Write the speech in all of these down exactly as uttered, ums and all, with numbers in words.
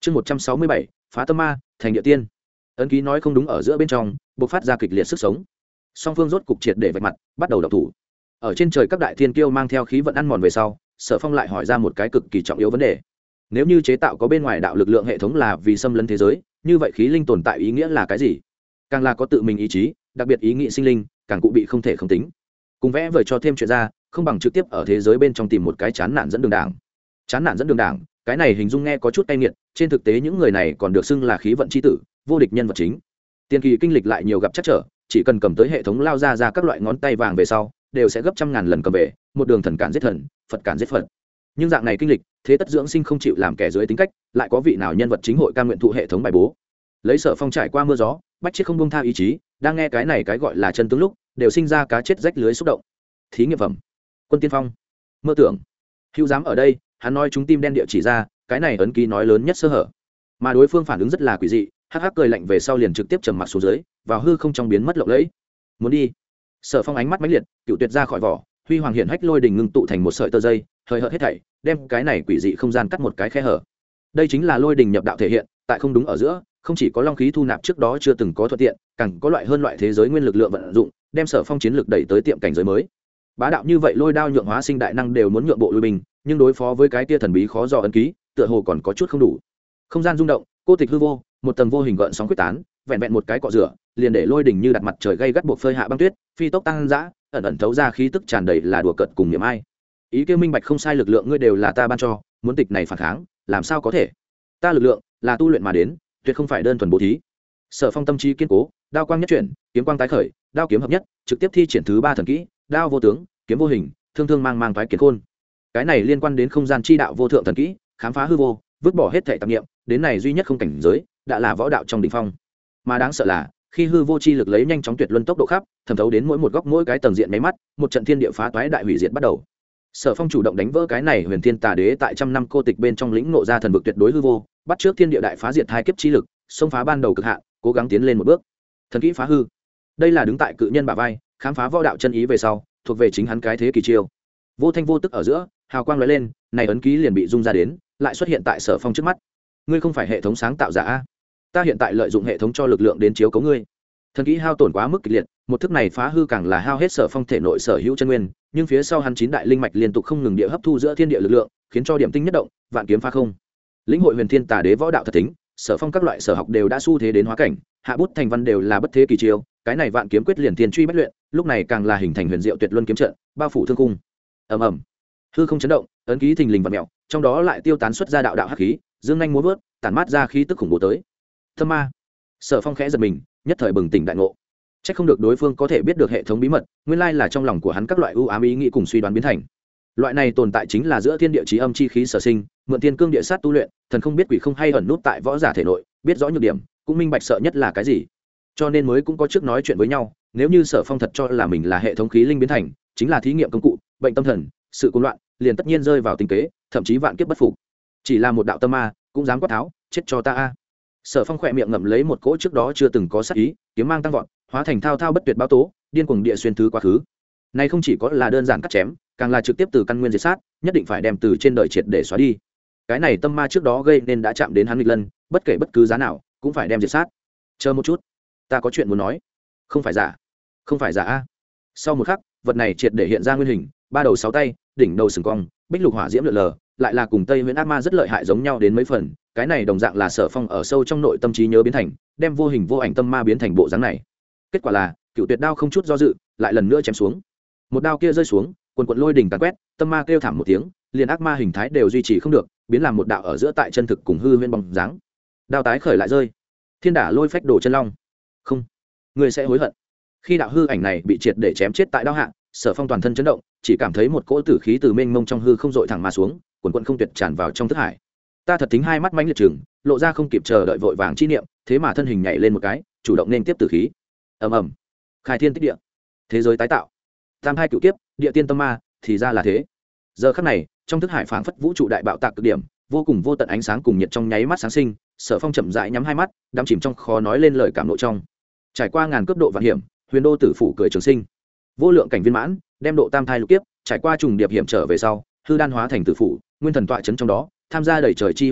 chương một trăm sáu mươi bảy phá tâm ma thành địa tiên. Ấn ký nói không đúng ở giữa bên trong bộc phát ra kịch liệt sức sống, song phương rốt cục triệt để vạch mặt, bắt đầu đập thủ. Ở trên trời các đại thiên kiêu mang theo khí vận ăn mòn về sau, Sở Phong lại hỏi ra một cái cực kỳ trọng yếu vấn đề. Nếu như chế tạo có bên ngoài đạo lực lượng hệ thống là vì xâm lấn thế giới, như vậy khí linh tồn tại ý nghĩa là cái gì? Càng là có tự mình ý chí, đặc biệt ý nghĩ sinh linh, càng cụ bị không thể không tính. Cùng vẽ vời cho thêm chuyện ra, không bằng trực tiếp ở thế giới bên trong tìm một cái chán nản dẫn đường đảng. Chán nản dẫn đường đảng, cái này hình dung nghe có chút cay nghiệt, trên thực tế những người này còn được xưng là khí vận chi tử, vô địch nhân vật chính. Tiên kỳ kinh lịch lại nhiều gặp chắc trở, chỉ cần cầm tới hệ thống lao ra ra các loại ngón tay vàng về sau, đều sẽ gấp trăm ngàn lần cầm về, một đường thần cản giết thần, Phật cản giết Phật. Nhưng dạng này kinh lịch, thế tất dưỡng sinh không chịu làm kẻ dưới tính cách, lại có vị nào nhân vật chính hội cam nguyện thụ hệ thống bài bố. Lấy Sở Phong trải qua mưa gió, bách chết không buông tha ý chí, đang nghe cái này cái gọi là chân tướng lúc, đều sinh ra cá chết rách lưới xúc động. Thí nghiệm phẩm, Quân Tiên Phong, mơ tưởng, hữu dám ở đây, hắn nói chúng tim đen địa chỉ ra, cái này ấn ký nói lớn nhất sơ hở, mà đối phương phản ứng rất là quỷ dị, hắc hắc cười lạnh về sau liền trực tiếp trầm mặc xuống dưới, vào hư không trong biến mất lộng lẫy. Muốn đi. Sở Phong ánh mắt mãnh liệt, cựu tuyệt ra khỏi vỏ, huy hoàng hiển hách lôi đình ngưng tụ thành một sợi tơ dây, hơi hợt hết thảy, đem cái này quỷ dị không gian cắt một cái khe hở. Đây chính là lôi đình nhập đạo thể hiện, tại không đúng ở giữa, không chỉ có long khí thu nạp trước đó chưa từng có thuận tiện, càng có loại hơn loại thế giới nguyên lực lượng vận dụng, đem Sở Phong chiến lực đẩy tới tiệm cảnh giới mới. Bá đạo như vậy lôi đao nhượng hóa sinh đại năng đều muốn nhượng bộ lui binh, nhưng đối phó với cái tia thần bí khó dò ấn ký, tựa hồ còn có chút không đủ. Không gian rung động, cô tịch hư vô, một tầng vô hình gợn sóng quyết tán, vẹn vẹn một cái cọ rửa, liền để lôi đỉnh như đặt mặt trời gây gắt buộc phơi hạ băng tuyết, phi tốc tăng dã, ẩn ẩn thấu ra khí tức tràn đầy là đùa cợt cùng niệm ai. Ý kia minh bạch không sai, lực lượng ngươi đều là ta ban cho, muốn tịch này phản kháng, làm sao có thể? Ta lực lượng là tu luyện mà đến, tuyệt không phải đơn thuần bố thí. Sở Phong tâm trí kiên cố, đao quang nhất chuyển, kiếm quang tái khởi, đao kiếm hợp nhất, trực tiếp thi triển thứ ba thần kỹ, đao vô tướng, kiếm vô hình, thương thương mang mang toái kiến khôn. Cái này liên quan đến không gian chi đạo vô thượng thần kỹ, khám phá hư vô, vứt bỏ hết thể tạp niệm, đến này duy nhất không cảnh giới, đã là võ đạo trong đỉnh phong. Mà đáng sợ là, khi hư vô chi lực lấy nhanh chóng tuyệt luân tốc độ khắp, thẩm thấu đến mỗi một góc mỗi cái tầng diện máy mắt, một trận thiên địa phá toái đại hủy diệt bắt đầu. Sở Phong chủ động đánh vỡ cái này huyền thiên tà đế tại trăm năm cô tịch bên trong lĩnh ngộ ra thần vực tuyệt đối hư vô, bắt trước thiên địa đại phá diệt hai kiếp chi lực, xông phá ban đầu cực hạn, cố gắng tiến lên một bước. Thần kỹ phá hư, đây là đứng tại cự nhân bả vai, khám phá võ đạo chân ý về sau, thuộc về chính hắn cái thế kỳ chiêu. Vô thanh vô tức ở giữa, hào quang lóe lên, này ấn ký liền bị rung ra đến, lại xuất hiện tại Sở Phong trước mắt. Ngươi không phải hệ thống sáng tạo giả a? Ta hiện tại lợi dụng hệ thống cho lực lượng đến chiếu cố ngươi. Thần kỹ hao tổn quá mức kịch liệt, một thức này phá hư càng là hao hết Sở Phong thể nội sở hữu chân nguyên, nhưng phía sau hắn chín đại linh mạch liên tục không ngừng địa hấp thu giữa thiên địa lực lượng, khiến cho điểm tinh nhất động, vạn kiếm phá không. Lĩnh hội huyền thiên tà đế võ đạo thật tính, Sở Phong các loại sở học đều đã xu thế đến hóa cảnh, hạ bút thành văn đều là bất thế kỳ chiêu, cái này vạn kiếm quyết liền thiên truy bất luyện, lúc này càng là hình thành huyền diệu tuyệt luân kiếm trận, bao phủ thương cung. Ầm ầm. Hư không chấn động, ấn ký thình lình vặn mèo, trong đó lại tiêu tán xuất ra đạo đạo hắc khí, dương nhanh múa vớt, tản mát ra khí tức khủng bố tới. Thâm ma. Sở Phong khẽ giật mình, nhất thời bừng tỉnh đại ngộ. Chắc không được đối phương có thể biết được hệ thống bí mật, nguyên lai là trong lòng của hắn các loại ưu ám ý nghĩ cùng suy đoán biến thành. Loại này tồn tại chính là giữa thiên địa chí âm chi khí sở sinh, mượn thiên cương địa sát tu luyện, thần không biết quỷ không hay ẩn nút tại võ giả thể nội, biết rõ nhược điểm, cũng minh bạch sợ nhất là cái gì. Cho nên mới cũng có trước nói chuyện với nhau, nếu như Sở Phong thật cho là mình là hệ thống khí linh biến thành, chính là thí nghiệm công cụ, bệnh tâm thần, sự cuồng loạn, liền tất nhiên rơi vào tình kế, thậm chí vạn kiếp bất phục. Chỉ là một đạo tâm ma, cũng dám quát tháo, chết cho ta a. Sở Phong khỏe miệng ngậm lấy một cỗ trước đó chưa từng có sát ý, kiếm mang tăng vọt, hóa thành thao thao bất tuyệt báo tố, điên cuồng địa xuyên thứ quá khứ. Này không chỉ có là đơn giản cắt chém, càng là trực tiếp từ căn nguyên diệt sát, nhất định phải đem từ trên đời triệt để xóa đi. Cái này tâm ma trước đó gây nên đã chạm đến hắn nghịch lân, bất kể bất cứ giá nào, cũng phải đem diệt sát. Chờ một chút, ta có chuyện muốn nói. Không phải giả, không phải giả a. Sau một khắc, vật này triệt để hiện ra nguyên hình, ba đầu sáu tay, đỉnh đầu sừng cong, bích lục hỏa diễm lượn lờ, lại là cùng Tây Huyễn Ác Ma rất lợi hại giống nhau đến mấy phần, cái này đồng dạng là Sở Phong ở sâu trong nội tâm trí nhớ biến thành, đem vô hình vô ảnh tâm ma biến thành bộ dáng này. Kết quả là, Cựu Tuyệt đao không chút do dự, lại lần nữa chém xuống. Một đao kia rơi xuống, quần quần lôi đỉnh tàn quét, tâm ma kêu thảm một tiếng, liền ác ma hình thái đều duy trì không được, biến làm một đạo ở giữa tại chân thực cùng hư huyễn bóng dáng. Đao tái khởi lại rơi, thiên đả lôi phách đổ chân long. Không, người sẽ hối hận. Khi đạo hư ảnh này bị triệt để chém chết tại đao hạ, Sở Phong toàn thân chấn động, chỉ cảm thấy một cỗ tử khí từ mênh mông trong hư không dội thẳng mà xuống, quần quần không tuyệt tràn vào trong thức hải. Ta thật tính hai mắt mãnh liệt trừng, lộ ra không kịp chờ đợi vội vàng chi niệm, thế mà thân hình nhảy lên một cái, chủ động nên tiếp tử khí. Ầm ầm, khai thiên tích địa, thế giới tái tạo, tam hai cửu kiếp, địa tiên tâm ma, thì ra là thế. Giờ khắc này, trong thức hải phảng phất vũ trụ đại bạo tạc cực điểm, vô cùng vô tận ánh sáng cùng nhiệt trong nháy mắt sáng sinh. Sở Phong chậm rãi nhắm hai mắt, đắm chìm trong khó nói lên lời cảm nộ trong. Trải qua ngàn cướp độ vạn hiểm, huyền đô tử phủ cười trường sinh, vô lượng cảnh viên mãn, đem độ tam thai lục kiếp, trải qua trùng điệp hiểm trở về sau, hư đan hóa thành tử phủ, nguyên thần tọa chấn trong đó, tham gia đầy trời chi hoa hái,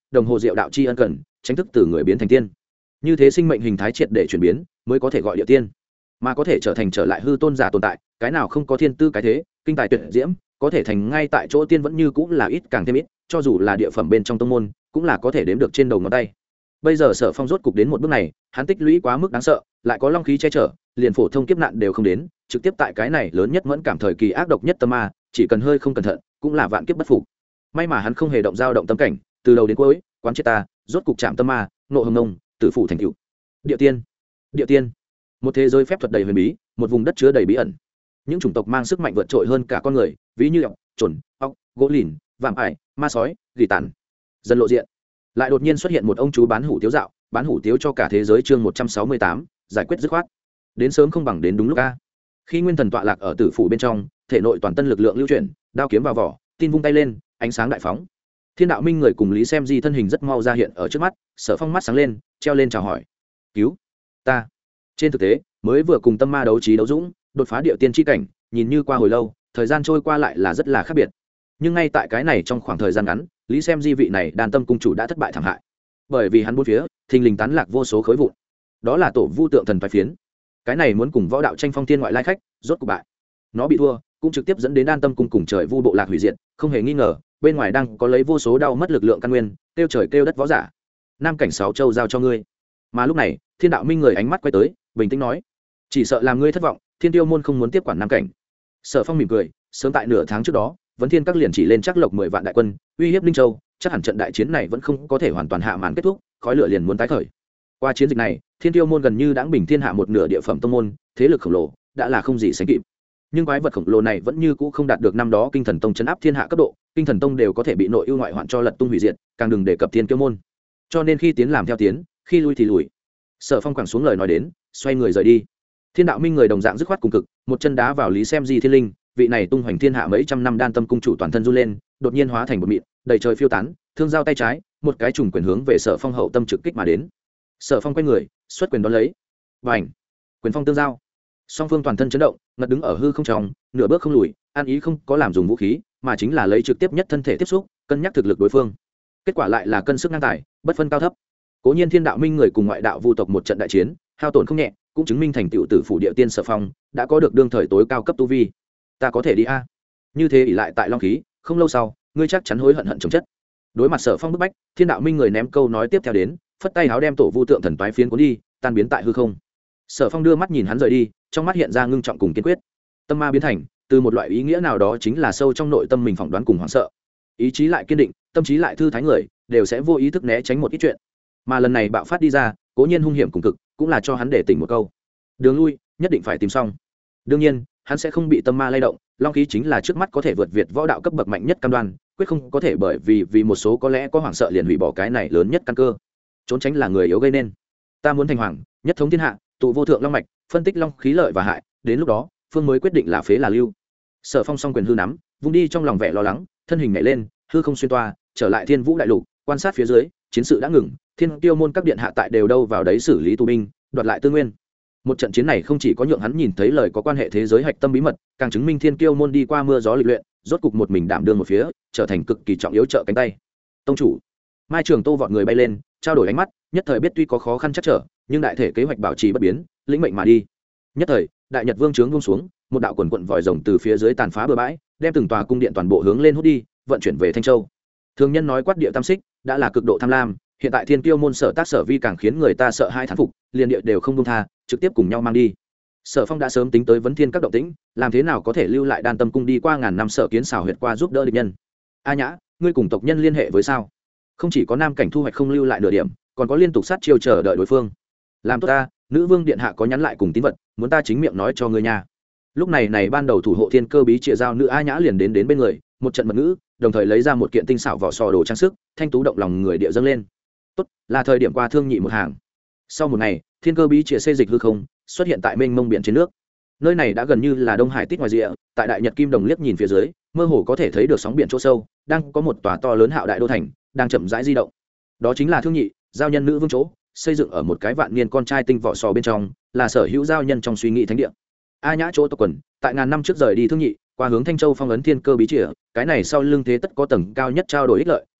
đồng hồ diệu đạo chi ân cần tránh thức từ người biến thành tiên. Như thế sinh mệnh hình thái triệt để chuyển biến mới có thể gọi địa tiên, mà có thể trở thành trở lại hư tôn giả tồn tại, cái nào không có thiên tư cái thế kinh tài tuyệt diễm, có thể thành ngay tại chỗ tiên vẫn như cũng là ít càng thêm ít, cho dù là địa phẩm bên trong tông môn cũng là có thể đếm được trên đầu ngón tay. Bây giờ Sở Phong rốt cục đến một bước này, hắn tích lũy quá mức đáng sợ, lại có long khí che chở, liền phổ thông kiếp nạn đều không đến, trực tiếp tại cái này lớn nhất vẫn cảm thời kỳ ác độc nhất tâm ma, chỉ cần hơi không cẩn thận cũng là vạn kiếp bất phục. May mà hắn không hề động dao động tâm cảnh, từ đầu đến cuối quán chết ta, rốt cục chạm tâm ma, nộ hồng nông, tử phủ thành cựu. Địa tiên, địa tiên, một thế giới phép thuật đầy huyền bí, một vùng đất chứa đầy bí ẩn. Những chủng tộc mang sức mạnh vượt trội hơn cả con người, ví như ọc, trồn, ọc, gỗ lìn, vạm ải, ma sói, gỉ tàn, dần lộ diện. Lại đột nhiên xuất hiện một ông chú bán hủ tiếu dạo, bán hủ tiếu cho cả thế giới. Chương một trăm sáu mươi tám, giải quyết dứt khoát. Đến sớm không bằng đến đúng lúc a. Khi nguyên thần tọa lạc ở tử phủ bên trong, thể nội toàn tân lực lượng lưu chuyển, đao kiếm vào vỏ, tin vung tay lên, ánh sáng đại phóng. Thiên đạo minh người cùng Lý Xem Di thân hình rất mau ra hiện ở trước mắt, Sở Phong mắt sáng lên, treo lên chào hỏi. Cứu ta. Trên thực tế, mới vừa cùng tâm ma đấu trí đấu dũng, đột phá địa tiên chi cảnh, nhìn như qua hồi lâu, thời gian trôi qua lại là rất là khác biệt. Nhưng ngay tại cái này trong khoảng thời gian ngắn, Lý Xem Di vị này đàn tâm cung chủ đã thất bại thảm hại, bởi vì hắn bốn phía thình lình tán lạc vô số khối vụn. Đó là tổ vu tượng thần phái phiến, cái này muốn cùng võ đạo tranh phong thiên ngoại lai khách, rốt cục bại. Nó bị thua, cũng trực tiếp dẫn đến đan tâm cung cùng trời vu bộ lạc hủy diệt, không hề nghi ngờ, bên ngoài đang có lấy vô số đau mất lực lượng căn nguyên, kêu trời kêu đất võ giả. Nam cảnh sáu châu giao cho ngươi. Mà lúc này, Thiên đạo minh người ánh mắt quay tới, bình tĩnh nói: chỉ sợ làm ngươi thất vọng, Thiên tiêu môn không muốn tiếp quản Nam cảnh. Sở Phong mỉm cười, sớm tại nửa tháng trước đó, Vấn Thiên các liền chỉ lên chắc lộc mười vạn đại quân, uy hiếp Linh Châu, chắc hẳn trận đại chiến này vẫn không có thể hoàn toàn hạ màn kết thúc, khói lửa liền muốn tái khởi. Qua chiến dịch này, Thiên tiêu môn gần như đã bình thiên hạ một nửa địa phẩm tông môn, thế lực khổng lồ đã là không gì sánh kịp. Nhưng quái vật khổng lồ này vẫn như cũ không đạt được năm đó Kinh Thần Tông chấn áp thiên hạ cấp độ, Kinh Thần Tông đều có thể bị nội ưu ngoại hoạn cho lật tung hủy diệt, càng đừng đề cập Thiên Kiêu môn. Cho nên khi tiến làm theo tiến, khi lui thì lùi. Sở Phong quẳng xuống lời nói đến, xoay người rời đi. Thiên đạo minh người đồng dạng dứt khoát cùng cực, một chân đá vào Lý Xem Di thiên linh, vị này tung hoành thiên hạ mấy trăm năm đan tâm cung chủ toàn thân run lên, đột nhiên hóa thành một mịn, đầy trời phiêu tán, thương giao tay trái, một cái trùng quyền hướng về Sở Phong hậu tâm trực kích mà đến. Sở Phong quay người, xuất quyền đón lấy. Bành! Quyền phong tương giao. Song phương toàn thân chấn động, ngật đứng ở hư không trong, nửa bước không lùi, an ý không có làm dùng vũ khí, mà chính là lấy trực tiếp nhất thân thể tiếp xúc, cân nhắc thực lực đối phương. Kết quả lại là cân sức ngang tài, bất phân cao thấp. Cố nhiên Thiên đạo minh người cùng ngoại đạo vu tộc một trận đại chiến, hao tổn không nhẹ, cũng chứng minh thành tựu tử phủ địa tiên Sở Phong đã có được đương thời tối cao cấp tu vi. Ta có thể đi a? Như thế ỷ lại tại long khí, không lâu sau, ngươi chắc chắn hối hận hận chồng chất. Đối mặt Sở Phong bức bách, Thiên đạo minh người ném câu nói tiếp theo đến, phất tay áo đem tổ vu tượng thần toái phiến cuốn đi, tan biến tại hư không. Sở Phong đưa mắt nhìn hắn rời đi, trong mắt hiện ra ngưng trọng cùng kiên quyết. Tâm ma biến thành, từ một loại ý nghĩa nào đó chính là sâu trong nội tâm mình phỏng đoán cùng hoảng sợ. Ý chí lại kiên định, tâm trí lại thư thái người, đều sẽ vô ý thức né tránh một ít chuyện. Mà lần này bạo phát đi ra, cố nhiên hung hiểm cùng cực, cũng là cho hắn để tỉnh một câu. Đường lui, nhất định phải tìm xong. Đương nhiên, hắn sẽ không bị tâm ma lay động, long khí chính là trước mắt có thể vượt việt võ đạo cấp bậc mạnh nhất cam đoan, quyết không có thể bởi vì vì một số có lẽ có hoảng sợ liền hủy bỏ cái này lớn nhất căn cơ. Trốn tránh là người yếu gây nên. Ta muốn thành hoàng, nhất thống thiên hạ, tụ vô thượng long mạch, phân tích long khí lợi và hại, đến lúc đó phương mới quyết định là phế là lưu. Sở Phong song quyền hư nắm, vung đi trong lòng vẻ lo lắng, thân hình nhảy lên, hư không xuyên toa, trở lại Thiên Vũ đại lục, quan sát phía dưới, chiến sự đã ngừng, Thiên Tiêu môn các điện hạ tại đều đâu vào đấy xử lý tù binh, đoạt lại tư nguyên. Một trận chiến này không chỉ có nhượng hắn nhìn thấy lời có quan hệ thế giới hạch tâm bí mật, càng chứng minh Thiên Kiêu môn đi qua mưa gió lịch luyện, rốt cục một mình đảm đương một phía, trở thành cực kỳ trọng yếu trợ cánh tay. Tông chủ, Mai Trường Tô vọt người bay lên, trao đổi ánh mắt, nhất thời biết tuy có khó khăn chắc trở, nhưng đại thể kế hoạch bảo trì bất biến, lĩnh mệnh mà đi. Nhất thời, đại nhật vương trướng vung xuống, một đạo quần quận vòi rồng từ phía dưới tàn phá bừa bãi, đem từng tòa cung điện toàn bộ hướng lên hút đi, vận chuyển về Thanh Châu. Thường nhân nói quát địa tam xích, đã là cực độ tham lam, hiện tại Thiên Kiêu môn sở tác sở vi càng khiến người ta sợ hai thán phục, liền địa đều không buông tha, trực tiếp cùng nhau mang đi. Sở Phong đã sớm tính tới vấn thiên các động tĩnh, làm thế nào có thể lưu lại đan tâm cung đi qua ngàn năm sở kiến xảo huyệt qua giúp đỡ địch nhân. A Nhã, ngươi cùng tộc nhân liên hệ với sao? Không chỉ có nam cảnh thu hoạch không lưu lại nửa điểm, còn có liên tục sát chiêu chờ đợi đối phương. Làm tốt ta, nữ vương điện hạ có nhắn lại cùng tín vật, muốn ta chính miệng nói cho ngươi nha. Lúc này này ban đầu thủ hộ thiên cơ bí triệt giao nữ A Nhã liền đến đến bên người, một trận mật ngữ, đồng thời lấy ra một kiện tinh xảo vỏ sò đồ trang sức, thanh tú động lòng người địa dâng lên. Tốt, là thời điểm qua thương nhị một hàng. Sau một ngày, thiên cơ bí triệt xê dịch hư không, xuất hiện tại mênh mông biển trên nước. Nơi này đã gần như là Đông Hải tít ngoài rìa, tại đại nhật kim đồng liếc nhìn phía dưới, mơ hồ có thể thấy được sóng biển chỗ sâu, đang có một tòa to lớn hạo đại đô thành đang chậm rãi di động. Đó chính là thương nhị, giao nhân nữ vương chỗ, xây dựng ở một cái vạn niên con trai tinh vỏ sò bên trong, là sở hữu giao nhân trong suy nghĩ thánh địa. A Nhã chỗ tộc quần, tại ngàn năm trước rời đi thương nhị, qua hướng Thanh Châu phong ấn thiên cơ bí triệt, cái này sau lưng thế tất có tầng cao nhất trao đổi ích lợi,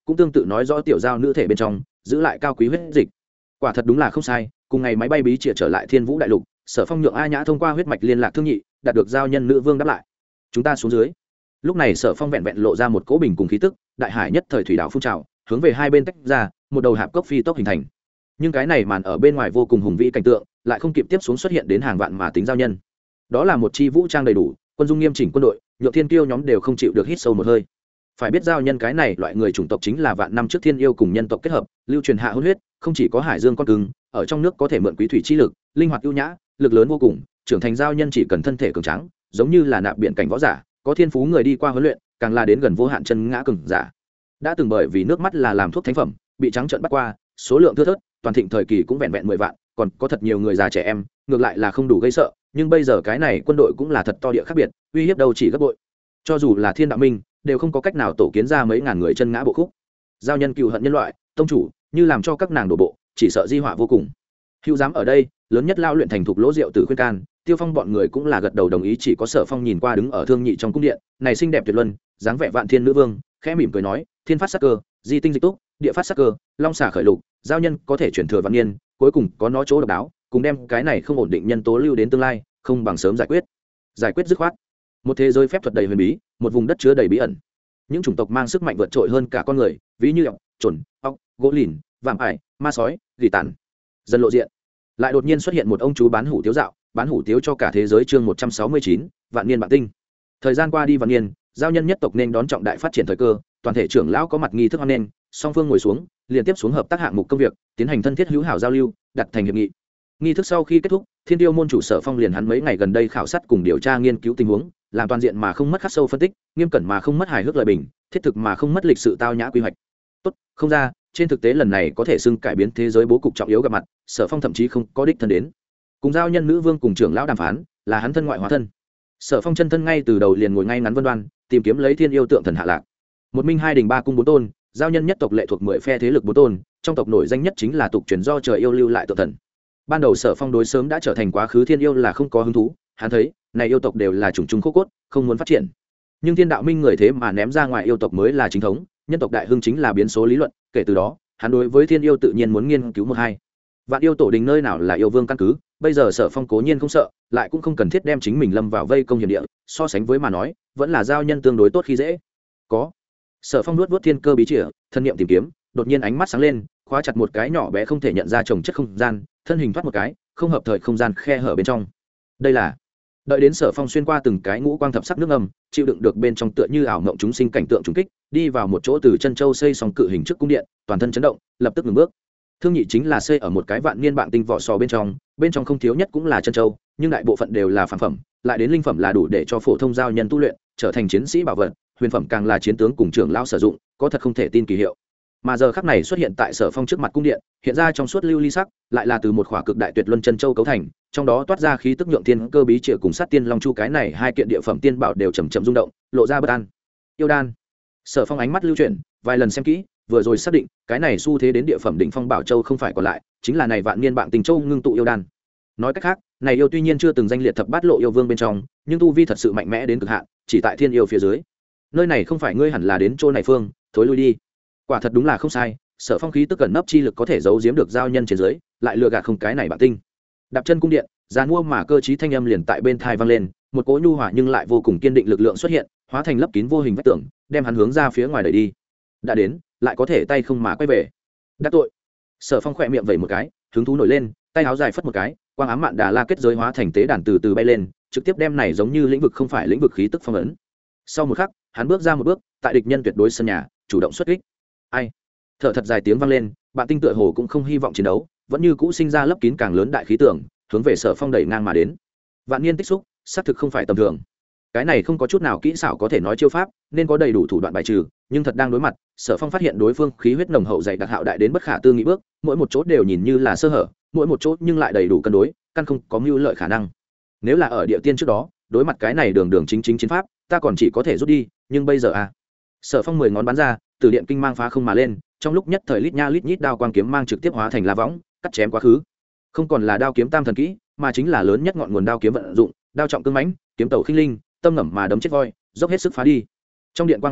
cũng tương tự nói rõ tiểu giao nữ thể bên trong giữ lại cao quý huyết dịch. Quả thật đúng là không sai, cùng ngày máy bay bí trịa trở lại Thiên Vũ đại lục, Sở Phong nhượng A Nhã thông qua huyết mạch liên lạc thương nhị, đạt được giao nhân nữ vương đáp lại. Chúng ta xuống dưới. Lúc này Sở Phong vẹn vẹn lộ ra một cỗ bình cùng khí tức, đại hải nhất thời thủy đảo phun trào, hướng về hai bên tách ra, một đầu hạp cốc phi tốc hình thành. Nhưng cái này màn ở bên ngoài vô cùng hùng vĩ cảnh tượng, lại không kịp tiếp xuống xuất hiện đến hàng vạn mà tính giao nhân. Đó là một chi vũ trang đầy đủ, quân dung nghiêm chỉnh quân đội, nhượng thiên kiêu nhóm đều không chịu được hít sâu một hơi. Phải biết giao nhân cái này loại người chủng tộc chính là vạn năm trước thiên yêu cùng nhân tộc kết hợp, lưu truyền hạ hôn huyết, không chỉ có hải dương con cứng, ở trong nước có thể mượn quý thủy chi lực, linh hoạt ưu nhã, lực lớn vô cùng, trưởng thành giao nhân chỉ cần thân thể cường tráng, giống như là nạp biển cảnh võ giả, có thiên phú người đi qua huấn luyện, càng là đến gần vô hạn chân ngã cường giả. Đã từng bởi vì nước mắt là làm thuốc thánh phẩm, bị trắng trợn bắt qua, số lượng thưa thớt, toàn thịnh thời kỳ cũng vẹn vẹn mười vạn, còn có thật nhiều người già trẻ em, ngược lại là không đủ gây sợ, nhưng bây giờ cái này quân đội cũng là thật to địa khác biệt, uy hiếp đâu chỉ gấp bội. Cho dù là Thiên Đạo Minh, đều không có cách nào tổ kiến ra mấy ngàn người chân ngã bộ khúc. Giao nhân cừu hận nhân loại, tông chủ, như làm cho các nàng đổ bộ, chỉ sợ di họa vô cùng. Hữu dám ở đây, lớn nhất lao luyện thành thục lỗ rượu từ khuyên can, Tiêu Phong bọn người cũng là gật đầu đồng ý, chỉ có Sở Phong nhìn qua đứng ở thương nhị trong cung điện, này xinh đẹp tuyệt luân, dáng vẻ vạn thiên nữ vương, khẽ mỉm cười nói, thiên phát sắc cơ, di tinh dịch túc, địa phát sắc cơ, long xả khởi lục, giao nhân có thể chuyển thừa vạn niên, cuối cùng có nó chỗ độc đáo, cùng đem cái này không ổn định nhân tố lưu đến tương lai, không bằng sớm giải quyết. Giải quyết dứt khoát. Một thế giới phép thuật đầy huyền bí, một vùng đất chứa đầy bí ẩn. Những chủng tộc mang sức mạnh vượt trội hơn cả con người, ví như ọc, chuẩn, ọc, gỗ lìn, vạm ải, ma sói, gỉ tàn. Dần lộ diện. Lại đột nhiên xuất hiện một ông chú bán hủ tiếu dạo, bán hủ tiếu cho cả thế giới chương một trăm sáu mươi chín, vạn niên bạn tinh. Thời gian qua đi vạn niên, giao nhân nhất tộc nên đón trọng đại phát triển thời cơ, toàn thể trưởng lão có mặt nghi thức hoan nghênh, song phương ngồi xuống, liên tiếp xuống hợp tác hạng mục công việc, tiến hành thân thiết hữu hảo giao lưu, đặt thành hiệp nghị. Nghi thức sau khi kết thúc, Thiên Tiêu môn chủ Sở Phong liền hắn mấy ngày gần đây khảo sát cùng điều tra nghiên cứu tình huống, làm toàn diện mà không mất khắc sâu phân tích, nghiêm cẩn mà không mất hài hước lời bình, thiết thực mà không mất lịch sự tao nhã quy hoạch. Tốt, không ra, trên thực tế lần này có thể xưng cải biến thế giới bố cục trọng yếu gặp mặt, Sở Phong thậm chí không có đích thân đến. Cùng giao nhân nữ vương cùng trưởng lão đàm phán, là hắn thân ngoại hóa thân. Sở Phong chân thân ngay từ đầu liền ngồi ngay ngắn vân đoan, tìm kiếm lấy thiên yêu tượng thần hạ lạc. Một minh hai đình ba cung bốn tôn, giao nhân nhất tộc lệ thuộc mười phe thế lực bốn tôn, trong tộc nổi danh nhất chính là tục truyền do trời yêu lưu lại tượng thần. Ban đầu Sở Phong đối sớm đã trở thành quá khứ thiên yêu là không có hứng thú, hắn thấy, này yêu tộc đều là chủng chung khô cốt, không muốn phát triển. Nhưng Thiên Đạo Minh người thế mà ném ra ngoài yêu tộc mới là chính thống, nhân tộc đại hưng chính là biến số lý luận, kể từ đó, hắn đối với thiên yêu tự nhiên muốn nghiên cứu một hai. Vạn yêu tổ đình nơi nào là yêu vương căn cứ, bây giờ Sở Phong cố nhiên không sợ, lại cũng không cần thiết đem chính mình lâm vào vây công hiểm địa, so sánh với mà nói, vẫn là giao nhân tương đối tốt khi dễ. Có. Sở Phong nuốt nuốt thiên cơ bí chìa, thân niệm tìm kiếm, đột nhiên ánh mắt sáng lên, khóa chặt một cái nhỏ bé không thể nhận ra trồng chất không gian, thân hình thoát một cái, không hợp thời không gian khe hở bên trong. Đây là đợi đến Sở Phong xuyên qua từng cái ngũ quang thập sắc nước ngầm, chịu đựng được bên trong tựa như ảo mộng chúng sinh cảnh tượng trùng kích, đi vào một chỗ từ chân châu xây xong cự hình trước cung điện, toàn thân chấn động, lập tức ngừng bước. Thương nhị chính là xây ở một cái vạn niên bạn tinh vỏ sò bên trong, bên trong không thiếu nhất cũng là chân châu, nhưng đại bộ phận đều là phàm phẩm, lại đến linh phẩm là đủ để cho phổ thông giao nhân tu luyện, trở thành chiến sĩ bảo vật, huyền phẩm càng là chiến tướng cùng trưởng lão sử dụng, có thật không thể tin kỳ hiệu. Mà giờ khắc này xuất hiện tại Sở Phong trước mặt cung điện, hiện ra trong suốt lưu ly sắc, lại là từ một khỏa cực đại tuyệt luân chân châu cấu thành, trong đó toát ra khí tức nhượng thiên cơ bí trịa cùng sát tiên long chu cái này hai kiện địa phẩm tiên bảo đều chầm chậm rung động, lộ ra bất an. Yêu đan. Sở Phong ánh mắt lưu chuyển, vài lần xem kỹ, vừa rồi xác định, cái này xu thế đến địa phẩm đỉnh phong bảo châu không phải còn lại, chính là này vạn niên bạn tình châu ngưng tụ yêu đan. Nói cách khác, này yêu tuy nhiên chưa từng danh liệt thập bát lộ yêu vương bên trong, nhưng tu vi thật sự mạnh mẽ đến cực hạn, chỉ tại thiên yêu phía dưới. Nơi này không phải ngươi hẳn là đến chỗ này phương, thối lui đi. Quả thật đúng là không sai, Sở Phong khí tức cẩn nấp chi lực có thể giấu giếm được giao nhân trên dưới, lại lừa gạt không cái này bạn tinh. Đạp chân cung điện, giàn mua mà cơ trí thanh âm liền tại bên thai vang lên, một cỗ nhu hòa nhưng lại vô cùng kiên định lực lượng xuất hiện, hóa thành lấp kín vô hình vách tường, đem hắn hướng ra phía ngoài đẩy đi. Đã đến, lại có thể tay không mà quay về. Đắc tội. Sở Phong khẽ miệng vẩy một cái, hứng thú nổi lên, tay áo dài phất một cái, quang ám mạn đà la kết giới hóa thành tế đàn từ từ bay lên, trực tiếp đem này giống như lĩnh vực không phải lĩnh vực khí tức phong ấn. Sau một khắc, hắn bước ra một bước, tại địch nhân tuyệt đối sân nhà, chủ động xuất kích. Ai? Thở thật dài tiếng vang lên, bạn tinh tựa hồ cũng không hy vọng chiến đấu, vẫn như cũ sinh ra lấp kín càng lớn đại khí tượng, hướng về Sở Phong đẩy ngang mà đến. Vạn niên tích xúc, xác thực không phải tầm thường. Cái này không có chút nào kỹ xảo có thể nói chiêu pháp, nên có đầy đủ thủ đoạn bài trừ, nhưng thật đang đối mặt, Sở Phong phát hiện đối phương khí huyết nồng hậu dày đặc hạo đại đến bất khả tư nghị bước, mỗi một chỗ đều nhìn như là sơ hở, mỗi một chỗ nhưng lại đầy đủ cân đối, căn không có mưu lợi khả năng. Nếu là ở địa tiên trước đó, đối mặt cái này đường đường chính chính chiến pháp, ta còn chỉ có thể rút đi, nhưng bây giờ à. Sở Phong mười ngón bắn ra, từ điện kinh mang phá không mà lên, trong lúc nhất thời lít nha lít nhít đao quang kiếm mang trực tiếp hóa thành la võng, cắt chém quá khứ. Không còn là đao kiếm tam thần kỹ, mà chính là lớn nhất ngọn nguồn đao kiếm vận dụng, đao trọng cương mãnh, kiếm tẩu khinh linh, tâm ngẩm mà đấm chết voi, dốc hết sức phá đi. Trong điện quang hỏa thạch,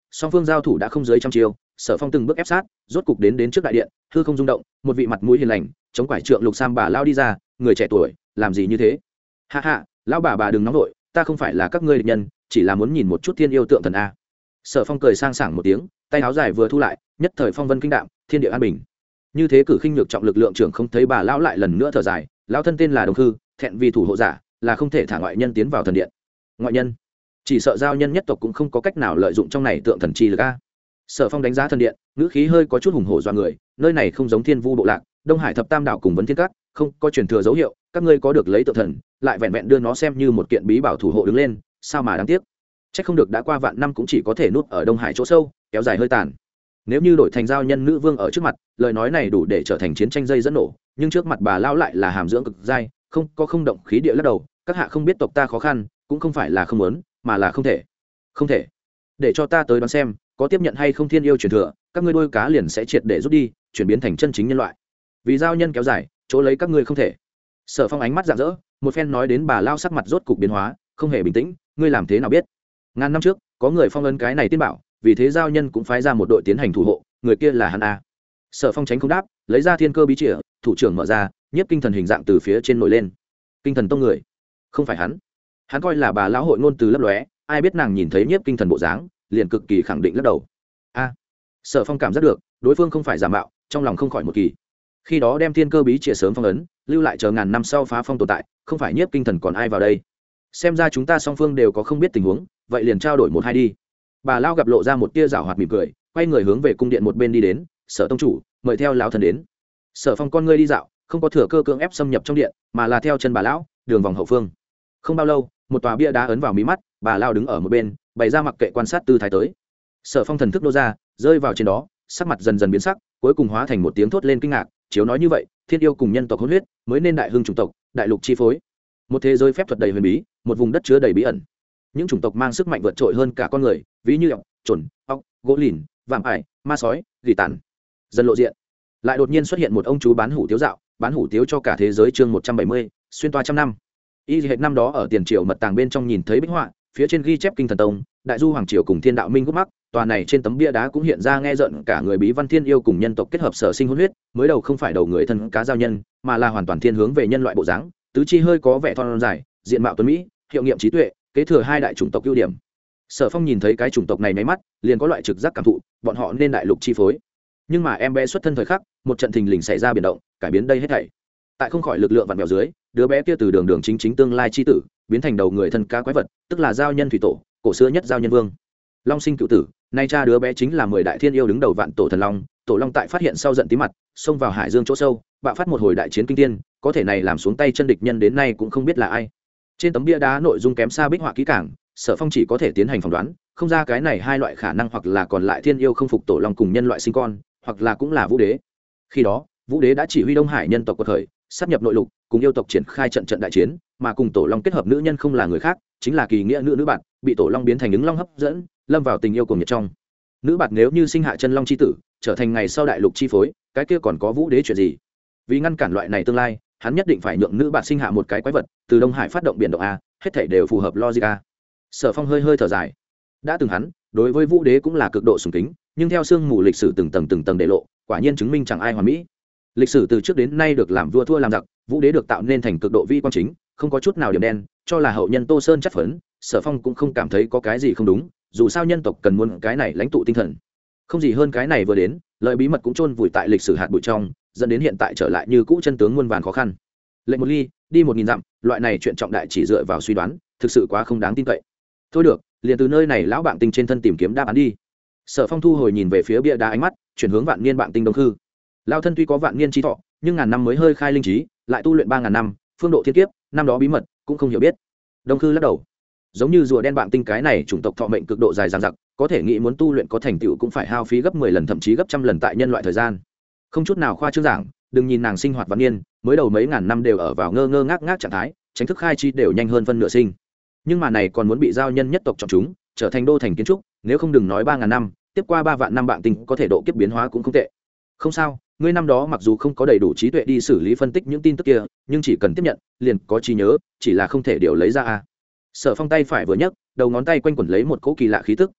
song phương giao thủ đã không dưới trăm chiêu, Sở Phong từng bước ép sát, rốt cục đến đến trước đại điện, hư không rung động, một vị mặt mũi hiền lành, chống quải trượng lục sam bà lao đi ra, người trẻ tuổi, làm gì như thế? Hạ hạ, lão bà bà đừng nóng vội, ta không phải là các ngươi địch nhân, chỉ là muốn nhìn một chút thiên yêu tượng thần a. Sở Phong cười sang sảng một tiếng, tay áo dài vừa thu lại, nhất thời phong vân kinh đạm, thiên địa an bình. Như thế cử khinh nhược trọng lực lượng trưởng không thấy bà lão lại lần nữa thở dài, lão thân tên là Đồng Khư, thẹn vì thủ hộ giả, là không thể thả ngoại nhân tiến vào thần điện. Ngoại nhân? Chỉ sợ giao nhân nhất tộc cũng không có cách nào lợi dụng trong này tượng thần chi lực a. Sở Phong đánh giá thần điện, ngữ khí hơi có chút hùng hổ dọa người, nơi này không giống Thiên Vu bộ lạc, Đông Hải thập tam đảo cùng vấn thiên các, không có truyền thừa dấu hiệu, các ngươi có được lấy tượng thần, lại vẹn vẹn đưa nó xem như một kiện bí bảo thủ hộ đứng lên, sao mà đáng tiếc. Chắc không được đã qua vạn năm cũng chỉ có thể nuốt ở Đông Hải chỗ sâu, kéo dài hơi tàn. Nếu như đổi thành giao nhân nữ vương ở trước mặt, lời nói này đủ để trở thành chiến tranh dây dẫn nổ, nhưng trước mặt bà lao lại là hàm dưỡng cực dai, không có không động khí địa lắc đầu, các hạ không biết tộc ta khó khăn, cũng không phải là không muốn, mà là không thể. Không thể. Để cho ta tới đoán xem, có tiếp nhận hay không thiên yêu truyền thừa, các ngươi đôi cá liền sẽ triệt để rút đi, chuyển biến thành chân chính nhân loại. Vì giao nhân kéo dài, chỗ lấy các ngươi không thể. Sở Phong ánh mắt rạng rỡ, một phen nói đến bà lao sắc mặt rốt cục biến hóa, không hề bình tĩnh, ngươi làm thế nào biết? Ngàn năm trước, có người phong ấn cái này tiên bảo, vì thế giao nhân cũng phái ra một đội tiến hành thủ hộ, người kia là hắn a. Sở Phong tránh không đáp, lấy ra thiên cơ bí chìa, thủ trưởng mở ra, nhiếp kinh thần hình dạng từ phía trên nổi lên. Kinh thần tông người, không phải hắn. Hắn coi là bà lão hội ngôn từ lấp lóe, ai biết nàng nhìn thấy nhiếp kinh thần bộ dáng, liền cực kỳ khẳng định lắc đầu. A. Sở Phong cảm giác được, đối phương không phải giả mạo, trong lòng không khỏi một kỳ. Khi đó đem thiên cơ bí chìa sớm phong ấn, lưu lại chờ ngàn năm sau phá phong tồn tại, không phải nhiếp kinh thần còn ai vào đây. Xem ra chúng ta song phương đều có không biết tình huống, vậy liền trao đổi một hai đi. Bà lao gặp lộ ra một tia rảo hoạt mỉm cười, quay người hướng về cung điện một bên đi đến. Sở tông chủ, mời theo lão thần đến. Sở Phong con ngươi đi dạo, không có thừa cơ cưỡng ép xâm nhập trong điện, mà là theo chân bà lão, đường vòng hậu phương. Không bao lâu, một tòa bia đá ấn vào mí mắt, bà lao đứng ở một bên, bày ra mặc kệ quan sát tư thái tới. Sở Phong thần thức nô ra, rơi vào trên đó, sắc mặt dần dần biến sắc, cuối cùng hóa thành một tiếng thốt lên kinh ngạc, chiếu nói như vậy, thiên yêu cùng nhân tộc hỗn huyết, mới nên đại hưng chủng tộc, đại lục chi phối. Một thế giới phép thuật đầy huyền bí, một vùng đất chứa đầy bí ẩn. Những chủng tộc mang sức mạnh vượt trội hơn cả con người, ví như ọc, chuẩn, ọc, gỗ lìn, vạm ải, ma sói, gỉ tàn. Dần lộ diện. Lại đột nhiên xuất hiện một ông chú bán hủ tiếu dạo, bán hủ tiếu cho cả thế giới chương một trăm bảy mươi, xuyên toa trăm năm. Y hệt năm đó ở tiền triều mật tàng bên trong nhìn thấy bích họa, phía trên ghi chép kinh thần tông, đại du hoàng triều cùng thiên đạo minh gốc mắc, tòa này trên tấm bia đá cũng hiện ra nghe rợn cả người bí văn thiên yêu cùng nhân tộc kết hợp sở sinh hôn huyết, mới đầu không phải đầu người thân cá giao nhân, mà là hoàn toàn thiên hướng về nhân loại bộ dáng, tứ chi hơi có vẻ thon dài, diện mạo tuấn mỹ, hiệu nghiệm trí tuệ, kế thừa hai đại chủng tộc ưu điểm. Sở Phong nhìn thấy cái chủng tộc này nháy mắt, liền có loại trực giác cảm thụ, bọn họ nên đại lục chi phối. Nhưng mà em bé xuất thân thời khắc, một trận thình lình xảy ra biến động, cải biến đây hết thảy. Tại không khỏi lực lượng vặn vẹo dưới, đứa bé kia từ đường đường chính chính tương lai chi tử, biến thành đầu người thân cá quái vật, tức là giao nhân thủy tổ, cổ xưa nhất giao nhân vương. Long sinh cựu tử, nay cha đứa bé chính là mười đại thiên yêu đứng đầu vạn tổ thần long, tổ long tại phát hiện sau giận tí mặt, xông vào hải dương chỗ sâu, bạo phát một hồi đại chiến kinh thiên, có thể này làm xuống tay chân địch nhân đến nay cũng không biết là ai. Trên tấm bia đá nội dung kém xa bích họa kỹ càng, Sở Phong chỉ có thể tiến hành phỏng đoán, không ra cái này hai loại khả năng, hoặc là còn lại thiên yêu không phục tổ long cùng nhân loại sinh con, hoặc là cũng là vũ đế. Khi đó, vũ đế đã chỉ huy Đông Hải nhân tộc quật khởi, sắp nhập nội lục, cùng yêu tộc triển khai trận trận đại chiến, mà cùng tổ long kết hợp nữ nhân không là người khác, chính là kỳ nghĩa nữ nữ bạn, bị tổ long biến thành ứng long hấp dẫn, lâm vào tình yêu cùng nhiệt trong. Nữ bạn nếu như sinh hạ chân long chi tử, trở thành ngày sau đại lục chi phối, cái kia còn có vũ đế chuyện gì? Vì ngăn cản loại này tương lai, hắn nhất định phải nhượng nữ bạn sinh hạ một cái quái vật, từ Đông Hải phát động biển động a, hết thảy đều phù hợp logic a. Sở Phong hơi hơi thở dài. Đã từng hắn, đối với vũ đế cũng là cực độ sùng kính, nhưng theo sương mù lịch sử từng tầng từng tầng để lộ, quả nhiên chứng minh chẳng ai hoàn mỹ. Lịch sử từ trước đến nay được làm vua thua làm giặc, vũ đế được tạo nên thành cực độ vi quan chính, không có chút nào điểm đen, cho là hậu nhân Tô Sơn chất phấn, Sở Phong cũng không cảm thấy có cái gì không đúng, dù sao nhân tộc cần muốn cái này lãnh tụ tinh thần. Không gì hơn cái này vừa đến, lời bí mật cũng chôn vùi tại lịch sử hạt bụi trong, dẫn đến hiện tại trở lại như cũ chân tướng muôn vàn khó khăn. Lệnh một ly, đi một nghìn dặm, loại này chuyện trọng đại chỉ dựa vào suy đoán, thực sự quá không đáng tin cậy. Thôi được, liền từ nơi này lão bạn tinh trên thân tìm kiếm đáp án đi. Sở Phong thu hồi nhìn về phía bia đá ánh mắt, chuyển hướng vạn niên bạn tinh Đông Khư. Lão thân tuy có vạn niên chi thọ, nhưng ngàn năm mới hơi khai linh trí, lại tu luyện ba ngàn năm, phương độ thiên kiếp, năm đó bí mật cũng không hiểu biết. Đông Khư lắc đầu. Giống như rùa đen bạn tinh cái này chủng tộc thọ mệnh cực độ dài dằng dặc, có thể nghĩ muốn tu luyện có thành tựu cũng phải hao phí gấp mười lần thậm chí gấp trăm lần tại nhân loại thời gian. Không chút nào khoa trương giảng, đừng nhìn nàng sinh hoạt vạn niên, mới đầu mấy ngàn năm đều ở vào ngơ ngơ ngác ngác trạng thái, tránh thức khai chi đều nhanh hơn phân nửa sinh. Nhưng mà này còn muốn bị giao nhân nhất tộc chọn chúng, trở thành đô thành kiến trúc, nếu không đừng nói ba ngàn năm, tiếp qua ba vạn năm bạn tinh có thể độ kiếp biến hóa cũng không tệ. Không sao, ngươi năm đó mặc dù không có đầy đủ trí tuệ đi xử lý phân tích những tin tức kia, nhưng chỉ cần tiếp nhận, liền có trí nhớ, chỉ là không thể điều lấy ra a. Sở Phong tay phải vừa nhấc, đầu ngón tay quanh quẩn lấy một cỗ kỳ lạ khí tức,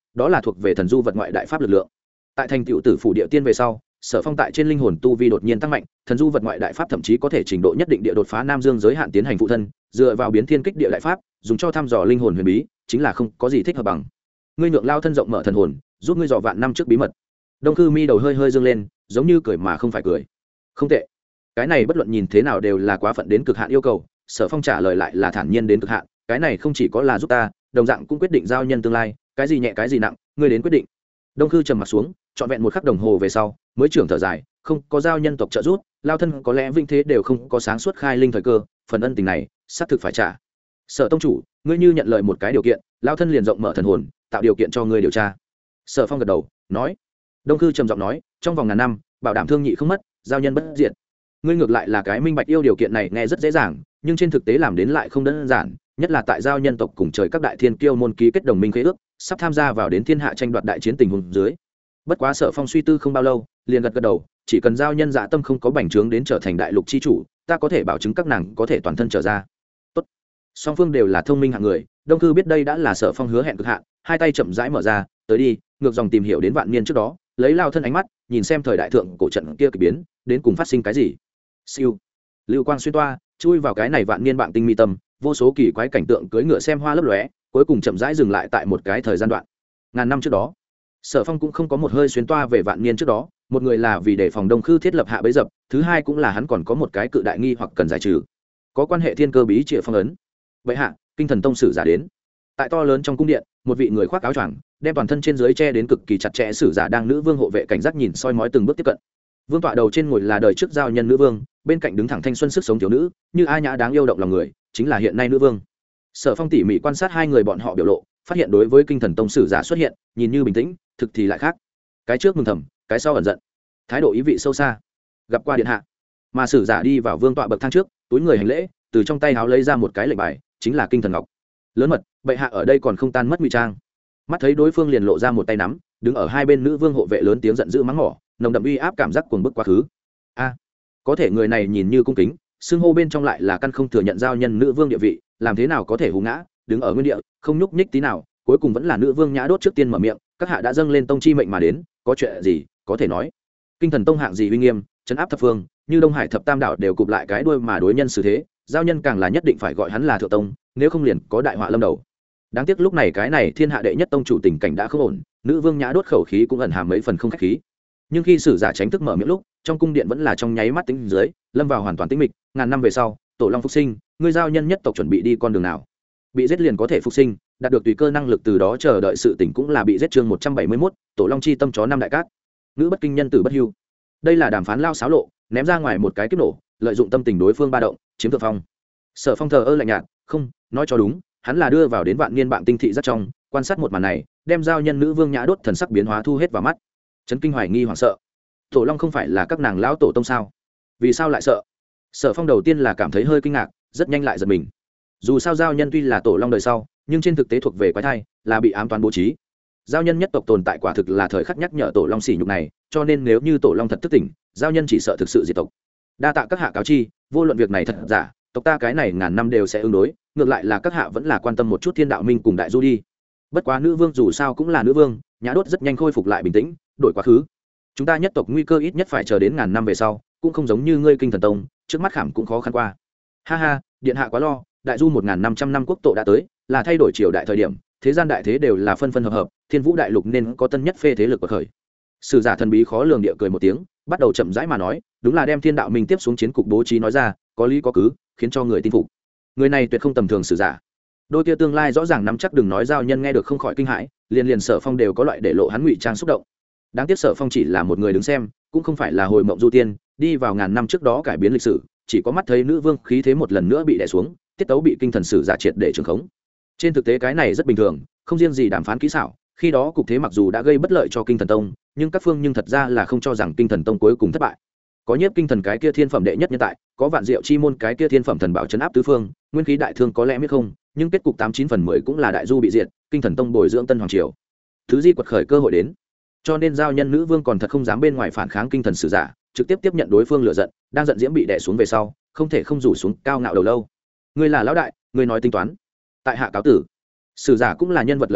đó là thuộc về thần du vật ngoại đại pháp lực lượng. Tại thành tựu tử phủ địa tiên về sau, Sở Phong tại trên linh hồn tu vi đột nhiên tăng mạnh, thần du vật ngoại đại pháp thậm chí có thể trình độ nhất định địa đột phá nam dương giới hạn tiến hành phụ thân, dựa vào biến thiên kích địa đại pháp, dùng cho thăm dò linh hồn huyền bí, chính là không có gì thích hợp bằng. Ngươi nhượng lao thân rộng mở thần hồn, giúp ngươi dò vạn năm trước bí mật. Đông Khư Mi đầu hơi hơi dương lên, giống như cười mà không phải cười. Không tệ. Cái này bất luận nhìn thế nào đều là quá phận đến cực hạn yêu cầu, Sở Phong trả lời lại là thản nhiên đến cực hạn, cái này không chỉ có là giúp ta, đồng dạng cũng quyết định giao nhân tương lai, cái gì nhẹ cái gì nặng, ngươi đến quyết định. Đông Khư trầm mặt xuống, trọn vẹn một khắc đồng hồ về sau mới trưởng thở dài, không có giao nhân tộc trợ giúp, lao thân có lẽ vinh thế đều không có sáng suốt khai linh thời cơ, phần ân tình này xác thực phải trả. Sở tông chủ, ngươi như nhận lời một cái điều kiện, lao thân liền rộng mở thần hồn, tạo điều kiện cho ngươi điều tra. Sở Phong gật đầu nói. Đông Khư trầm giọng nói, trong vòng ngàn năm bảo đảm thương nhị không mất, giao nhân bất diệt. Ngươi ngược lại là cái minh bạch yêu điều kiện này nghe rất dễ dàng, nhưng trên thực tế làm đến lại không đơn giản, nhất là tại giao nhân tộc cùng trời các đại thiên kiêu môn ký kết đồng minh khế ước, sắp tham gia vào đến thiên hạ tranh đoạt đại chiến tình huống dưới. Bất quá Sở Phong suy tư không bao lâu, liền gật gật đầu, chỉ cần giao nhân dạ tâm không có bành trướng đến trở thành đại lục chi chủ, ta có thể bảo chứng các nàng có thể toàn thân trở ra. Tốt. Song phương đều là thông minh hạng người, Đông Cư biết đây đã là Sở Phong hứa hẹn cực hạn, hai tay chậm rãi mở ra, tới đi, ngược dòng tìm hiểu đến vạn niên trước đó, lấy lao thân ánh mắt, nhìn xem thời đại thượng cổ trận kia kỳ biến, đến cùng phát sinh cái gì. Siêu. Lưu quang xuyên toa, chui vào cái này vạn niên bạn tinh mi tâm, vô số kỳ quái cảnh tượng cưỡi ngựa xem hoa lấp lóe, cuối cùng chậm rãi dừng lại tại một cái thời gian đoạn. Ngàn năm trước đó, Sở Phong cũng không có một hơi xuyên toa về vạn niên trước đó, một người là vì để phòng Đông Khư thiết lập hạ bẫy dập, thứ hai cũng là hắn còn có một cái cự đại nghi hoặc cần giải trừ, có quan hệ thiên cơ bí triệt phong ấn. Vậy hạ, Kinh Thần Tông sử giả đến. Tại to lớn trong cung điện, một vị người khoác áo choàng, đem toàn thân trên dưới che đến cực kỳ chặt chẽ sử giả đang nữ vương hộ vệ cảnh giác nhìn soi mói từng bước tiếp cận. Vương tọa đầu trên ngồi là đời trước giao nhân nữ vương, bên cạnh đứng thẳng thanh xuân sức sống thiếu nữ, như a nhã đáng yêu động lòng người, chính là hiện nay nữ vương. Sở Phong tỉ mỉ quan sát hai người bọn họ biểu lộ, phát hiện đối với Kinh Thần Tông sử giả xuất hiện, nhìn như bình tĩnh, thực thì lại khác. Cái trước mừng thầm, cái sau ẩn giận, thái độ ý vị sâu xa. Gặp qua điện hạ. Mà sử giả đi vào vương tọa bậc thang trước, túi người hành lễ, từ trong tay háo lấy ra một cái lệnh bài, chính là Kinh Thần Ngọc. Lớn mật, bệ hạ ở đây còn không tan mất ngụy trang. Mắt thấy đối phương liền lộ ra một tay nắm, đứng ở hai bên nữ vương hộ vệ lớn tiếng giận dữ mắng mỏ, nồng đậm uy áp cảm giác cuồng bức quá khứ. A, có thể người này nhìn như cung kính, xưng hô bên trong lại là căn không thừa nhận giao nhân nữ vương địa vị, làm thế nào có thể hú ngã, đứng ở nguyên địa, không nhúc nhích tí nào, cuối cùng vẫn là nữ vương nhã đốt trước tiên mở miệng, các hạ đã dâng lên tông chi mệnh mà đến, có chuyện gì có thể nói. Kinh Thần Tông hạng gì uy nghiêm, trấn áp thập phương, như Đông Hải thập tam đảo đều cụp lại cái đuôi mà đối nhân xử thế, giao nhân càng là nhất định phải gọi hắn là thượng tông, nếu không liền có đại họa lâm đầu. Đáng tiếc lúc này cái này thiên hạ đệ nhất tông chủ tình cảnh đã không ổn, nữ vương nhã đốt khẩu khí cũng ẩn hàm mấy phần không khách khí. Nhưng khi sử giả tránh thức mở miệng lúc, trong cung điện vẫn là trong nháy mắt tĩnh dưới, lâm vào hoàn toàn tĩnh mịch. Ngàn năm về sau, tổ long phục sinh, ngươi giao nhân nhất tộc chuẩn bị đi con đường nào? Bị giết liền có thể phục sinh, đạt được tùy cơ năng lực từ đó chờ đợi sự tỉnh cũng là bị giết. Chương một trăm bảy mươi mốt, tổ long chi tâm chó năm đại cát. Nữ bất kinh nhân tử bất hưu. Đây là đàm phán lao xáo lộ, ném ra ngoài một cái kiếp nổ, lợi dụng tâm tình đối phương ba động, chiếm thượng phong. Sở Phong thờ ơ lạnh nhạt, không, nói cho đúng, hắn là đưa vào đến vạn niên bạn tinh thị rất trong, quan sát một màn này, đem giao nhân nữ vương nhã đốt thần sắc biến hóa thu hết vào mắt. Chấn kinh hoài nghi hoảng sợ. Tổ long không phải là các nàng lão tổ tông sao? Vì sao lại sợ? Sở Phong đầu tiên là cảm thấy hơi kinh ngạc, rất nhanh lại giật mình. Dù sao giao nhân tuy là tổ long đời sau, nhưng trên thực tế thuộc về quái thai, là bị ám toán bố trí. Giao nhân nhất tộc tồn tại quả thực là thời khắc nhắc nhở tổ long sỉ nhục này, cho nên nếu như tổ long thật thức tỉnh, giao nhân chỉ sợ thực sự diệt tộc. Đa tạ các hạ cáo chi, vô luận việc này thật giả, tộc ta cái này ngàn năm đều sẽ ứng đối, ngược lại là các hạ vẫn là quan tâm một chút thiên đạo minh cùng đại du đi. Bất quá nữ vương dù sao cũng là nữ vương, nhã đốt rất nhanh khôi phục lại bình tĩnh, đổi quá khứ. Chúng ta nhất tộc nguy cơ ít nhất phải chờ đến ngàn năm về sau, cũng không giống như ngươi Kinh Thần Tông, trước mắt khảm cũng khó khăn qua. Ha ha, điện hạ quá lo, đại du một nghìn năm trăm năm quốc tổ đã tới, là thay đổi triều đại thời điểm, thế gian đại thế đều là phân phân hợp hợp, thiên vũ đại lục nên có tân nhất phê thế lực bậc khởi. Sử giả thần bí khó lường địa cười một tiếng, bắt đầu chậm rãi mà nói, đúng là đem thiên đạo minh tiếp xuống chiến cục bố trí nói ra, có lý có cứ, khiến cho người tin phục. Người này tuyệt không tầm thường sử giả. Đôi kia tương lai rõ ràng nắm chắc, đừng nói giao nhân nghe được không khỏi kinh hãi, liền liền Sở Phong đều có loại để lộ hắn ngụy trang xúc động. Đáng tiếc Sở Phong chỉ là một người đứng xem, cũng không phải là hồi mộng du tiên, đi vào ngàn năm trước đó cải biến lịch sử, chỉ có mắt thấy nữ vương khí thế một lần nữa bị đè xuống, tiết tấu bị kinh thần sử giả triệt để trường khống. Trên thực tế cái này rất bình thường, không riêng gì đàm phán kỹ xảo, khi đó cục thế mặc dù đã gây bất lợi cho Kinh Thần Tông, nhưng các phương nhưng thật ra là không cho rằng Kinh Thần Tông cuối cùng thất bại. Có nhiếp kinh thần cái kia thiên phẩm đệ nhất nhân tại, có vạn diệu chi môn cái kia thiên phẩm thần bảo trấn áp tứ phương, nguyên khí đại thương có lẽ biết không, nhưng kết cục tám chín phần mười cũng là đại du bị diệt, Kinh Thần Tông bồi dưỡng tân hoàng triều. Thứ di quật khởi cơ hội đến. Cho nên giao nhân nữ vương còn thật không dám bên ngoài phản kháng kinh thần sử giả, trực tiếp tiếp nhận đối phương lửa giận, đang giận diễm bị đè xuống về sau, không thể không rủ xuống cao ngạo đầu lâu. Ngươi là lão đại, ngươi nói tính toán. Tại hạ cáo tử. Sử giả cũng là nhân vật lợi hại,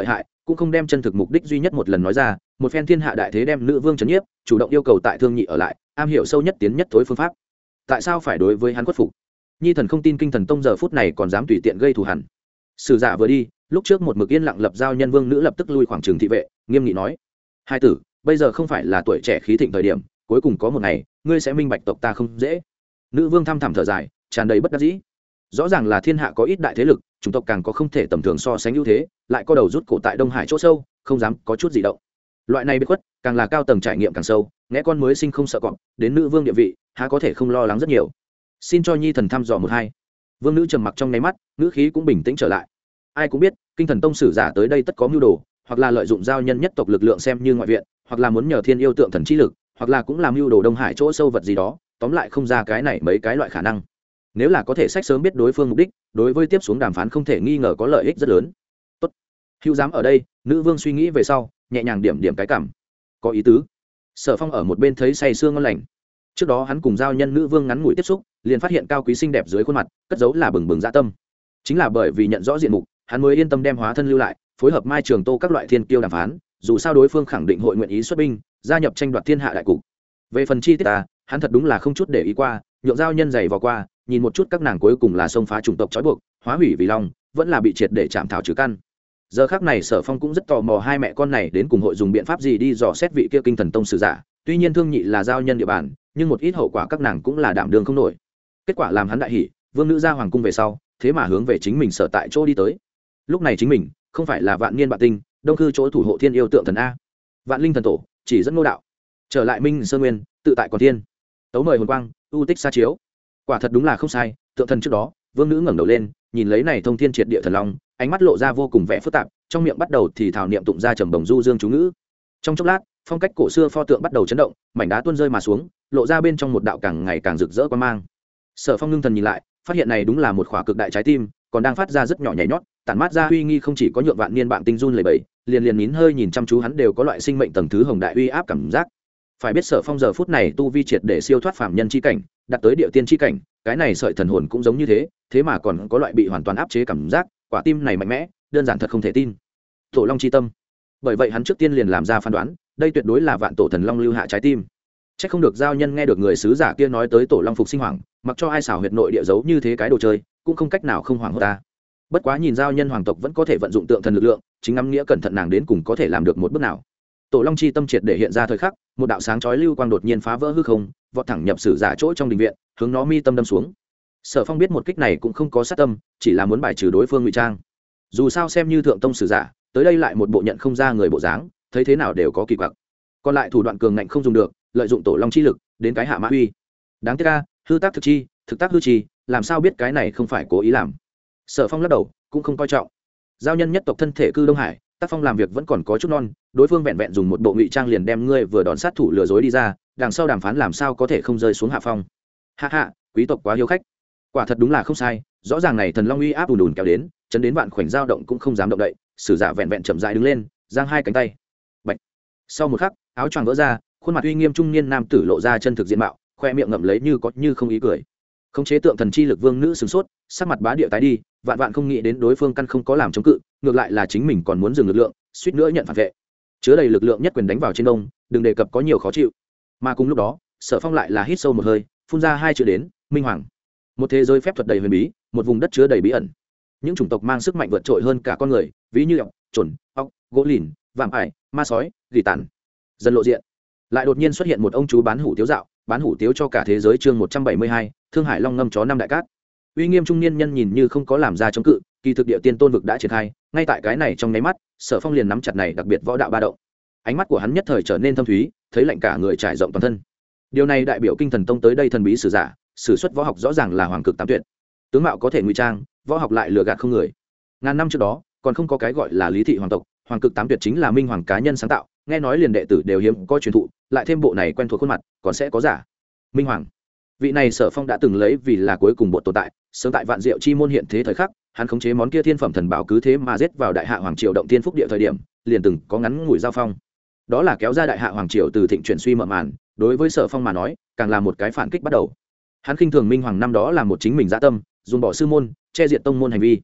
cũng không đem chân thực mục đích duy nhất một lần nói ra. Một phen thiên hạ đại thế đem nữ vương trấn nhiếp, chủ động yêu cầu tại thương nhị ở lại, am hiểu sâu nhất tiến nhất tối phương pháp. Tại sao phải đối với hắn khuất phục? Nhi thần không tin kinh thần tông giờ phút này còn dám tùy tiện gây thù hằn. Sử giả vừa đi, lúc trước một mực yên lặng lập giao nhân vương nữ lập tức lui khoảng trường thị vệ, nghiêm nghị nói: hai tử, bây giờ không phải là tuổi trẻ khí thịnh thời điểm, cuối cùng có một ngày ngươi sẽ minh bạch tộc ta không dễ. Nữ vương thăm thẳm thở dài, tràn đầy bất đắc dĩ. Rõ ràng là thiên hạ có ít đại thế lực, chủng tộc càng có không thể tầm thường so sánh ưu thế, lại có đầu rút cổ tại Đông Hải chỗ sâu, không dám có chút gì động. Loại này biệt khuất, càng là cao tầng trải nghiệm càng sâu, nghe con mới sinh không sợ cọp, đến nữ vương địa vị, há có thể không lo lắng rất nhiều. Xin cho nhi thần thăm dò một hai. Vương nữ trầm mặc trong nháy mắt, ngữ khí cũng bình tĩnh trở lại. Ai cũng biết, kinh thần tông sử giả tới đây tất có mưu đồ, hoặc là lợi dụng giao nhân nhất tộc lực lượng xem như ngoại viện, hoặc là muốn nhờ thiên yêu tượng thần chi lực, hoặc là cũng làm mưu đồ Đông Hải chỗ sâu vật gì đó, tóm lại không ra cái này mấy cái loại khả năng. Nếu là có thể sách sớm biết đối phương mục đích, đối với tiếp xuống đàm phán không thể nghi ngờ có lợi ích rất lớn. Tốt, hữu dám ở đây. Nữ vương suy nghĩ về sau, nhẹ nhàng điểm điểm cái cảm, có ý tứ. Sở Phong ở một bên thấy say sương ngon lành. Trước đó hắn cùng giao nhân nữ vương ngắn ngủi tiếp xúc, liền phát hiện cao quý xinh đẹp dưới khuôn mặt cất giấu là bừng bừng dạ tâm. Chính là bởi vì nhận rõ diện mục, hắn mới yên tâm đem hóa thân lưu lại, phối hợp Mai Trường Tô các loại thiên kiêu đàm phán. Dù sao đối phương khẳng định hội nguyện ý xuất binh, gia nhập tranh đoạt thiên hạ đại cục. Về phần chi tiết ta, hắn thật đúng là không chút để ý qua, nhượng giao nhân giày vào qua, nhìn một chút các nàng cuối cùng là xông phá chủng tộc trói buộc, hóa hủy vì long, vẫn là bị triệt để chạm thảo trừ căn. Giờ khắc này Sở Phong cũng rất tò mò hai mẹ con này đến cùng hội dùng biện pháp gì đi dò xét vị kia kinh thần tông sử giả. Tuy nhiên thương nhị là giao nhân địa bàn, nhưng một ít hậu quả các nàng cũng là đảm đương không nổi. Kết quả làm hắn đại hỉ, vương nữ ra hoàng cung về sau, thế mà hướng về chính mình sở tại chỗ đi tới. Lúc này chính mình không phải là vạn niên bạn tinh, đông khư chỗ thủ hộ thiên yêu tượng thần a, vạn linh thần tổ chỉ dẫn ngô đạo trở lại minh sơn nguyên, tự tại còn thiên tấu mời hồn quang u tích xa chiếu. Quả thật đúng là không sai. Tượng thần trước đó, vương nữ ngẩng đầu lên, nhìn lấy này thông thiên triệt địa thần long, ánh mắt lộ ra vô cùng vẻ phức tạp, trong miệng bắt đầu thì thảo niệm tụng ra trầm đồng du dương chú ngữ. Trong chốc lát, phong cách cổ xưa pho tượng bắt đầu chấn động, mảnh đá tuôn rơi mà xuống, lộ ra bên trong một đạo càng ngày càng rực rỡ quan mang. Sở Phong ngưng thần nhìn lại, phát hiện này đúng là một khỏa cực đại trái tim, còn đang phát ra rất nhỏ nhảy nhót, tản mát ra uy nghi không chỉ có nhượng vạn niên bạn tinh run lẩy bẩy, liền liền nín hơi nhìn chăm chú hắn đều có loại sinh mệnh tầng thứ hồng đại uy áp cảm giác. Phải biết Sở Phong giờ phút này tu vi triệt để siêu thoát phàm nhân chi cảnh, đạt tới địa tiên chi cảnh, cái này sợi thần hồn cũng giống như thế, thế mà còn có loại bị hoàn toàn áp chế cảm giác, quả tim này mạnh mẽ, đơn giản thật không thể tin. Tổ long chi tâm. Bởi vậy hắn trước tiên liền làm ra phán đoán, đây tuyệt đối là vạn tổ thần long lưu hạ trái tim. Chắc không được giao nhân nghe được người sứ giả kia nói tới tổ long phục sinh hoàng, mặc cho ai xảo huyệt nội địa giấu như thế cái đồ chơi, cũng không cách nào không hoảng hốt ta. Bất quá nhìn giao nhân hoàng tộc vẫn có thể vận dụng tượng thần lực lượng, chính ngắm nghĩa cẩn thận nàng đến cùng có thể làm được một bước nào. Tổ long chi tâm triệt để hiện ra thời khắc, một đạo sáng chói lưu quang đột nhiên phá vỡ hư không, vọt thẳng nhập sử giả chỗ trong đình viện, hướng nó mi tâm đâm xuống. Sở Phong biết một kích này cũng không có sát tâm, chỉ là muốn bài trừ đối phương ngụy trang. Dù sao xem như thượng tông sử giả, tới đây lại một bộ nhận không ra người bộ dáng, thấy thế nào đều có kỳ quặc. Còn lại thủ đoạn cường ngạnh không dùng được, lợi dụng tổ long chi lực đến cái hạ mã uy. Đáng tiếc a, hư tác thực chi, thực tác hư chi, làm sao biết cái này không phải cố ý làm. Sở Phong lắc đầu, cũng không coi trọng. Giao nhân nhất tộc thân thể cư Đông Hải, tác phong làm việc vẫn còn có chút non, đối phương vẹn vẹn dùng một bộ ngụy trang liền đem ngươi vừa đòn sát thủ lừa dối đi ra, đằng sau đàm phán làm sao có thể không rơi xuống hạ phong. Hạ hạ, quý tộc quá hiếu khách. Quả thật đúng là không sai, rõ ràng này thần long uy áp ùn ùn kéo đến, chấn đến vạn khoảnh dao động cũng không dám động đậy, sử giả vẹn vẹn chậm rãi đứng lên, giang hai cánh tay. Bạch. Sau một khắc, áo choàng vỡ ra, khuôn mặt uy nghiêm trung niên nam tử lộ ra chân thực diện mạo, khoe miệng ngậm lấy như có như không ý cười. Khống chế tượng thần chi lực vương nữ sửng sốt, sắc mặt bá địa tái đi, vạn vạn không nghĩ đến đối phương căn không có làm chống cự, ngược lại là chính mình còn muốn dừng lực lượng, suýt nữa nhận phản vệ. Chứa đầy lực lượng nhất quyền đánh vào trên đông, đừng đề cập có nhiều khó chịu. Mà cùng lúc đó, Sở Phong lại là hít sâu một hơi, phun ra hai chữ đến, minh hoàng. Một thế giới phép thuật đầy huyền bí, một vùng đất chứa đầy bí ẩn. Những chủng tộc mang sức mạnh vượt trội hơn cả con người, ví như ọc, chuẩn, ọc, gỗ lìn, vạm ải, ma sói, gỉ tàn. Dần lộ diện, lại đột nhiên xuất hiện một ông chú bán hủ tiếu dạo, bán hủ tiếu cho cả thế giới chương một trăm bảy mươi hai, Thương Hải Long ngâm chó năm đại cát. Uy nghiêm trung niên nhân nhìn như không có làm ra chống cự, kỳ thực địa tiên tôn vực đã triển khai, ngay tại cái này trong nháy mắt, Sở Phong liền nắm chặt này đặc biệt võ đạo ba động. Ánh mắt của hắn nhất thời trở nên thâm thúy, thấy lạnh cả người trải rộng toàn thân. Điều này đại biểu kinh thần tông tới đây thần bí sử giả, sử xuất võ học rõ ràng là hoàng cực tám tuyệt. Tướng mạo có thể ngụy trang, võ học lại lừa gạt không người. Ngàn năm trước đó, còn không có cái gọi là lý thị hoàng tộc, hoàng cực tám tuyệt chính là minh hoàng cá nhân sáng tạo, nghe nói liền đệ tử đều hiếm có truyền thụ, lại thêm bộ này quen thuộc khuôn mặt, còn sẽ có giả. Minh hoàng, vị này Sở Phong đã từng lấy vì là cuối cùng bộ tồn tại, sớm tại vạn diệu chi môn hiện thế thời khắc, hắn khống chế món kia thiên phẩm thần bảo cứ thế mà giết vào đại hạ hoàng triều động tiên phúc địa thời điểm, liền từng có ngắn ngủi giao phong. Đó là kéo ra đại hạ hoàng triều từ thịnh chuyển suy mở màn, đối với Sở Phong mà nói, càng là một cái phản kích bắt đầu. Hắn khinh thường minh hoàng năm đó là một chính mình dã tâm, dùng bỏ sư môn, che diệt tông môn hành vi.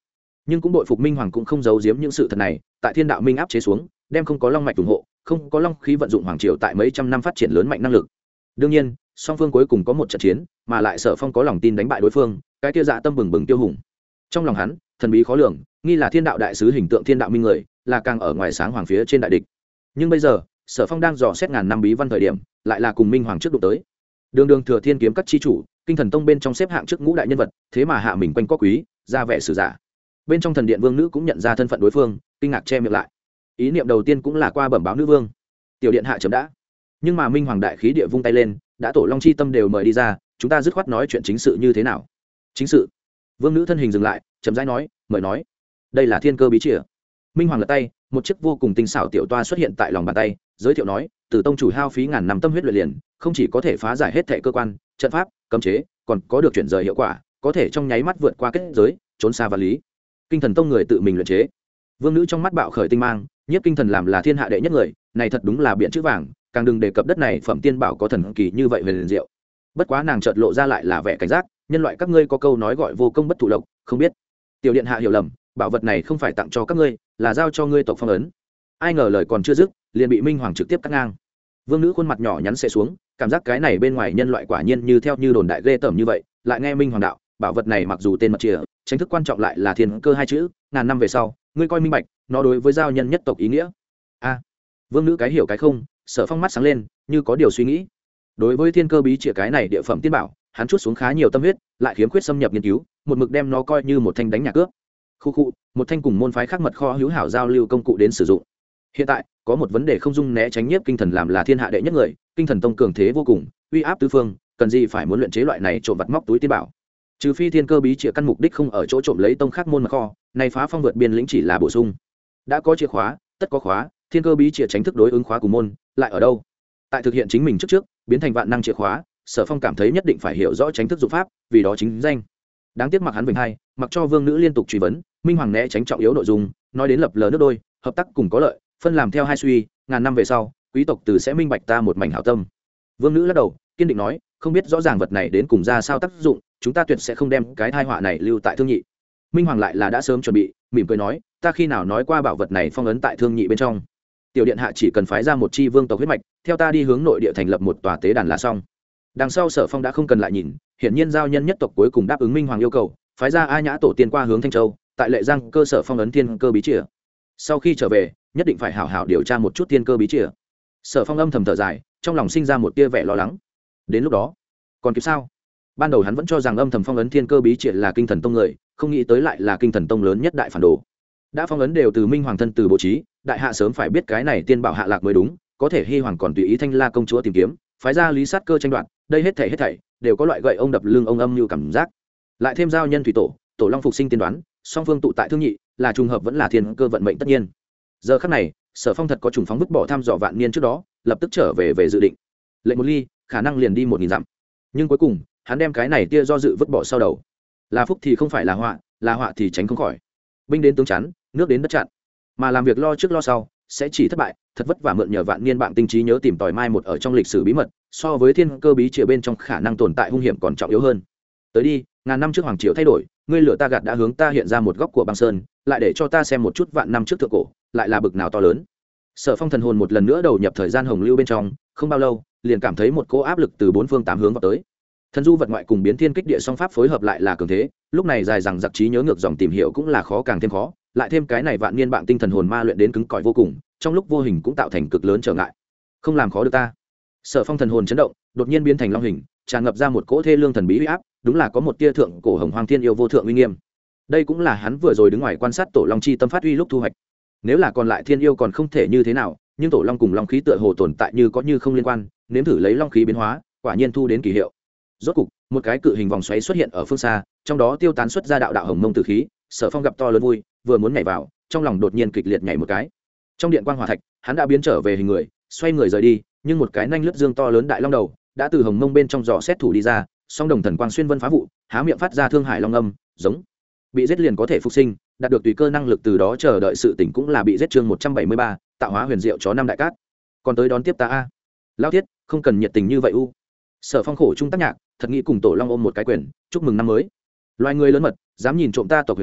nhưng cũng bội phục minh hoàng cũng không giấu giếm những sự thật này. Tại thiên đạo minh áp chế xuống, đem không có long mạch ủng hộ, không có long khí vận dụng hoàng triều tại mấy trăm năm phát triển lớn mạnh năng lực. Đương nhiên song phương cuối cùng có một trận chiến, mà lại Sở Phong có lòng tin đánh bại đối phương, cái kia dạ tâm bừng bừng tiêu hùng. Trong lòng hắn thần bí khó lường, nghi là thiên đạo đại sứ hình tượng thiên đạo minh người, là càng ở ngoài sáng hoàng phía trên đại địch. Nhưng bây giờ Sở Phong đang dò xét ngàn năm bí văn thời điểm, lại là cùng minh hoàng trước đụng tới. Đường đường thừa thiên kiếm các chi chủ, kinh thần tông bên trong xếp hạng trước ngũ đại nhân vật, thế mà hạ mình quanh có quý, ra vẻ sử giả. Bên trong thần điện vương nữ cũng nhận ra thân phận đối phương, kinh ngạc che miệng lại. Ý niệm đầu tiên cũng là qua bẩm báo nữ vương, tiểu điện hạ chấm đã. Nhưng mà minh hoàng đại khí địa vung tay lên, đã tổ long chi tâm đều mời đi ra, chúng ta dứt khoát nói chuyện chính sự như thế nào. Chính sự? Vương nữ thân hình dừng lại, chậm rãi nói, mời nói. Đây là thiên cơ bí chìa. Minh hoàng lật tay, một chiếc vô cùng tinh xảo tiểu toa xuất hiện tại lòng bàn tay, giới thiệu nói, từ tông chủ hao phí ngàn năm tâm huyết luyện liền, không chỉ có thể phá giải hết thảy cơ quan, trận pháp, cấm chế, còn có được chuyển rời hiệu quả, có thể trong nháy mắt vượt qua kết giới, trốn xa vật lý. Kinh thần tông người tự mình luyện chế. Vương nữ trong mắt bạo khởi tinh mang, nhiếp kinh thần làm là thiên hạ đệ nhất người, này thật đúng là biển chữ vàng, càng đừng đề cập đất này phẩm tiên bảo có thần kỳ như vậy về liền diệu. Bất quá nàng chợt lộ ra lại là vẻ cảnh giác, nhân loại các ngươi có câu nói gọi vô công bất thụ lộc, không biết tiểu điện hạ hiểu lầm, bảo vật này không phải tặng cho các ngươi, là giao cho ngươi tộc phong ấn. Ai ngờ lời còn chưa dứt, liền bị minh hoàng trực tiếp cắt ngang. Vương nữ khuôn mặt nhỏ nhắn sẽ xuống, cảm giác cái này bên ngoài nhân loại quả nhiên như theo như đồn đại ghê tởm như vậy, lại nghe minh hoàng đạo, bảo vật này mặc dù tên mật chìa, chính thức quan trọng lại là thiên cơ hai chữ, ngàn năm về sau ngươi coi minh bạch nó đối với giao nhân nhất tộc ý nghĩa. A. Vương nữ cái hiểu cái không, Sở Phong mắt sáng lên, như có điều suy nghĩ. Đối với thiên cơ bí chìa cái này địa phẩm tiên bảo, hắn chút xuống khá nhiều tâm huyết, lại khiếm khuyết xâm nhập nghiên cứu, một mực đem nó coi như một thanh đánh nhà cướp. Khu khu, một thanh cùng môn phái khác mật kho hữu hảo giao lưu công cụ đến sử dụng. Hiện tại có một vấn đề không dung né tránh, nhiếp kinh thần làm là thiên hạ đệ nhất người, kinh thần tông cường thế vô cùng, uy áp tứ phương, cần gì phải muốn luyện chế loại này trộm vặt móc túi tiên bảo. Trừ phi thiên cơ bí chìa căn mục đích không ở chỗ trộm lấy tông khác môn mật kho, này phá phong vượt biên lĩnh chỉ là bổ sung. Đã có chìa khóa, tất có khóa, thiên cơ bí chìa tránh thức đối ứng khóa của môn, lại ở đâu? Tại thực hiện chính mình trước trước, biến thành vạn năng chìa khóa, Sở Phong cảm thấy nhất định phải hiểu rõ tránh thức dụng pháp, vì đó chính danh. Đáng tiếc mặc hắn vinh hai, mặc cho vương nữ liên tục truy vấn, minh hoàng né tránh trọng yếu nội dung, nói đến lập lờ nước đôi, hợp tác cùng có lợi, phân làm theo hai suy, ngàn năm về sau, quý tộc từ sẽ minh bạch ta một mảnh hảo tâm. Vương nữ lắc đầu, kiên định nói, không biết rõ ràng vật này đến cùng ra sao tác dụng, chúng ta tuyệt sẽ không đem cái tai họa này lưu tại thương nhị. Minh hoàng lại là đã sớm chuẩn bị, mỉm cười nói, ta khi nào nói qua bảo vật này phong ấn tại thương nhị bên trong. Tiểu điện hạ chỉ cần phái ra một chi vương tộc huyết mạch, theo ta đi hướng nội địa thành lập một tòa tế đàn là xong. Đằng sau Sở Phong đã không cần lại nhìn, hiển nhiên giao nhân nhất tộc cuối cùng đáp ứng minh hoàng yêu cầu, phái ra A Nhã tổ tiên qua hướng Thanh Châu, tại Lệ Giang cơ sở phong ấn thiên cơ bí chìa. Sau khi trở về, nhất định phải hảo hảo điều tra một chút thiên cơ bí chìa. Sở Phong âm thầm thở dài, trong lòng sinh ra một tia vẻ lo lắng. Đến lúc đó, còn kịp sao? Ban đầu hắn vẫn cho rằng âm thầm phong ấn thiên cơ bí chìa là kinh thần tông người, không nghĩ tới lại là kinh thần tông lớn nhất đại phản đồ. Đã phong ấn đều từ minh hoàng thân từ bố trí, đại hạ sớm phải biết cái này tiên bảo hạ lạc mới đúng, có thể Hy hoàng còn tùy ý Thanh La công chúa tìm kiếm, phái ra Lý Sát Cơ tranh đoạt, đây hết thảy hết thảy đều có loại gậy ông đập lưng ông âm như cảm giác. Lại thêm giao nhân thủy tổ, tổ long phục sinh tiên đoán, song phương tụ tại thương nhị, là trùng hợp vẫn là thiên cơ vận mệnh tất nhiên. Giờ khắc này, Sở Phong thật có trùng phóng vứt bỏ thăm dò vạn niên trước đó, lập tức trở về về dự định. Lệnh một ly, khả năng liền đi một nghìn dặm. Nhưng cuối cùng, hắn đem cái này tia do dự vứt bỏ sau đầu. Là phúc thì không phải là họa, là họa thì tránh không khỏi. Binh đến tướng chắn, nước đến đất chặn. Mà làm việc lo trước lo sau, sẽ chỉ thất bại, thật vất vả mượn nhờ vạn niên bạn tinh trí nhớ tìm tòi mai một ở trong lịch sử bí mật, so với thiên cơ bí chìa bên trong khả năng tồn tại hung hiểm còn trọng yếu hơn. Tới đi, ngàn năm trước hoàng triều thay đổi, ngươi lửa ta gạt đã hướng ta hiện ra một góc của băng sơn, lại để cho ta xem một chút vạn năm trước thượng cổ, lại là bực nào to lớn. Sở Phong thần hồn một lần nữa đầu nhập thời gian hồng lưu bên trong, không bao lâu, liền cảm thấy một cỗ áp lực từ bốn phương tám hướng vào tới. Thần du vật ngoại cùng biến thiên kích địa song pháp phối hợp lại là cường thế, lúc này dài rằng giặc trí nhớ ngược dòng tìm hiểu cũng là khó càng thêm khó, lại thêm cái này vạn niên bạn tinh thần hồn ma luyện đến cứng cỏi vô cùng, trong lúc vô hình cũng tạo thành cực lớn trở ngại. Không làm khó được ta. Sở Phong thần hồn chấn động, đột nhiên biến thành long hình, tràn ngập ra một cỗ thê lương thần bí uy áp, đúng là có một tia thượng cổ hồng hoang thiên yêu vô thượng uy nghiêm. Đây cũng là hắn vừa rồi đứng ngoài quan sát tổ long chi tâm phát uy lúc thu hoạch. Nếu là còn lại thiên yêu còn không thể như thế nào, nhưng tổ long cùng long khí tựa hồ tồn tại như có như không liên quan, nếm thử lấy long khí biến hóa, quả nhiên thu đến kỳ hiệu. Rốt cục, một cái cự hình vòng xoáy xuất hiện ở phương xa, trong đó tiêu tán xuất ra đạo đạo hồng mông tử khí. Sở Phong gặp to lớn vui, vừa muốn nhảy vào, trong lòng đột nhiên kịch liệt nhảy một cái. Trong điện quang hỏa thạch, hắn đã biến trở về hình người, xoay người rời đi, nhưng một cái nanh lướt dương to lớn đại long đầu đã từ hồng mông bên trong giò xét thủ đi ra, song đồng thần quang xuyên vân phá vụ, há miệng phát ra thương hải long âm, giống bị giết liền có thể phục sinh, đạt được tùy cơ năng lực từ đó chờ đợi sự tỉnh cũng là bị giết chương một trăm bảy mươi ba, tạo hóa huyền diệu chó năm đại cát. Còn tới đón tiếp ta a. Lão thiết, không cần nhiệt tình như vậy u. Sở Phong khổ trung tác nhạc, thật nghĩ cùng tổ long ôm một cái quyền, chúc mừng năm mới. Loài người lớn mật, dám nhìn trộm ta tộc huyền bí,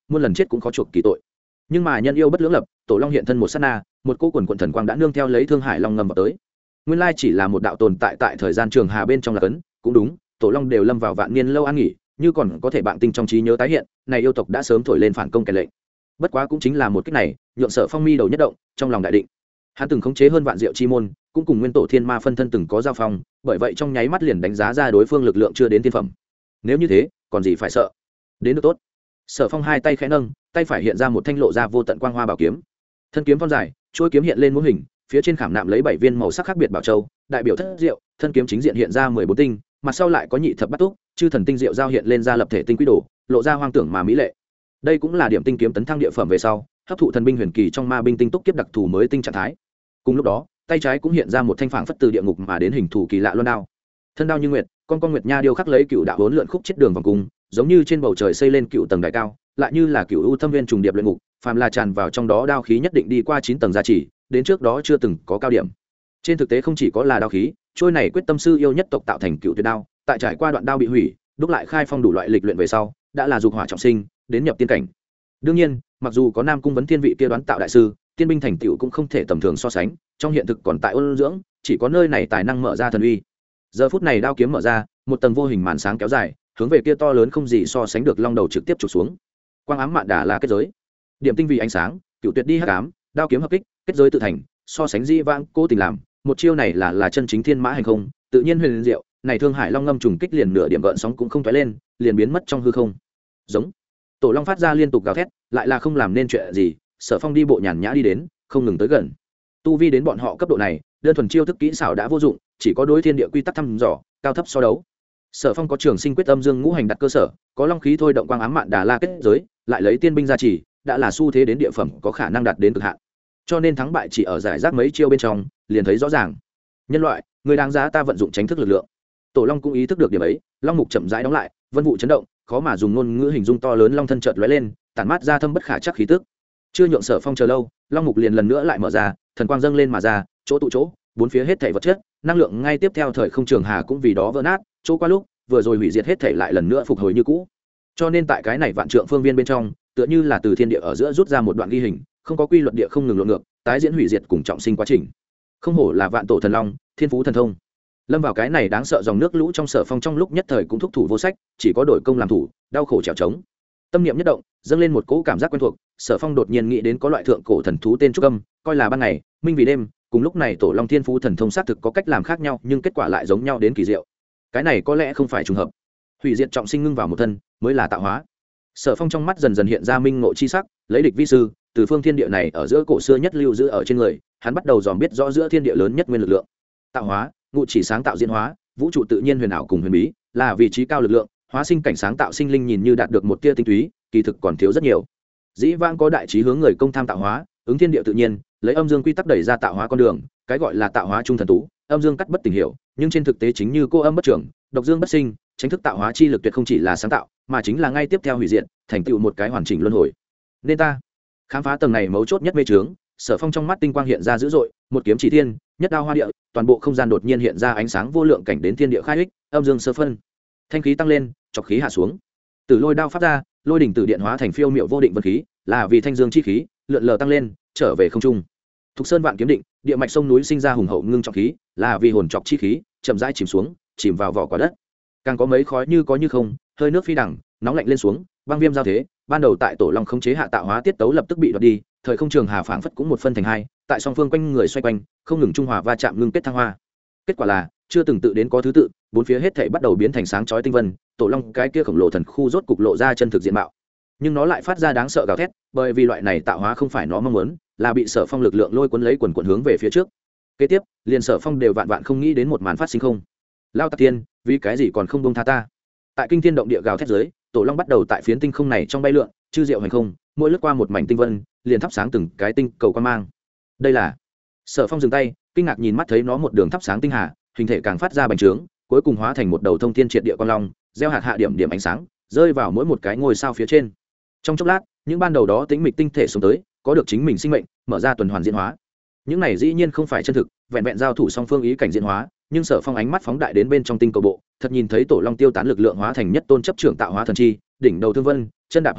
muôn lần chết cũng khó chuộc kỳ tội. Nhưng mà nhân yêu bất lưỡng lập, tổ long hiện thân một sát na, một cỗ quần quần thần quang đã nương theo lấy thương hải long ngầm vào tới. Nguyên lai chỉ là một đạo tồn tại tại thời gian trường hà bên trong là cấn, cũng đúng, tổ long đều lâm vào vạn niên lâu an nghỉ, như còn có thể bạn tinh trong trí nhớ tái hiện, này yêu tộc đã sớm thổi lên phản công kẻ lệnh. Bất quá cũng chính là một cách này, nhượng Sở Phong mi đầu nhất động, trong lòng đại định. Hắn từng khống chế hơn vạn diệu chi môn, cũng cùng nguyên tổ thiên ma phân thân từng có giao phong, bởi vậy trong nháy mắt liền đánh giá ra đối phương lực lượng chưa đến tiên phẩm. Nếu như thế, còn gì phải sợ? Đến được tốt. Sở Phong hai tay khẽ nâng, tay phải hiện ra một thanh lộ ra vô tận quang hoa bảo kiếm. Thân kiếm phong dài, chuôi kiếm hiện lên mũ hình, phía trên khảm nạm lấy bảy viên màu sắc khác biệt bảo châu, đại biểu thất diệu, thân kiếm chính diện hiện ra mười bốn tinh, mặt sau lại có nhị thập bát túc, chư thần tinh diệu giao hiện lên ra lập thể tinh quý đồ, lộ ra hoang tưởng mà mỹ lệ. Đây cũng là điểm tinh kiếm tấn thăng địa phẩm về sau, hấp thụ thần binh huyền kỳ trong ma binh tinh túc kiếp đặc thù mới tinh trạng thái. Cùng lúc đó, tay trái cũng hiện ra một thanh phảng phất từ địa ngục mà đến hình thù kỳ lạ luân đao. Thân đao như nguyệt, con con nguyệt nha điêu khắc lấy cựu đạo hỗn lượn khúc chết đường vòng cung, giống như trên bầu trời xây lên cựu tầng đài cao, lại như là cựu u thâm viên trùng điệp luyện ngục, phàm là tràn vào trong đó đao khí nhất định đi qua chín tầng gia trì, đến trước đó chưa từng có cao điểm. Trên thực tế không chỉ có là đao khí, trôi này quyết tâm sư yêu nhất tộc tạo thành cựu tuyệt đao, tại trải qua đoạn đao bị hủy, đúc lại khai phong đủ loại lịch luyện về sau, đã là dục hỏa trọng sinh, đến nhập tiên cảnh. Đương nhiên, mặc dù có Nam Cung Vấn Thiên vị kia đoán tạo đại sư, tiên binh thành tựu cũng không thể tầm thường so sánh, trong hiện thực còn tại ôn dưỡng, chỉ có nơi này tài năng mở ra thần uy. Giờ phút này đao kiếm mở ra, một tầng vô hình màn sáng kéo dài, hướng về kia to lớn không gì so sánh được long đầu trực tiếp chụp xuống. Quang ám mạn đà là kết giới, điểm tinh vì ánh sáng, cựu tuyệt đi hắc ám, đao kiếm hợp kích, kết giới tự thành, so sánh di vãng cố tình làm, một chiêu này là là chân chính thiên mã hành không, tự nhiên huyền diệu, này thương hải long ngâm trùng kích liền nửa điểm gợn sóng cũng không toé lên, liền biến mất trong hư không. Giống tổ long phát ra liên tục gào thét, lại là không làm nên chuyện gì. Sở Phong đi bộ nhàn nhã đi đến, không ngừng tới gần. Tu vi đến bọn họ cấp độ này, đơn thuần chiêu thức kỹ xảo đã vô dụng, chỉ có đối thiên địa quy tắc thăm dò, cao thấp so đấu. Sở Phong có trường sinh quyết âm dương ngũ hành đặt cơ sở, có long khí thôi động quang ám mạn đà la kết giới, lại lấy tiên binh gia trì, đã là xu thế đến địa phẩm có khả năng đạt đến cực hạn. Cho nên thắng bại chỉ ở giải rác mấy chiêu bên trong, liền thấy rõ ràng. Nhân loại, người đáng giá ta vận dụng tránh thức lực lượng. Tổ long cũng ý thức được điểm ấy, long mục chậm rãi đóng lại, vân vụ chấn động, khó mà dùng ngôn ngữ hình dung to lớn long thân chợt lóe lên, tản mát ra thâm bất khả chắc khí tức. Chưa nhượng Sở Phong chờ lâu, long mục liền lần nữa lại mở ra, thần quang dâng lên mà ra, chỗ tụ chỗ, bốn phía hết thảy vật chất, năng lượng ngay tiếp theo thời không trường hà cũng vì đó vỡ nát, chỗ qua lúc, vừa rồi hủy diệt hết thảy lại lần nữa phục hồi như cũ. Cho nên tại cái này vạn trượng phương viên bên trong, tựa như là từ thiên địa ở giữa rút ra một đoạn ghi hình, không có quy luật địa không ngừng lộn ngược, tái diễn hủy diệt cùng trọng sinh quá trình. Không hổ là vạn tổ thần long, thiên phú thần thông. Lâm vào cái này đáng sợ dòng nước lũ trong Sở Phong trong lúc nhất thời cũng thúc thủ vô sách, chỉ có đổi công làm thủ, đau khổ trèo trống. Tâm niệm nhất động, dâng lên một cỗ cảm giác quen thuộc, Sở Phong đột nhiên nghĩ đến có loại thượng cổ thần thú tên trúc âm, coi là ban ngày, minh vì đêm, cùng lúc này tổ long thiên phú thần thông xác thực có cách làm khác nhau, nhưng kết quả lại giống nhau đến kỳ diệu. Cái này có lẽ không phải trùng hợp. Hủy diệt trọng sinh ngưng vào một thân, mới là tạo hóa. Sở Phong trong mắt dần dần hiện ra minh ngộ chi sắc, lấy địch vi sư, từ phương thiên địa này ở giữa cổ xưa nhất lưu giữ ở trên người, hắn bắt đầu dòm biết rõ giữa thiên địa lớn nhất nguyên lực lượng. Tạo hóa, ngụ chỉ sáng tạo diễn hóa, vũ trụ tự nhiên huyền ảo cùng huyền bí, là vị trí cao lực lượng, hóa sinh cảnh sáng tạo sinh linh nhìn như đạt được một tia tinh túy, kỳ thực còn thiếu rất nhiều. Dĩ vãng có đại trí hướng người công tham tạo hóa, ứng thiên địa tự nhiên, lấy âm dương quy tắc đẩy ra tạo hóa con đường, cái gọi là tạo hóa trung thần tú, âm dương cắt bất tình hiểu, nhưng trên thực tế chính như cô âm bất trưởng, độc dương bất sinh, chính thức tạo hóa chi lực tuyệt không chỉ là sáng tạo, mà chính là ngay tiếp theo hủy diệt, thành tựu một cái hoàn chỉnh luân hồi. Nên ta khám phá tầng này mấu chốt nhất mê trướng. Sở Phong trong mắt tinh quang hiện ra dữ dội, một kiếm chỉ thiên, nhất đao hoa địa, toàn bộ không gian đột nhiên hiện ra ánh sáng vô lượng cảnh đến thiên địa khai ích, âm dương sơ phân, thanh khí tăng lên, trọc khí hạ xuống. Từ lôi đao phát ra, lôi đỉnh từ điện hóa thành phiêu miệu vô định vân khí, là vì thanh dương chi khí lượn lờ tăng lên, trở về không trung. Thục sơn vạn kiếm định, địa mạch sông núi sinh ra hùng hậu ngưng trọng khí, là vì hồn trọc chi khí chậm rãi chìm xuống, chìm vào vỏ quả đất. Càng có mấy khói như có như không, hơi nước phi đằng, nóng lạnh lên xuống, băng viêm giao thế, ban đầu tại tổ long khống chế hạ tạo hóa tiết tấu lập tức bị đoạt đi, thời không trường hà phảng phất cũng một phân thành hai, tại song phương quanh người xoay quanh, không ngừng trung hòa va chạm ngưng kết thăng hoa. Kết quả là chưa từng tự đến có thứ tự, bốn phía hết thảy bắt đầu biến thành sáng chói tinh vân, tổ long cái kia khổng lồ thần khu rốt cục lộ ra chân thực diện mạo. Nhưng nó lại phát ra đáng sợ gào thét, bởi vì loại này tạo hóa không phải nó mong muốn, là bị Sở Phong lực lượng lôi cuốn lấy quần quần hướng về phía trước. Kế tiếp, liền Sở Phong đều vạn vạn không nghĩ đến một màn phát sinh không. Lao Tạc Tiên, vì cái gì còn không buông tha ta? Tại kinh thiên động địa gào thét dưới, tổ long bắt đầu tại phiến tinh không này trong bay lượn, chư diệu hành không, mỗi lướt qua một mảnh tinh vân, liền thắp sáng từng cái tinh cầu quan mang. Đây là Sở Phong dừng tay, kinh ngạc nhìn mắt thấy nó một đường thắp sáng tinh hà, hình thể càng phát ra bành trướng, cuối cùng hóa thành một đầu thông thiên triệt địa quang long, gieo hạt hạ điểm điểm ánh sáng, rơi vào mỗi một cái ngôi sao phía trên. Trong chốc lát, những ban đầu đó tĩnh mịch tinh thể xuống tới, có được chính mình sinh mệnh, mở ra tuần hoàn diễn hóa. Những này dĩ nhiên không phải chân thực, vẹn vẹn giao thủ song phương ý cảnh diễn hóa, nhưng Sở Phong ánh mắt phóng đại đến bên trong tinh cầu bộ, thật nhìn thấy tổ long tiêu tán lực lượng hóa thành nhất tôn chấp trưởng tạo hóa thần chi, đỉnh đầu thương vân, chân đạp hậu thổ,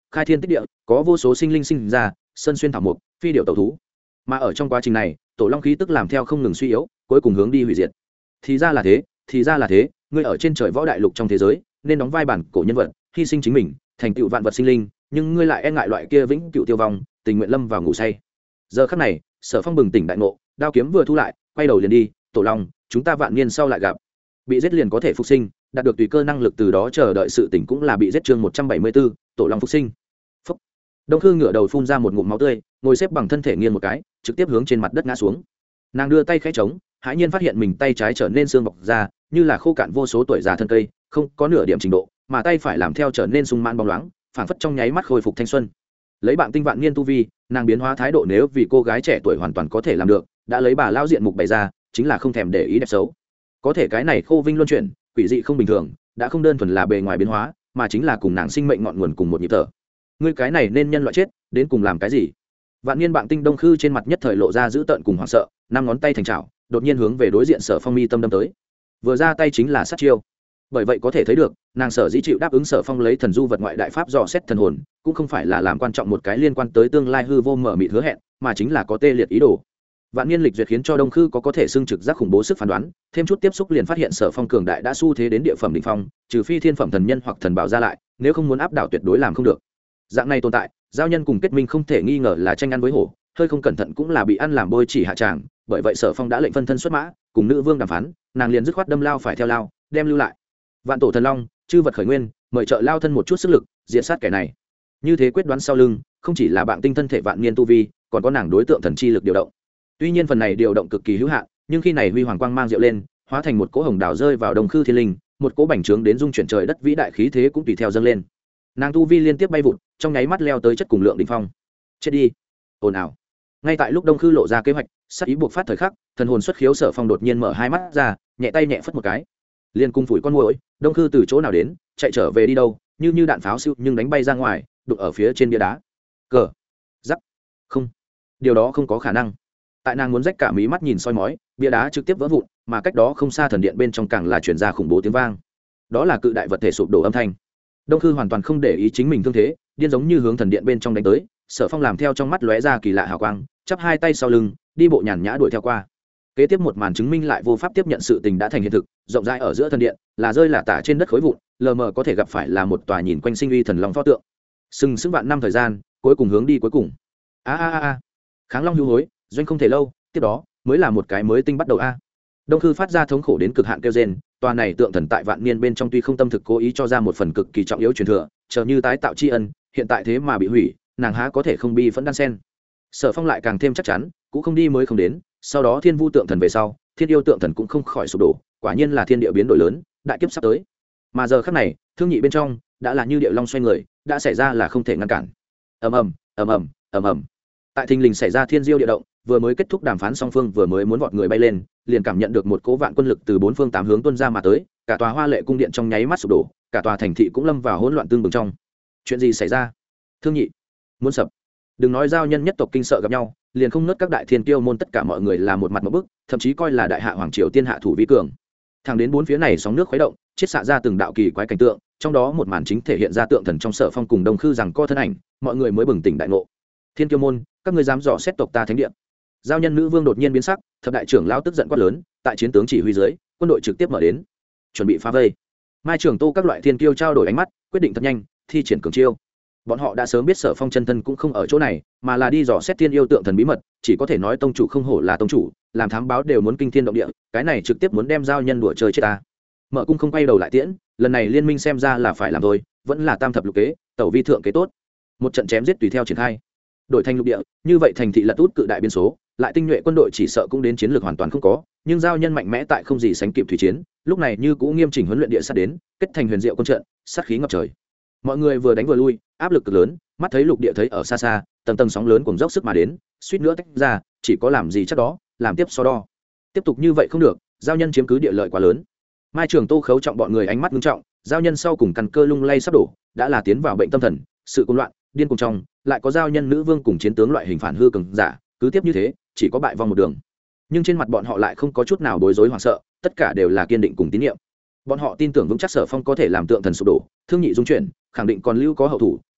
khai thiên tích địa, có vô số sinh linh sinh ra, sơn xuyên thảo mục, phi điệu tẩu thú. Mà ở trong quá trình này, tổ long khí tức làm theo không ngừng suy yếu, cuối cùng hướng đi hủy diệt. Thì ra là thế, thì ra là thế, ngươi ở trên trời võ đại lục trong thế giới, nên đóng vai bản cổ nhân vật, hy sinh chính mình, thành tựu vạn vật sinh linh, nhưng ngươi lại e ngại loại kia vĩnh cửu tiêu vong, tình nguyện lâm vào ngủ say. Giờ khắc này, Sở Phong bừng tỉnh đại ngộ, đao kiếm vừa thu lại, quay đầu liền đi, tổ long, chúng ta vạn niên sau lại gặp. Bị giết liền có thể phục sinh, đạt được tùy cơ năng lực từ đó chờ đợi sự tỉnh cũng là bị giết chương một trăm bảy mươi 174, tổ long phục sinh. Phúc. Đông Khư ngửa đầu phun ra một ngụm máu tươi, ngồi xếp bằng thân thể nghiêng một cái, trực tiếp hướng trên mặt đất ngã xuống. Nàng đưa tay khẽ trống, hãi nhiên phát hiện mình tay trái trở nên xương bọc ra, như là khô cạn vô số tuổi già thân cây, không có nửa điểm trình độ, mà tay phải làm theo trở nên sung mãn bóng loáng, phảng phất trong nháy mắt khôi phục thanh xuân. Lấy bạn tinh vạn niên tu vi, nàng biến hóa thái độ nếu vì cô gái trẻ tuổi hoàn toàn có thể làm được, đã lấy bà lao diện mục bày ra, chính là không thèm để ý đẹp xấu. Có thể cái này khô vinh luân chuyển, quỷ dị không bình thường, đã không đơn thuần là bề ngoài biến hóa, mà chính là cùng nàng sinh mệnh ngọn nguồn cùng một nhịp thở. Ngươi cái này nên nhân loại chết, đến cùng làm cái gì? Vạn niên bạn tinh Đông Khư trên mặt nhất thời lộ ra dữ tợn cùng hoảng sợ, năm ngón tay thành chảo, đột nhiên hướng về đối diện Sở Phong mi tâm đâm tới. Vừa ra tay chính là sát chiêu. Bởi vậy có thể thấy được, nàng Sở dĩ chịu đáp ứng Sở Phong lấy thần du vật ngoại đại pháp dò xét thần hồn, cũng không phải là làm quan trọng một cái liên quan tới tương lai hư vô mở mịt hứa hẹn, mà chính là có tê liệt ý đồ. Vạn niên lịch duyệt khiến cho Đông Khư có có thể xưng trực giác khủng bố sức phán đoán, thêm chút tiếp xúc liền phát hiện Sở Phong cường đại đã xu thế đến địa phẩm đỉnh phong, trừ phi thiên phẩm thần nhân hoặc thần bảo ra lại, nếu không muốn áp đảo tuyệt đối làm không được. Dạng này tồn tại, giao nhân cùng kết minh không thể nghi ngờ là tranh ăn với hổ, hơi không cẩn thận cũng là bị ăn làm bôi chỉ hạ tràng, bởi vậy Sở Phong đã lệnh phân thân xuất mã, cùng nữ vương đàm phán, nàng liền dứt khoát đâm lao phải theo lao, đem lưu lại. Vạn tổ thần long, chư vật khởi nguyên, mời trợ lao thân một chút sức lực, diệt sát kẻ này. Như thế quyết đoán sau lưng, không chỉ là bạn tinh thân thể vạn niên tu vi, còn có nàng đối tượng thần chi lực điều động. Tuy nhiên phần này điều động cực kỳ hữu hạn, nhưng khi này huy hoàng quang mang diệu lên, hóa thành một cỗ hồng đào rơi vào Đông Khư thiên linh, một cỗ bành trướng đến dung chuyển trời đất vĩ đại khí thế cũng tùy theo dâng lên. Nàng tu vi liên tiếp bay vụt, trong nháy mắt leo tới chất cùng lượng đỉnh phong. Chết đi! Ồn ào. Ngay tại lúc Đông Khư lộ ra kế hoạch, sát ý buộc phát thời khắc, thần hồn xuất khiếu Sở Phong đột nhiên mở hai mắt ra, nhẹ tay nhẹ phất một cái, liền cung phủi con muỗi. Đông Khư từ chỗ nào đến, chạy trở về đi đâu, như như đạn pháo siêu nhưng đánh bay ra ngoài, đụng ở phía trên bia đá. Cờ, rắc, không, điều đó không có khả năng. Tại nàng muốn rách cả mí mắt nhìn soi mói, bia đá trực tiếp vỡ vụn, mà cách đó không xa thần điện bên trong càng là truyền ra khủng bố tiếng vang. Đó là cự đại vật thể sụp đổ âm thanh. Đông Khư hoàn toàn không để ý chính mình thương thế, điên giống như hướng thần điện bên trong đánh tới. Sở Phong làm theo trong mắt lóe ra kỳ lạ hào quang, chắp hai tay sau lưng, đi bộ nhàn nhã đuổi theo qua. Kế tiếp một màn chứng minh lại vô pháp tiếp nhận sự tình đã thành hiện thực, rộng rãi ở giữa thần điện, là rơi là tả trên đất khối vụn, lờ mờ có thể gặp phải là một tòa nhìn quanh sinh uy thần long pho tượng. Sừng sững vạn năm thời gian, cuối cùng hướng đi cuối cùng. A a a a. Kháng long hưu hối, doanh không thể lâu, tiếp đó mới là một cái mới tinh bắt đầu a. Đông Khư phát ra thống khổ đến cực hạn kêu rên, tòa này tượng thần tại vạn niên bên trong tuy không tâm thực cố ý cho ra một phần cực kỳ trọng yếu truyền thừa, chờ như tái tạo tri ân, hiện tại thế mà bị hủy, nàng há có thể không bi phẫn đan sen. Sở Phong lại càng thêm chắc chắn, cũng không đi mới không đến, sau đó Thiên Vu tượng thần về sau, Thiên Yêu tượng thần cũng không khỏi sụp đổ, quả nhiên là thiên địa biến đổi lớn, đại kiếp sắp tới. Mà giờ khắc này, thương nhị bên trong đã là như điệu long xoay người, đã xảy ra là không thể ngăn cản. Ầm ầm, ầm ầm, ầm ầm. Tại thình lình xảy ra thiên diêu địa động, vừa mới kết thúc đàm phán song phương vừa mới muốn vọt người bay lên, liền cảm nhận được một cỗ vạn quân lực từ bốn phương tám hướng tuôn ra mà tới, cả tòa Hoa Lệ cung điện trong nháy mắt sụp đổ, cả tòa thành thị cũng lâm vào hỗn loạn tương bừng trong. Chuyện gì xảy ra? Thương nhị muốn sập. Đừng nói giao nhân nhất tộc kinh sợ gặp nhau, liền không nớt các đại thiên kiêu môn tất cả mọi người là một mặt một bức, thậm chí coi là đại hạ hoàng triều tiên hạ thủ vi cường. Thẳng đến bốn phía này sóng nước khuấy động, chiết xạ ra từng đạo kỳ quái cảnh tượng, trong đó một màn chính thể hiện ra tượng thần trong Sở Phong cùng Đông Khư rằng co thân ảnh, mọi người mới bừng tỉnh đại ngộ. Thiên kiêu môn, các ngươi dám dò xét tộc ta thánh địa? Giao nhân nữ vương đột nhiên biến sắc, thập đại trưởng lão tức giận quát lớn, tại chiến tướng chỉ huy dưới, quân đội trực tiếp mở đến, chuẩn bị phá vây. Mai trưởng Tô các loại thiên kiêu trao đổi ánh mắt, quyết định thật nhanh, thi triển cường chiêu. Bọn họ đã sớm biết Sở Phong chân thân cũng không ở chỗ này, mà là đi dò xét thiên yêu tượng thần bí mật, chỉ có thể nói tông chủ không hổ là tông chủ, làm thám báo đều muốn kinh thiên động địa, cái này trực tiếp muốn đem giao nhân đùa chơi chết ta. Mở cung không quay đầu lại tiễn, lần này liên minh xem ra là phải làm thôi, vẫn là tam thập lục kế, tẩu vi thượng kế tốt. Một trận chém giết tùy theo triển khai. Đổi thành lục địa, như vậy thành thị lật út cự đại biên số, lại tinh nhuệ quân đội chỉ sợ cũng đến chiến lược hoàn toàn không có, nhưng giao nhân mạnh mẽ tại không gì sánh kịp thủy chiến, lúc này như cũng nghiêm chỉnh huấn luyện địa sát đến, kết thành huyền diệu quân trận, sát khí ngập trời. Mọi người vừa đánh vừa lui, áp lực cực lớn, mắt thấy lục địa thấy ở xa xa, tầng tầng sóng lớn cùng dốc sức mà đến, suýt nữa tách ra, chỉ có làm gì chắc đó, làm tiếp so đo. Tiếp tục như vậy không được, giao nhân chiếm cứ địa lợi quá lớn. Mai Trường Tô khấu trọng bọn người ánh mắt nghiêm trọng, giao nhân sau cùng căn cơ lung lay sắp đổ, đã là tiến vào bệnh tâm thần, sự cuồng loạn, điên cuồng trong, lại có giao nhân nữ vương cùng chiến tướng loại hình phản hư cường giả, cứ tiếp như thế, chỉ có bại vong một đường. Nhưng trên mặt bọn họ lại không có chút nào bối rối hoảng sợ, tất cả đều là kiên định cùng tín nhiệm. Bọn họ tin tưởng vững chắc Sở Phong có thể làm tượng thần sụp đổ, thương nhị dung chuyển, khẳng định còn lưu có hậu thủ,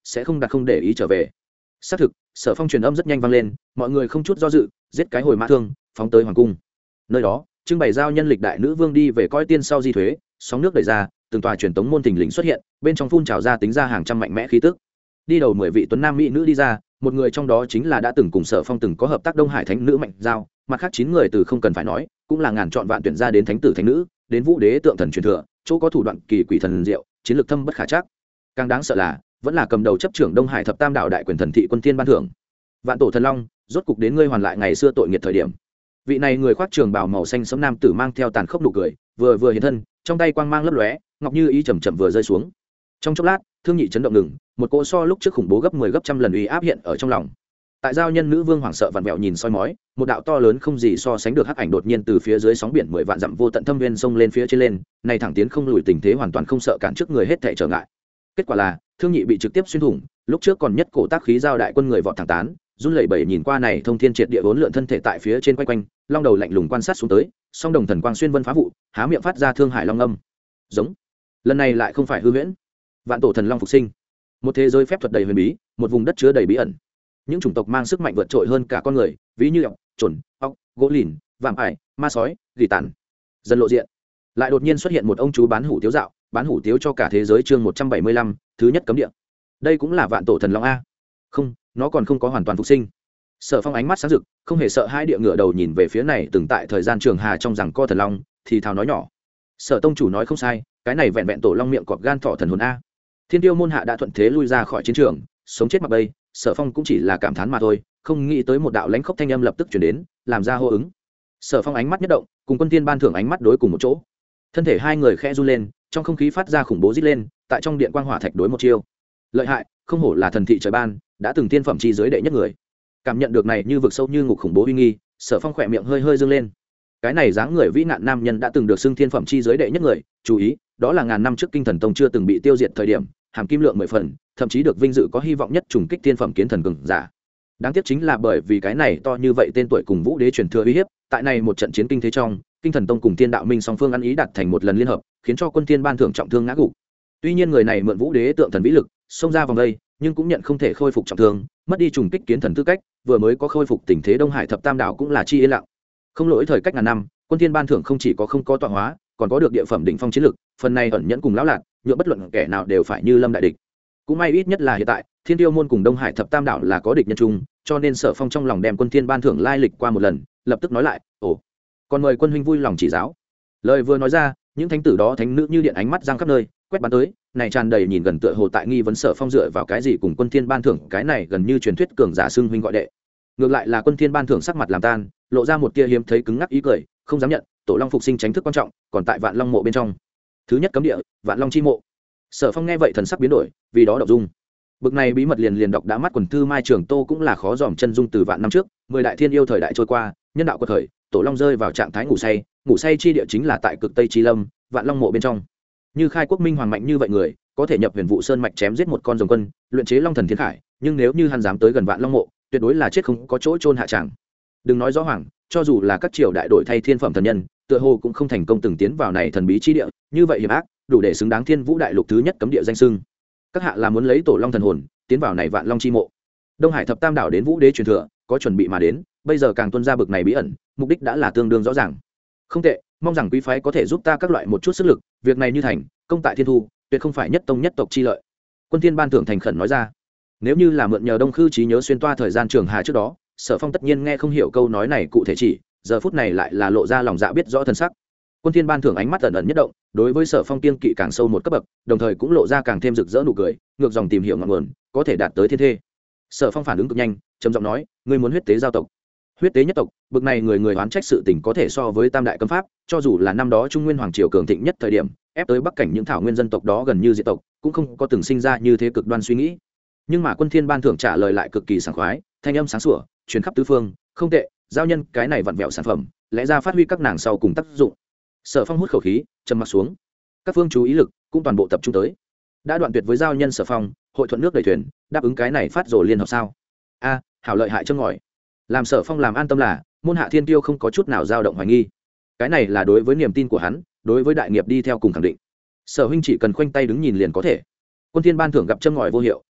sẽ không đặt không để ý trở về. Xác thực, Sở Phong truyền âm rất nhanh vang lên, mọi người không chút do dự giết cái hồi mã thương, phóng tới hoàng cung. Nơi đó trưng bày giao nhân lịch đại nữ vương đi về coi tiên sau di thuế, sóng nước đẩy ra, từng tòa truyền tống môn thình lình xuất hiện, bên trong phun trào ra tính ra hàng trăm mạnh mẽ khí tức. Đi đầu mười vị tuấn nam mỹ nữ đi ra, một người trong đó chính là đã từng cùng Sở Phong từng có hợp tác Đông Hải thánh nữ Mạnh Giao, mặt khác chín người từ không cần phải nói, cũng là ngàn chọn vạn tuyển ra đến thánh tử thánh nữ, đến vũ đế tượng thần truyền thừa, chỗ có thủ đoạn kỳ quỷ thần diệu, chiến lược thâm bất khả trắc. Càng đáng sợ là, vẫn là cầm đầu chấp trưởng Đông Hải thập tam đảo đại quyền thần thị quân thiên ban thưởng. Vạn tổ thần long, rốt cục đến ngươi hoàn lại ngày xưa tội nghiệt thời điểm. Vị này người khoác trường bào màu xanh sẫm nam tử mang theo tàn khốc nụ cười, vừa vừa hiện thân, trong tay quang mang lấp lóe, ngọc như ý chậm chậm vừa rơi xuống. Trong chốc lát, thương nhị chấn động ngừng, một cỗ so lúc trước khủng bố gấp mười gấp trăm lần uy áp hiện ở trong lòng. Tại giao nhân nữ vương hoảng sợ vặn vẹo nhìn soi mói, một đạo to lớn không gì so sánh được hắc ảnh đột nhiên từ phía dưới sóng biển mười vạn dặm vô tận thâm nguyên sông lên phía trên lên, này thẳng tiến không lùi, tình thế hoàn toàn không sợ cản trước người hết thảy trở ngại. Kết quả là, thương nhị bị trực tiếp xuyên thủng, lúc trước còn nhất cổ tác khí giao đại quân người vọt thẳng tán, run lẩy bẩy nhìn qua này thông thiên triệt địa vốn lượn thân thể tại phía trên quay quanh, long đầu lạnh lùng quan sát xuống tới, song đồng thần quang xuyên vân phá vụ, há miệng phát ra thương hải long âm. Giống. Lần này lại không phải hư huyễn. Vạn tổ thần long phục sinh. Một thế giới phép thuật đầy huyền bí, một vùng đất chứa đầy bí ẩn. Những chủng tộc mang sức mạnh vượt trội hơn cả con người, ví như ọc, chuẩn, ọc, gỗ lìn, vạm ải, ma sói, gỉ tàn. Dần lộ diện. Lại đột nhiên xuất hiện một ông chú bán hủ tiếu dạo, bán hủ tiếu cho cả thế giới chương một trăm bảy mươi lăm, thứ nhất cấm địa. Đây cũng là vạn tổ thần long a. Không, nó còn không có hoàn toàn phục sinh. Sở Phong ánh mắt sáng rực, không hề sợ hai địa ngựa đầu nhìn về phía này từng tại thời gian trường hà trong rằng co thần long, thì thào nói nhỏ. Sở tông chủ nói không sai, cái này vẹn vẹn tổ long miệng cọp gan thỏ thần hồn a. Thiên Tiêu môn hạ đã thuận thế lui ra khỏi chiến trường, sống chết mặc bay, Sở Phong cũng chỉ là cảm thán mà thôi, không nghĩ tới một đạo lãnh khốc thanh âm lập tức truyền đến, làm ra hô ứng. Sở Phong ánh mắt nhất động, cùng Quân Tiên ban thưởng ánh mắt đối cùng một chỗ. Thân thể hai người khẽ run lên, trong không khí phát ra khủng bố rít lên, tại trong điện quang hỏa thạch đối một chiêu. Lợi hại, không hổ là thần thị trời ban, đã từng tiên phẩm chi giới đệ nhất người. Cảm nhận được này như vực sâu như ngục khủng bố uy nghi, Sở Phong khỏe miệng hơi hơi dương lên. Cái này dáng người vĩ nạn nam nhân đã từng được xưng thiên phẩm chi giới đệ nhất người, chú ý, đó là ngàn năm trước Kinh Thần Tông chưa từng bị tiêu diệt thời điểm, hàm kim lượng mười phần, thậm chí được vinh dự có hy vọng nhất trùng kích thiên phẩm kiến thần cường giả. Đáng tiếc chính là bởi vì cái này to như vậy tên tuổi cùng vũ đế truyền thừa uy hiếp, tại này một trận chiến kinh thế trong, Kinh Thần Tông cùng Thiên Đạo Minh song phương ăn ý đạt thành một lần liên hợp, khiến cho Quân Thiên ban thưởng trọng thương ngã gục. Tuy nhiên người này mượn vũ đế tượng thần vĩ lực, xông ra vòng đây, nhưng cũng nhận không thể khôi phục trọng thương, mất đi trùng kích kiến thần tư cách, vừa mới có khôi phục tình thế Đông Hải thập tam đảo cũng là chi yên lặng. Không lỗi thời cách ngàn năm, Quân Thiên ban thưởng không chỉ có không có tọa hóa, còn có được địa phẩm đỉnh phong chiến lực, phần này ẩn nhẫn cùng lão lạc, nhựa bất luận kẻ nào đều phải như lâm đại địch. Cũng may ít nhất là hiện tại, Thiên Tiêu môn cùng Đông Hải thập tam đảo là có địch nhân chung, cho nên Sở Phong trong lòng đem Quân Thiên ban thưởng lai lịch qua một lần, lập tức nói lại, "Ồ, còn mời quân huynh vui lòng chỉ giáo." Lời vừa nói ra, những thánh tử đó thánh nữ như điện ánh mắt giang khắp nơi, quét bắn tới, này tràn đầy nhìn gần tựa hồ tại nghi vấn Sở Phong dựa vào cái gì cùng Quân Thiên ban thưởng, cái này gần như truyền thuyết cường giả xưng huynh gọi đệ. Ngược lại là Quân Thiên ban thưởng sắc mặt làm tan, lộ ra một tia hiếm thấy cứng ngắc ý cười, không dám nhận, tổ long phục sinh tránh thức quan trọng, còn tại Vạn Long mộ bên trong. Thứ nhất cấm địa, Vạn Long chi mộ. Sở Phong nghe vậy thần sắc biến đổi, vì đó động dung. Bực này bí mật liền liền đọc đã mắt quần thư Mai Trường Tô cũng là khó dòm chân dung từ vạn năm trước, mười đại thiên yêu thời đại trôi qua, nhân đạo quật khởi, tổ long rơi vào trạng thái ngủ say, ngủ say chi địa chính là tại cực Tây Chi Lâm, Vạn Long mộ bên trong. Như khai quốc minh hoàng mạnh như vậy người, có thể nhập Huyền Vũ Sơn mạch chém giết một con rồng quân, luyện chế long thần thiên khải, nhưng nếu như hắn dám tới gần Vạn Long mộ, tuyệt đối là chết không có chỗ chôn hạ tràng. Đừng nói rõ hoàng, cho dù là các triều đại đổi thay thiên phẩm thần nhân, tựa hồ cũng không thành công từng tiến vào này thần bí chi địa, như vậy hiểm ác, đủ để xứng đáng Thiên Vũ đại lục thứ nhất cấm địa danh xưng. Các hạ là muốn lấy tổ long thần hồn tiến vào này Vạn Long chi mộ. Đông Hải thập tam đảo đến vũ đế truyền thừa, có chuẩn bị mà đến, bây giờ càng tuân ra bực này bí ẩn, mục đích đã là tương đương rõ ràng. Không tệ, mong rằng quý phái có thể giúp ta các loại một chút sức lực, việc này như thành, công tại thiên thu, tuyệt không phải nhất tông nhất tộc chi lợi. Quân Thiên ban thưởng thành khẩn nói ra. Nếu như là mượn nhờ Đông Khư trí nhớ xuyên toa thời gian trường hà trước đó, Sở Phong tất nhiên nghe không hiểu câu nói này cụ thể chỉ, giờ phút này lại là lộ ra lòng dạ biết rõ thân sắc. Quân Thiên ban thưởng ánh mắt ẩn ẩn nhất động, đối với Sở Phong kiên kỵ càng sâu một cấp bậc, đồng thời cũng lộ ra càng thêm rực rỡ nụ cười, ngược dòng tìm hiểu ngọn nguồn, có thể đạt tới thiên thê. Sở Phong phản ứng cực nhanh, trầm giọng nói, ngươi muốn huyết tế giao tộc, huyết tế nhất tộc, bực này người người oán trách sự tình có thể so với tam đại cấm pháp, cho dù là năm đó Trung Nguyên hoàng triều cường thịnh nhất thời điểm, ép tới Bắc cảnh những thảo nguyên dân tộc đó gần như diệt tộc, cũng không có từng sinh ra như thế cực đoan suy nghĩ. Nhưng mà Quân Thiên ban thưởng trả lời lại cực kỳ sảng khoái, thanh âm sáng sủa, truyền khắp tứ phương, không tệ, giao nhân cái này vặn vẹo sản phẩm, lẽ ra phát huy các nàng sau cùng tác dụng. Sở Phong hút khẩu khí, trầm mặt xuống, các phương chú ý lực cũng toàn bộ tập trung tới. Đã đoạn tuyệt với giao nhân Sở Phong, hội thuận nước đầy thuyền, đáp ứng cái này phát rồ liên hợp sao? A, hảo lợi hại châm ngòi. Làm Sở Phong làm an tâm là, môn hạ thiên tiêu không có chút nào dao động hoài nghi. Cái này là đối với niềm tin của hắn, đối với đại nghiệp đi theo cùng khẳng định. Sở huynh chỉ cần khoanh tay đứng nhìn liền có thể. Quân Thiên ban thưởng gặp châm ngòi vô hiệu,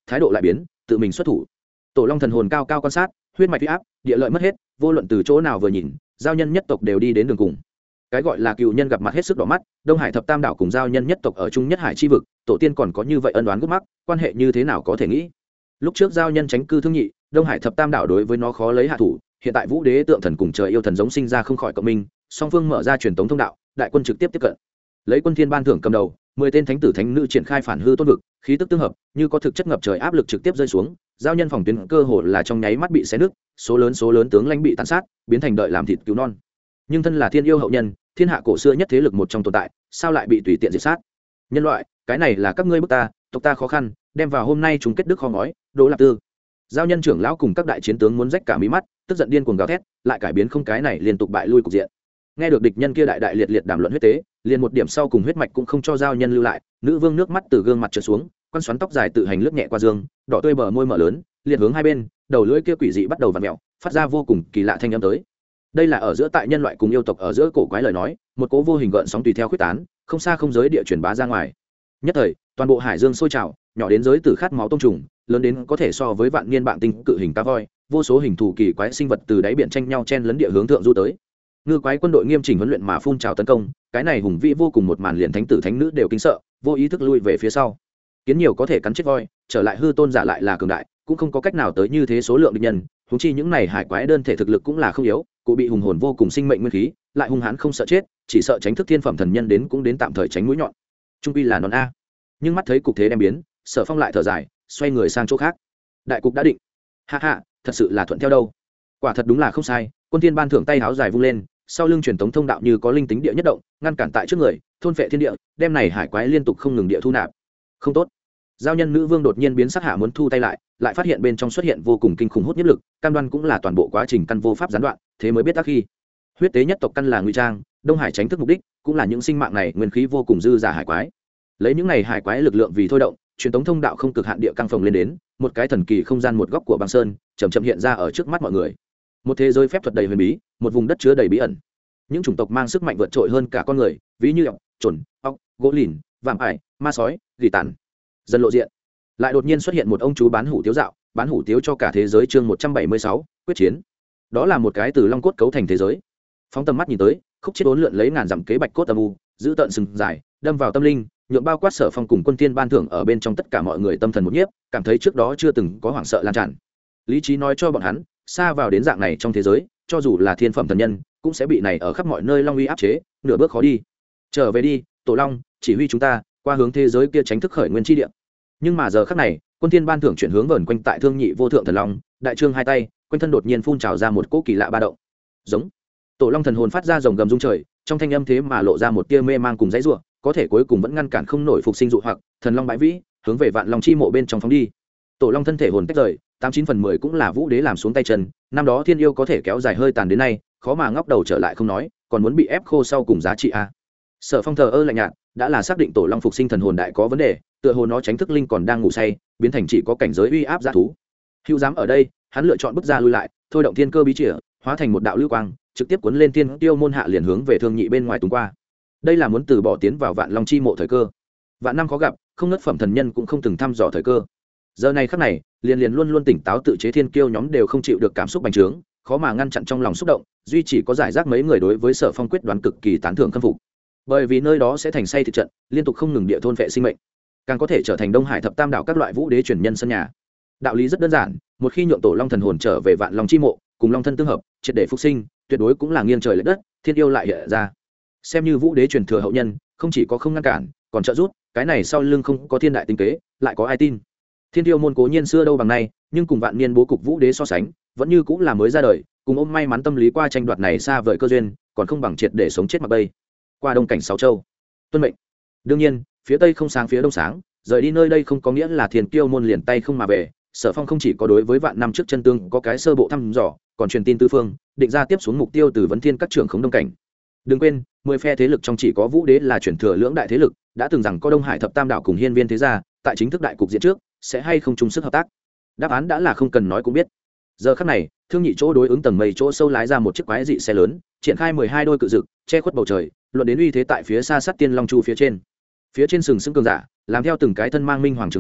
thái độ lại biến, tự mình xuất thủ. Tổ long thần hồn cao cao quan sát, huyết mạch uy áp, địa lợi mất hết, vô luận từ chỗ nào vừa nhìn, giao nhân nhất tộc đều đi đến đường cùng. Cái gọi là cựu nhân gặp mặt hết sức đỏ mắt, Đông Hải thập tam đảo cùng giao nhân nhất tộc ở chung nhất hải chi vực, tổ tiên còn có như vậy ân oán gút mắc, quan hệ như thế nào có thể nghĩ. Lúc trước giao nhân tránh cư thương nhị, Đông Hải thập tam đảo đối với nó khó lấy hạ thủ, hiện tại Vũ Đế tượng thần cùng trời yêu thần giống sinh ra không khỏi cộng minh, song phương mở ra truyền thống thông đạo, đại quân trực tiếp tiếp cận. Lấy quân thiên ban thưởng cầm đầu, mười tên thánh tử thánh nữ triển khai phản hư tôn vực, khí tức tương hợp, như có thực chất ngập trời áp lực trực tiếp rơi xuống, giao nhân phòng tuyến cơ hồ là trong nháy mắt bị xé nứt, số lớn số lớn tướng lãnh bị tàn sát, biến thành đợi làm thịt cứu non. Nhưng thân là thiên yêu hậu nhân, thiên hạ cổ xưa nhất thế lực một trong tồn tại, sao lại bị tùy tiện diệt sát? Nhân loại, cái này là các ngươi bức ta, tộc ta khó khăn, đem vào hôm nay chúng kết đức kho ngói, Đỗ Lạp Tư. Giao nhân trưởng lão cùng các đại chiến tướng muốn rách cả mí mắt, tức giận điên cuồng gào thét, lại cải biến không cái này liên tục bại lui cục diện. Nghe được địch nhân kia đại đại liệt liệt đàm luận huyết tế, liền một điểm sau cùng huyết mạch cũng không cho giao nhân lưu lại, nữ vương nước mắt từ gương mặt trượt xuống, quan xoắn tóc dài tự hành lướt nhẹ qua dương, đỏ tươi bờ môi mở lớn, liệt hướng hai bên, đầu lưỡi kia quỷ dị bắt đầu vặn mèo, phát ra vô cùng kỳ lạ thanh âm tới. Đây là ở giữa tại nhân loại cùng yêu tộc ở giữa cổ quái lời nói, một cố vô hình gợn sóng tùy theo khuyết tán, không xa không giới địa truyền bá ra ngoài. Nhất thời, toàn bộ hải dương sôi trào, nhỏ đến giới tử khát máu tông trùng, lớn đến có thể so với vạn niên bạn tinh cự hình cá voi, vô số hình thù kỳ quái sinh vật từ đáy biển tranh nhau chen lấn địa hướng thượng du tới. Ngư quái quân đội nghiêm chỉnh huấn luyện mà phun trào tấn công, cái này hùng vĩ vô cùng một màn liền thánh tử thánh nữ đều kinh sợ, vô ý thức lui về phía sau. Kiến nhiều có thể cắn chết voi, trở lại hư tôn giả lại là cường đại, cũng không có cách nào tới như thế số lượng địch nhân, huống chi những này hải quái đơn thể thực lực cũng là không yếu, cụ bị hùng hồn vô cùng sinh mệnh nguyên khí, lại hung hãn không sợ chết, chỉ sợ tránh thức thiên phẩm thần nhân đến cũng đến tạm thời tránh mũi nhọn. Trung quy là non a. Nhưng mắt thấy cục thế đem biến, Sở Phong lại thở dài, xoay người sang chỗ khác. Đại cục đã định. Ha ha, thật sự là thuận theo đâu. Quả thật đúng là không sai, quân thiên ban thưởng tay háo dài vung lên, sau lưng truyền tống thông đạo như có linh tính địa nhất động, ngăn cản tại trước người, thôn phệ thiên địa, đem này hải quái liên tục không ngừng địa thu nạp. Không tốt. Giao nhân nữ vương đột nhiên biến sắc hạ muốn thu tay lại, lại phát hiện bên trong xuất hiện vô cùng kinh khủng hút nhất lực, cam đoan cũng là toàn bộ quá trình căn vô pháp gián đoạn, thế mới biết tác khi. Huyết tế nhất tộc căn là ngụy trang, Đông Hải tránh thức mục đích, cũng là những sinh mạng này nguyên khí vô cùng dư giả hải quái. Lấy những này hải quái lực lượng vì thôi động, truyền tống thông đạo không cực hạn địa căng phồng lên đến, một cái thần kỳ không gian một góc của băng sơn, chậm chậm hiện ra ở trước mắt mọi người. Một thế giới phép thuật đầy huyền bí, một vùng đất chứa đầy bí ẩn. Những chủng tộc mang sức mạnh vượt trội hơn cả con người, ví như ọc, chuẩn, ọc, gỗ lìn, vạm ải, ma sói, gỉ tàn. Dần lộ diện. Lại đột nhiên xuất hiện một ông chú bán hủ tiếu dạo, bán hủ tiếu cho cả thế giới chương một trăm bảy mươi sáu, quyết chiến. Đó là một cái từ long cốt cấu thành thế giới. Phóng tầm mắt nhìn tới, khúc chết uốn lượn lấy ngàn dặm kế bạch cốt âm u, giữ tận sừng dài, đâm vào tâm linh, nhượng bao quát Sở Phong cùng quân tiên ban thưởng ở bên trong tất cả mọi người tâm thần một nhiếp, cảm thấy trước đó chưa từng có hoảng sợ lan tràn. Lý trí nói cho bọn hắn, xa vào đến dạng này trong thế giới, cho dù là thiên phẩm thần nhân, cũng sẽ bị này ở khắp mọi nơi long uy áp chế, nửa bước khó đi. Trở về đi, Tổ Long, chỉ huy chúng ta qua hướng thế giới kia tránh thức khởi nguyên chi địa. Nhưng mà giờ khắc này, quân thiên ban thưởng chuyển hướng vờn quanh tại thương nhị vô thượng thần long, đại trương hai tay, quanh thân đột nhiên phun trào ra một cỗ kỳ lạ ba động. Giống. Tổ Long thần hồn phát ra rồng gầm rung trời, trong thanh âm thế mà lộ ra một tia mê mang cùng dãy rủa, có thể cuối cùng vẫn ngăn cản không nổi phục sinh dụ hoặc, thần long bãi vĩ, hướng về vạn long chi mộ bên trong phóng đi. Tổ Long thân thể hồn tách rời, tám chín phần mười cũng là Vũ Đế làm xuống tay chân, năm đó thiên yêu có thể kéo dài hơi tàn đến nay, khó mà ngóc đầu trở lại không nói, còn muốn bị ép khô sau cùng giá trị a. Sở Phong thờ ơ lạnh nhạt, đã là xác định Tổ Long phục sinh thần hồn đại có vấn đề, tựa hồ nó tránh thức linh còn đang ngủ say, biến thành chỉ có cảnh giới uy áp dã thú. Hữu dám ở đây, hắn lựa chọn bước ra lui lại, thôi động thiên cơ bí chìa, hóa thành một đạo lưu quang, trực tiếp cuốn lên tiên tiêu môn hạ liền hướng về thương nhị bên ngoài tung qua. Đây là muốn từ bỏ tiến vào vạn long chi mộ thời cơ. Vạn năm khó gặp, không nứt phẩm thần nhân cũng không từng thăm dò thời cơ. Giờ này khắc này, liền liền luôn luôn tỉnh táo tự chế thiên kiêu nhóm đều không chịu được cảm xúc bành trướng, khó mà ngăn chặn trong lòng xúc động, duy chỉ có giải rác mấy người đối với Sở Phong quyết đoán cực kỳ tán thưởng khâm phục. Bởi vì nơi đó sẽ thành say thực trận, liên tục không ngừng địa thôn vệ sinh mệnh, càng có thể trở thành Đông Hải thập tam đảo các loại vũ đế truyền nhân sân nhà. Đạo lý rất đơn giản, một khi nhượng Tổ Long thần hồn trở về vạn long chi mộ, cùng long thân tương hợp, triệt để phục sinh, tuyệt đối cũng là nghiêng trời lệch đất, thiên yêu lại hiện ra. Xem như vũ đế truyền thừa hậu nhân, không chỉ có không ngăn cản, còn trợ giúp, cái này sau lưng không có thiên đại tinh kế, lại có ai tin. Thiên tiêu môn cố nhiên xưa đâu bằng nay, nhưng cùng vạn niên bố cục vũ đế so sánh, vẫn như cũng là mới ra đời, cùng ôm may mắn tâm lý qua tranh đoạt này xa vời cơ duyên, còn không bằng triệt để sống chết mặc bay. Qua đông cảnh sáu châu, tuân mệnh. Đương nhiên, phía tây không sáng phía đông sáng, rời đi nơi đây không có nghĩa là thiên tiêu môn liền tay không mà về. Sở Phong không chỉ có đối với vạn năm trước chân tương có cái sơ bộ thăm dò, còn truyền tin tư phương, định ra tiếp xuống mục tiêu từ vấn thiên các trưởng khống đông cảnh. Đừng quên, mười phe thế lực trong chỉ có vũ đế là chuyển thừa lưỡng đại thế lực, đã từng rằng có Đông Hải thập tam đảo cùng hiên viên thế gia, tại chính thức đại cục diễn trước, sẽ hay không chung sức hợp tác. Đáp án đã là không cần nói cũng biết. Giờ khắc này, thương nhị chỗ đối ứng tầng mây chỗ sâu lái ra một chiếc quái dị xe lớn, triển khai mười hai đôi cự dực, che khuất bầu trời, luận đến uy thế tại phía xa sát tiên long chu phía trên. Phía trên sừng sững cường giả, làm theo từng cái thân mang minh hoàng trường bảo,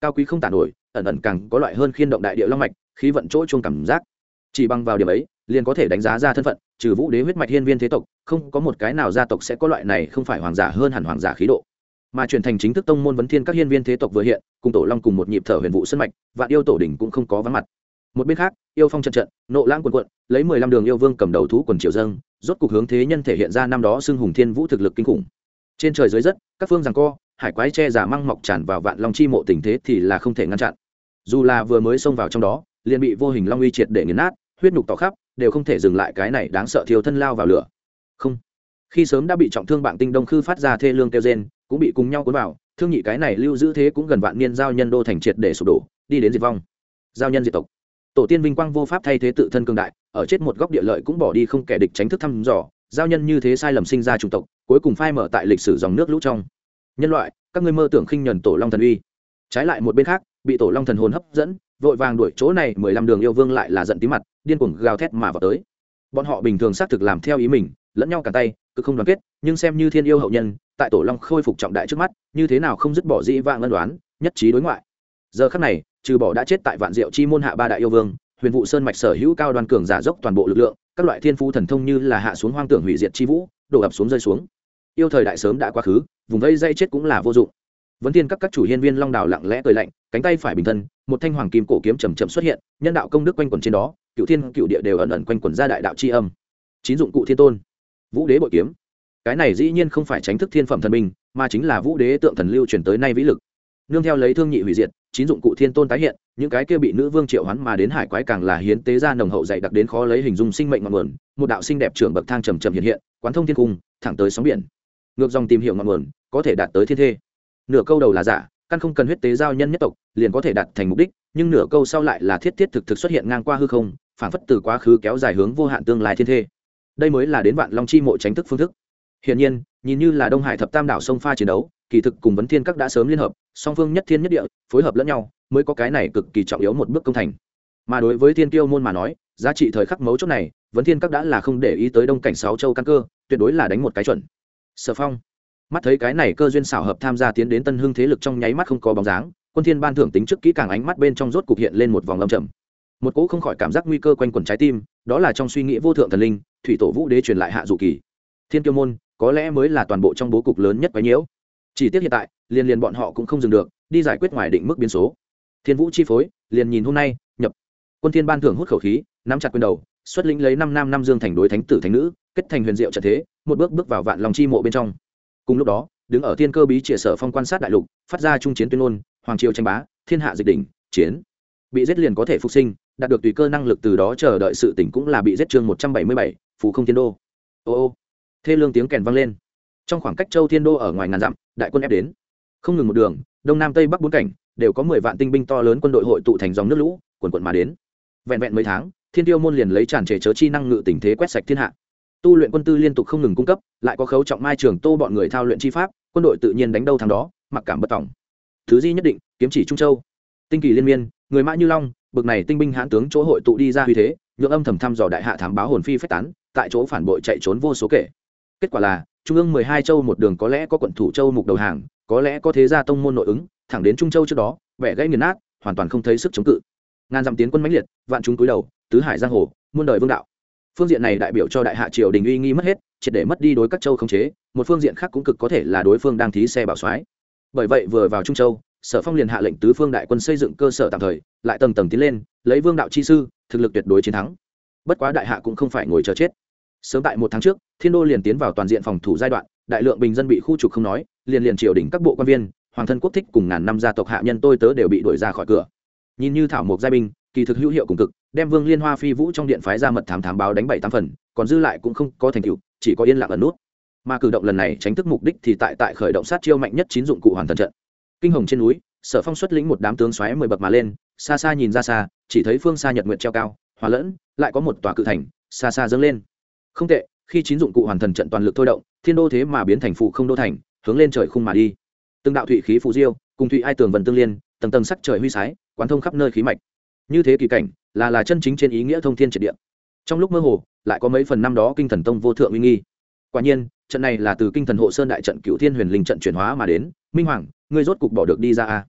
cao quý không tàn nổi, ẩn ẩn càng có loại hơn khiên động đại địa long mạch, khí vận chỗ chuông cảm giác. Chỉ bằng vào điểm ấy, liền có thể đánh giá ra thân phận, trừ vũ đế huyết mạch hiên viên thế tộc, không có một cái nào gia tộc sẽ có loại này không phải hoàng giả hơn hẳn hoàng giả khí độ. Mà chuyển thành chính thức tông môn vấn thiên các hiên viên thế tộc vừa hiện, cùng tổ long cùng một nhịp thở huyền vụ sân mạch, vạn yêu tổ đỉnh cũng không có vắng mặt. Một bên khác, yêu phong trận trận, nộ lãng cuồn cuộn, lấy mười lăm đường yêu vương cầm đầu thú quần triều dâng, rốt cục hướng thế nhân thể hiện ra năm đó xưng hùng thiên vũ thực lực kinh khủng. Trên trời dưới đất, các phương giằng co, hải quái che giả măng mọc tràn vào vạn long chi mộ tình thế thì là không thể ngăn chặn. Dù là vừa mới xông vào trong đó, liền bị vô hình long uy triệt để nghiền nát, huyết nhục tỏ khắp, đều không thể dừng lại cái này đáng sợ thiêu thân lao vào lửa. Không. Khi sớm đã bị trọng thương Bạng Tinh Đông Khư phát ra thê lương kêu rên, cũng bị cùng nhau cuốn vào, thương nhị cái này lưu giữ thế cũng gần vạn niên giao nhân đô thành triệt để sụp đổ, đi đến diệt vong. Giao nhân diệt tộc. Tổ tiên vinh quang vô pháp thay thế tự thân cường đại, ở chết một góc địa lợi cũng bỏ đi không kẻ địch tránh thức thăm dò, giao nhân như thế sai lầm sinh ra chủng tộc, cuối cùng phai mở tại lịch sử dòng nước lũ trong. Nhân loại, các ngươi mơ tưởng khinh nhẫn tổ long thần uy. Trái lại một bên khác, bị tổ long thần hồn hấp dẫn, vội vàng đuổi chỗ này mười lăm đường yêu vương lại là giận tí mặt, điên cuồng gào thét mà vào tới. Bọn họ bình thường xác thực làm theo ý mình, lẫn nhau cản tay, cực không đoàn kết, nhưng xem như thiên yêu hậu nhân, tại tổ long khôi phục trọng đại trước mắt, như thế nào không dứt bỏ dĩ vãng ân đoán, nhất trí đối ngoại. Giờ khắc này, trừ bỏ đã chết tại vạn diệu chi môn hạ ba đại yêu vương, huyền vụ sơn mạch sở hữu cao đoan cường giả dốc toàn bộ lực lượng, các loại thiên phú thần thông như là hạ xuống hoang tưởng hủy diệt chi vũ, đổ ập xuống rơi xuống. Yêu thời đại sớm đã quá khứ, vùng vây dây chết cũng là vô dụng. Vấn tiên các các chủ hiên viên long đảo lặng lẽ cười lạnh, cánh tay phải bình thân, một thanh hoàng kim cổ kiếm chậm chậm xuất hiện, nhân đạo công đức quanh quẩn trên đó, cựu thiên cựu địa đều ẩn ẩn quanh quẩn ra đại đạo chi âm. Chín dụng cụ thiên tôn, vũ đế bội kiếm. Cái này dĩ nhiên không phải tránh thức thiên phẩm thần binh, mà chính là vũ đế tượng thần lưu truyền tới nay vĩ lực. Nương theo lấy thương nhị hủy diệt, chín dụng cụ thiên tôn tái hiện, những cái kia bị nữ vương triệu hoán mà đến hải quái càng là hiến tế ra nồng hậu dày đặc đến khó lấy hình dung sinh mệnh ngọn nguồn, một đạo sinh đẹp trưởng bậc thang trầm trầm hiện hiện, quán thông thiên cung, thẳng tới sóng biển. Ngược dòng tìm hiểu ngọn nguồn, có thể đạt tới thiên thê. Nửa câu đầu là giả, căn không cần huyết tế giao nhân nhất tộc, liền có thể đạt thành mục đích, nhưng nửa câu sau lại là thiết thiết thực thực xuất hiện ngang qua hư không, phản phất từ quá khứ kéo dài hướng vô hạn tương lai thiên thê. Đây mới là đến vạn long chi mộ tránh thức phương thức. Hiển nhiên, nhìn như là Đông Hải thập tam đảo sông pha chiến đấu, kỳ thực cùng vấn thiên các đã sớm liên hợp, song phương nhất thiên nhất địa, phối hợp lẫn nhau, mới có cái này cực kỳ trọng yếu một bước công thành. Mà đối với thiên kiêu môn mà nói, giá trị thời khắc mấu chốt này, vấn thiên các đã là không để ý tới đông cảnh sáu châu căn cơ, tuyệt đối là đánh một cái chuẩn. Sở Phong mắt thấy cái này cơ duyên xảo hợp tham gia tiến đến tân hưng thế lực trong nháy mắt không có bóng dáng, quân thiên ban thưởng tính trước kỹ càng ánh mắt bên trong rốt cục hiện lên một vòng lâm trầm. Một cỗ không khỏi cảm giác nguy cơ quanh quẩn trái tim, đó là trong suy nghĩ vô thượng thần linh, thủy tổ vũ đế truyền lại hạ dụ kỳ. Thiên kiêu môn có lẽ mới là toàn bộ trong bố cục lớn nhất quấy nhiễu. Chỉ tiếc hiện tại, liên liên bọn họ cũng không dừng được, đi giải quyết ngoài định mức biến số. Thiên vũ chi phối, liền nhìn hôm nay, nhập. Quân thiên ban thưởng hút khẩu khí, nắm chặt quyền đầu, xuất lĩnh lấy năm nam năm dương thành đối thánh tử thánh nữ, kết thành huyền diệu trận thế, một bước bước vào vạn lòng chi mộ bên trong. Cùng lúc đó, đứng ở thiên cơ bí triệt sở phong quan sát đại lục, phát ra trung chiến tuyên ngôn, hoàng triều tranh bá, thiên hạ dịch đỉnh, chiến. Bị giết liền có thể phục sinh, đạt được tùy cơ năng lực từ đó chờ đợi sự tỉnh cũng là bị giết chương một trăm bảy mươi bảy, phù không thiên đô. Ô ô. Thê lương tiếng kèn vang lên. Trong khoảng cách châu thiên đô ở ngoài ngàn dặm, đại quân ép đến. Không ngừng một đường, đông nam tây bắc bốn cảnh, đều có mười vạn tinh binh to lớn quân đội hội tụ thành dòng nước lũ, quần quần mà đến. Vẹn vẹn mấy tháng, Thiên Tiêu môn liền lấy tràn trề chớ chi năng ngự tình thế quét sạch thiên hạ. Tu luyện quân tư liên tục không ngừng cung cấp, lại có khấu trọng mai trường tô bọn người thao luyện chi pháp, quân đội tự nhiên đánh đâu thắng đó, mặc cảm bất tòng. Thứ di nhất định, kiếm chỉ trung châu. Tinh kỳ liên miên, người mã như long, bực này tinh binh hãn tướng chỗ hội tụ đi ra huy thế, nhượng âm thầm thăm dò đại hạ thám báo hồn phi phách tán, tại chỗ phản bội chạy trốn vô số kể. Kết quả là, trung ương mười hai châu một đường có lẽ có quận thủ châu mục đầu hàng, có lẽ có thế gia tông môn nội ứng, thẳng đến trung châu trước đó, vẻ gãy nghiền nát, hoàn toàn không thấy sức chống cự. Ngàn dặm tiến quân mãnh liệt, vạn chúng cúi đầu, tứ hải giang hồ, muôn đời vương đạo. Phương diện này đại biểu cho đại hạ triều đình uy nghi mất hết, triệt để mất đi đối các châu khống chế, một phương diện khác cũng cực có thể là đối phương đang thí xe bảo soái. Bởi vậy vừa vào trung châu, Sở Phong liền hạ lệnh tứ phương đại quân xây dựng cơ sở tạm thời, lại tầng tầng tiến lên, lấy vương đạo chi sư, thực lực tuyệt đối chiến thắng. Bất quá đại hạ cũng không phải ngồi chờ chết. Sớm tại một tháng trước, Thiên Đô liền tiến vào toàn diện phòng thủ giai đoạn, đại lượng bình dân bị khu trục không nói, liền liền triều đình các bộ quan viên, hoàng thân quốc thích cùng ngàn năm gia tộc hạ nhân tôi tớ đều bị đuổi ra khỏi cửa. Nhìn như thảo mộc giai binh, kỳ thực hữu hiệu cùng cực, đem Vương Liên Hoa Phi Vũ trong điện phái ra mật thám thám báo đánh bảy tám phần, còn dư lại cũng không có thành tựu, chỉ có yên lặng ẩn nút. Mà cử động lần này tránh thức mục đích thì tại tại khởi động sát chiêu mạnh nhất chín dụng cụ hoàn thần trận. Kinh hồng trên núi, Sở Phong xuất lĩnh một đám tướng xoáy mười bậc mà lên, xa xa nhìn ra xa, chỉ thấy phương xa nhật nguyệt treo cao, hòa lẫn, lại có một tòa cự thành, xa xa dâng lên. Không tệ, khi chín dụng cụ hoàn thần trận toàn lực thôi động, Thiên Đô thế mà biến thành phụ không đô thành, hướng lên trời khung mà đi. Từng đạo thủy khí phù diêu, cùng thủy ai tường vần tương liên, tầng tầng sắc trời huy sái, quán thông khắp nơi khí mạch. Như thế kỳ cảnh, là là chân chính trên ý nghĩa thông thiên triệt địa. Trong lúc mơ hồ, lại có mấy phần năm đó kinh thần tông vô thượng uy nghi. Quả nhiên, trận này là từ kinh thần hộ sơn đại trận cửu thiên huyền linh trận chuyển hóa mà đến. Minh Hoàng, ngươi rốt cục bỏ được đi ra a?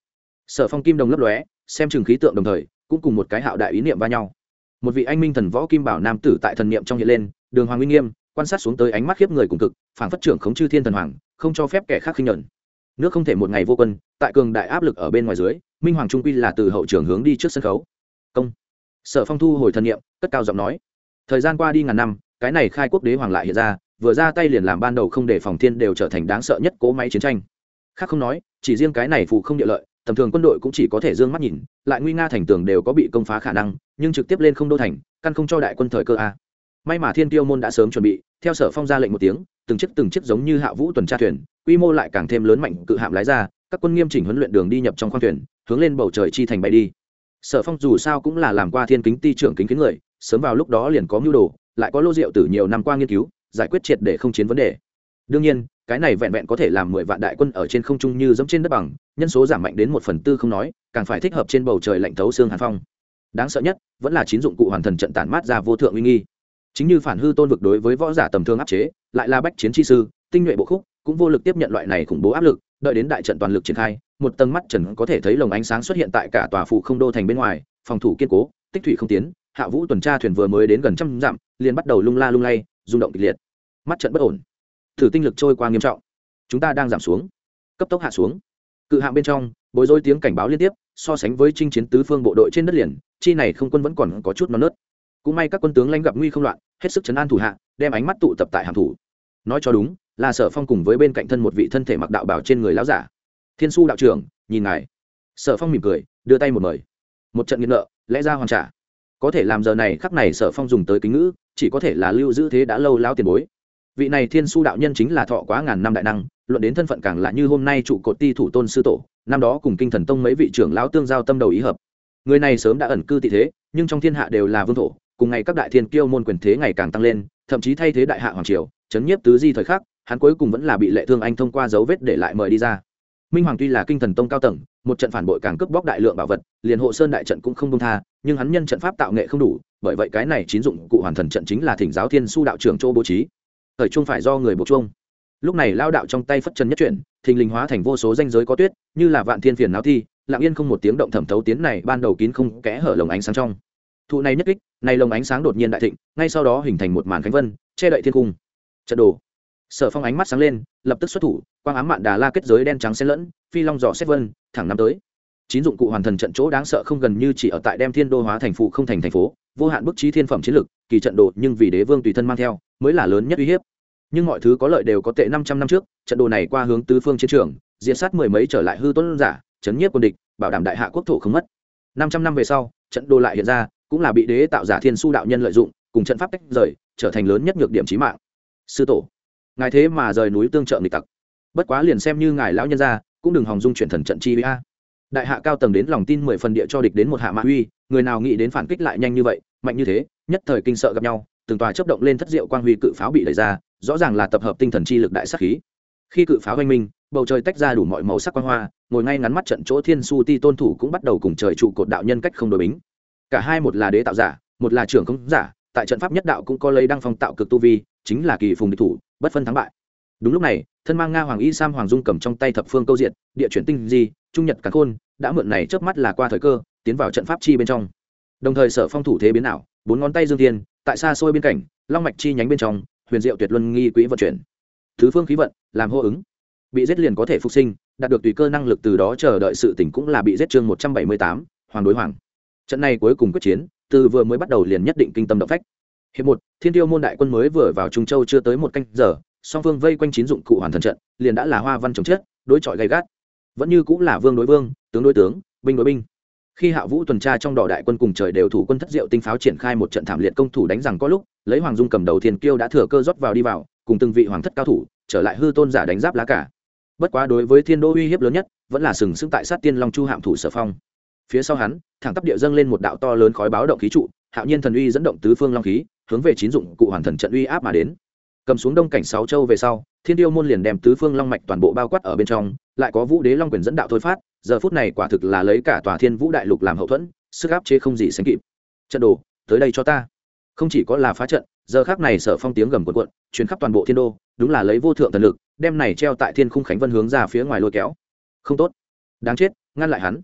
Sở Phong kim đồng lấp lóe, xem chừng khí tượng đồng thời cũng cùng một cái hạo đại ý niệm va nhau. Một vị anh minh thần võ kim bảo nam tử tại thần niệm trong hiện lên, đường hoàng uy nghiêm, quan sát xuống tới ánh mắt khiếp người cùng cực, phảng phất trưởng khống chư thiên thần hoàng, không cho phép kẻ khác khinh nhẫn. Nước không thể một ngày vô quân, tại cường đại áp lực ở bên ngoài dưới, minh hoàng trung quy là từ hậu trường hướng đi trước sân khấu. Công. Sở Phong thu hồi thần niệm, cất cao giọng nói: thời gian qua đi ngàn năm, cái này khai quốc đế hoàng lại hiện ra, vừa ra tay liền làm ban đầu không để phòng thiên đều trở thành đáng sợ nhất cố máy chiến tranh. Khác không nói, chỉ riêng cái này phụ không địa lợi, tầm thường quân đội cũng chỉ có thể dương mắt nhìn, lại nguy nga thành tường đều có bị công phá khả năng, nhưng trực tiếp lên không đô thành, căn không cho đại quân thời cơ a. May mà Thiên Tiêu môn đã sớm chuẩn bị, theo Sở Phong ra lệnh một tiếng, từng chiếc từng chiếc giống như Hạ Vũ tuần tra thuyền, quy mô lại càng thêm lớn mạnh cự hạm lái ra, các quân nghiêm chỉnh huấn luyện đường đi nhập trong khoang thuyền, hướng lên bầu trời chi thành bay đi. Sở Phong dù sao cũng là làm qua thiên kính ti trưởng kính kiến người, sớm vào lúc đó liền có mưu đồ, lại có lô rượu từ nhiều năm qua nghiên cứu, giải quyết triệt để không chiến vấn đề. Đương nhiên, cái này vẹn vẹn có thể làm mười vạn đại quân ở trên không trung như dẫm trên đất bằng, nhân số giảm mạnh đến một phần tư không nói, càng phải thích hợp trên bầu trời lạnh thấu xương hàn phong. Đáng sợ nhất vẫn là chín dụng cụ hoàn thần trận tản mát ra vô thượng uy nghi. Chính như phản hư tôn vực đối với võ giả tầm thường áp chế, lại là bách chiến chi sư, tinh nhuệ bộ khúc, cũng vô lực tiếp nhận loại này khủng bố áp lực, đợi đến đại trận toàn lực triển khai, một tầng mắt trần có thể thấy lồng ánh sáng xuất hiện tại cả tòa phụ không đô thành bên ngoài, phòng thủ kiên cố, tích thủy không tiến, Hạ Vũ tuần tra thuyền vừa mới đến gần trăm dặm, liền bắt đầu lung la lung lay, rung động kịch liệt. Mắt trận bất ổn, thử tinh lực trôi qua nghiêm trọng, chúng ta đang giảm xuống, cấp tốc hạ xuống. Cự hạm bên trong bối rối tiếng cảnh báo liên tiếp, so sánh với chinh chiến tứ phương bộ đội trên đất liền, chi này không quân vẫn còn có chút non nớt. Cũng may các quân tướng lãnh gặp nguy không loạn, hết sức trấn an thủ hạ, đem ánh mắt tụ tập tại hạm thủ. Nói cho đúng, là Sở Phong cùng với bên cạnh thân một vị thân thể mặc đạo bào trên người lão giả. Thiên Su đạo trưởng, nhìn ngài. Sở Phong mỉm cười, đưa tay một mời. Một trận nghiện nợ, lẽ ra hoàn trả. Có thể làm giờ này khắc này Sở Phong dùng tới kính ngữ, chỉ có thể là lưu giữ thế đã lâu lão tiền bối. Vị này Thiên Su đạo nhân chính là thọ quá ngàn năm đại năng, luận đến thân phận càng là như hôm nay trụ cột ti thủ tôn sư tổ, năm đó cùng Kinh Thần Tông mấy vị trưởng lão tương giao tâm đầu ý hợp. Người này sớm đã ẩn cư tị thế, nhưng trong thiên hạ đều là vương thổ, cùng ngày các đại thiên kiêu môn quyền thế ngày càng tăng lên, thậm chí thay thế đại hạ hoàng triều, chấn nhiếp tứ di thời khắc, hắn cuối cùng vẫn là bị Lệ Thương Anh thông qua dấu vết để lại mời đi ra. Minh Hoàng tuy là Kinh Thần Tông cao tầng, một trận phản bội càng cướp bóc đại lượng bảo vật, liền hộ sơn đại trận cũng không buông tha, nhưng hắn nhân trận pháp tạo nghệ không đủ, bởi vậy cái này chín dụng cụ hoàn thần trận chính là thỉnh giáo Thiên Su đạo trưởng chỗ bố trí. Thời trung phải do người buộc chuông. Lúc này lao đạo trong tay phất chân nhất chuyển, thình lình hóa thành vô số danh giới có tuyết, như là vạn thiên phiền não thi, lặng yên không một tiếng động thẩm thấu tiến này ban đầu kín không kẽ hở lồng ánh sáng trong. Thụ này nhất kích, này lồng ánh sáng đột nhiên đại thịnh, ngay sau đó hình thành một màn khánh vân, che đậy thiên cung. Trận đồ. Sở Phong ánh mắt sáng lên, lập tức xuất thủ, quang ám mạn đà la kết giới đen trắng xen lẫn, phi long dò xét vân, thẳng năm tới. Chín dụng cụ hoàn thần trận chỗ đáng sợ không gần như chỉ ở tại đem thiên đô hóa thành phụ không thành thành phố, vô hạn bức trí thiên phẩm chiến lực, kỳ trận đồ nhưng vì đế vương tùy thân mang theo, mới là lớn nhất uy hiếp. Nhưng mọi thứ có lợi đều có tệ, năm trăm năm trước, trận đồ này qua hướng tứ phương chiến trường, diệt sát mười mấy trở lại hư tuấn giả, chấn nhiếp quân địch, bảo đảm đại hạ quốc thổ không mất. năm trăm năm về sau, trận đồ lại hiện ra, cũng là bị đế tạo giả Thiên Su đạo nhân lợi dụng, cùng trận pháp tách rời, trở thành lớn nhất nhược điểm chí mạng. Sư tổ, ngài thế mà rời núi tương trợ nghịch tặc, bất quá liền xem như ngài lão nhân gia, cũng đừng hòng dung chuyển thần trận chi uy a. Đại hạ cao tầng đến lòng tin mười phần địa cho địch đến một hạ mã uy, người nào nghĩ đến phản kích lại nhanh như vậy, mạnh như thế, nhất thời kinh sợ gặp nhau, từng tòa chớp động lên thất diệu quang huy cự pháo bị đẩy ra, rõ ràng là tập hợp tinh thần chi lực đại sát khí. Khi cự pháo oanh minh, bầu trời tách ra đủ mọi màu sắc quang hoa, ngồi ngay ngắn mắt trận chỗ Thiên Su ti tôn thủ cũng bắt đầu cùng trời trụ cột đạo nhân cách không đối bính. Cả hai một là đế tạo giả, một là trưởng công giả, tại trận pháp nhất đạo cũng có lấy đăng phong tạo cực tu vi, chính là kỳ phùng địch thủ, bất phân thắng bại. Đúng lúc này, thân mang nga hoàng y sam hoàng dung cầm trong tay thập phương câu diện, địa chuyển tinh di, trung nhật càn khôn, đã mượn này chớp mắt là qua thời cơ, tiến vào trận pháp chi bên trong. Đồng thời Sở Phong thủ thế biến ảo, bốn ngón tay dương thiên, tại xa xôi bên cạnh, long mạch chi nhánh bên trong, huyền diệu tuyệt luân nghi quỹ vận chuyển. Thứ phương khí vận, làm hô ứng. Bị giết liền có thể phục sinh, đạt được tùy cơ năng lực từ đó chờ đợi sự tỉnh cũng là bị giết chương một trăm bảy mươi tám, hoàng đối hoàng. Trận này cuối cùng quyết chiến, từ vừa mới bắt đầu liền nhất định kinh tâm động phách. Hiệp một, Thiên Tiêu môn đại quân mới vừa vào Trung Châu chưa tới một canh giờ, song phương vây quanh chín dụng cụ hoàn thần trận, liền đã là hoa văn chồng chết, đối chọi gay gắt. Vẫn như cũng là vương đối vương, tướng đối tướng, binh đối binh. Khi Hạ Vũ tuần tra trong đỏ đại quân cùng trời đều thủ quân thất diệu tinh pháo triển khai một trận thảm liệt công thủ đánh rằng có lúc, lấy Hoàng Dung cầm đầu Thiên Kiêu đã thừa cơ rót vào đi vào, cùng từng vị hoàng thất cao thủ, trở lại hư tôn giả đánh giáp lá cả. Bất quá đối với Thiên Đô uy hiếp lớn nhất, vẫn là sừng sững tại sát Tiên Long Chu hạm thủ Sở Phong. Phía sau hắn, thẳng tắp địa dâng lên một đạo to lớn khói báo động khí trụ, Hạo Nhiên thần uy dẫn động tứ phương long khí, hướng về chín dụng cụ hoàn thần trận uy áp mà đến. Cầm xuống đông cảnh sáu châu về sau, Thiên Tiêu môn liền đem tứ phương long mạch toàn bộ bao quát ở bên trong, lại có Vũ Đế Long quyền dẫn đạo thôi phát, giờ phút này quả thực là lấy cả tòa Thiên Vũ đại lục làm hậu thuẫn, sức áp chế không gì sánh kịp. Trận đồ, tới đây cho ta. Không chỉ có là phá trận, giờ khắc này Sở Phong tiếng gầm cuộn cuộn, truyền khắp toàn bộ thiên đô, đúng là lấy vô thượng thần lực, đem này treo tại thiên khung khánh vân hướng ra phía ngoài lôi kéo. Không tốt, đáng chết, ngăn lại hắn.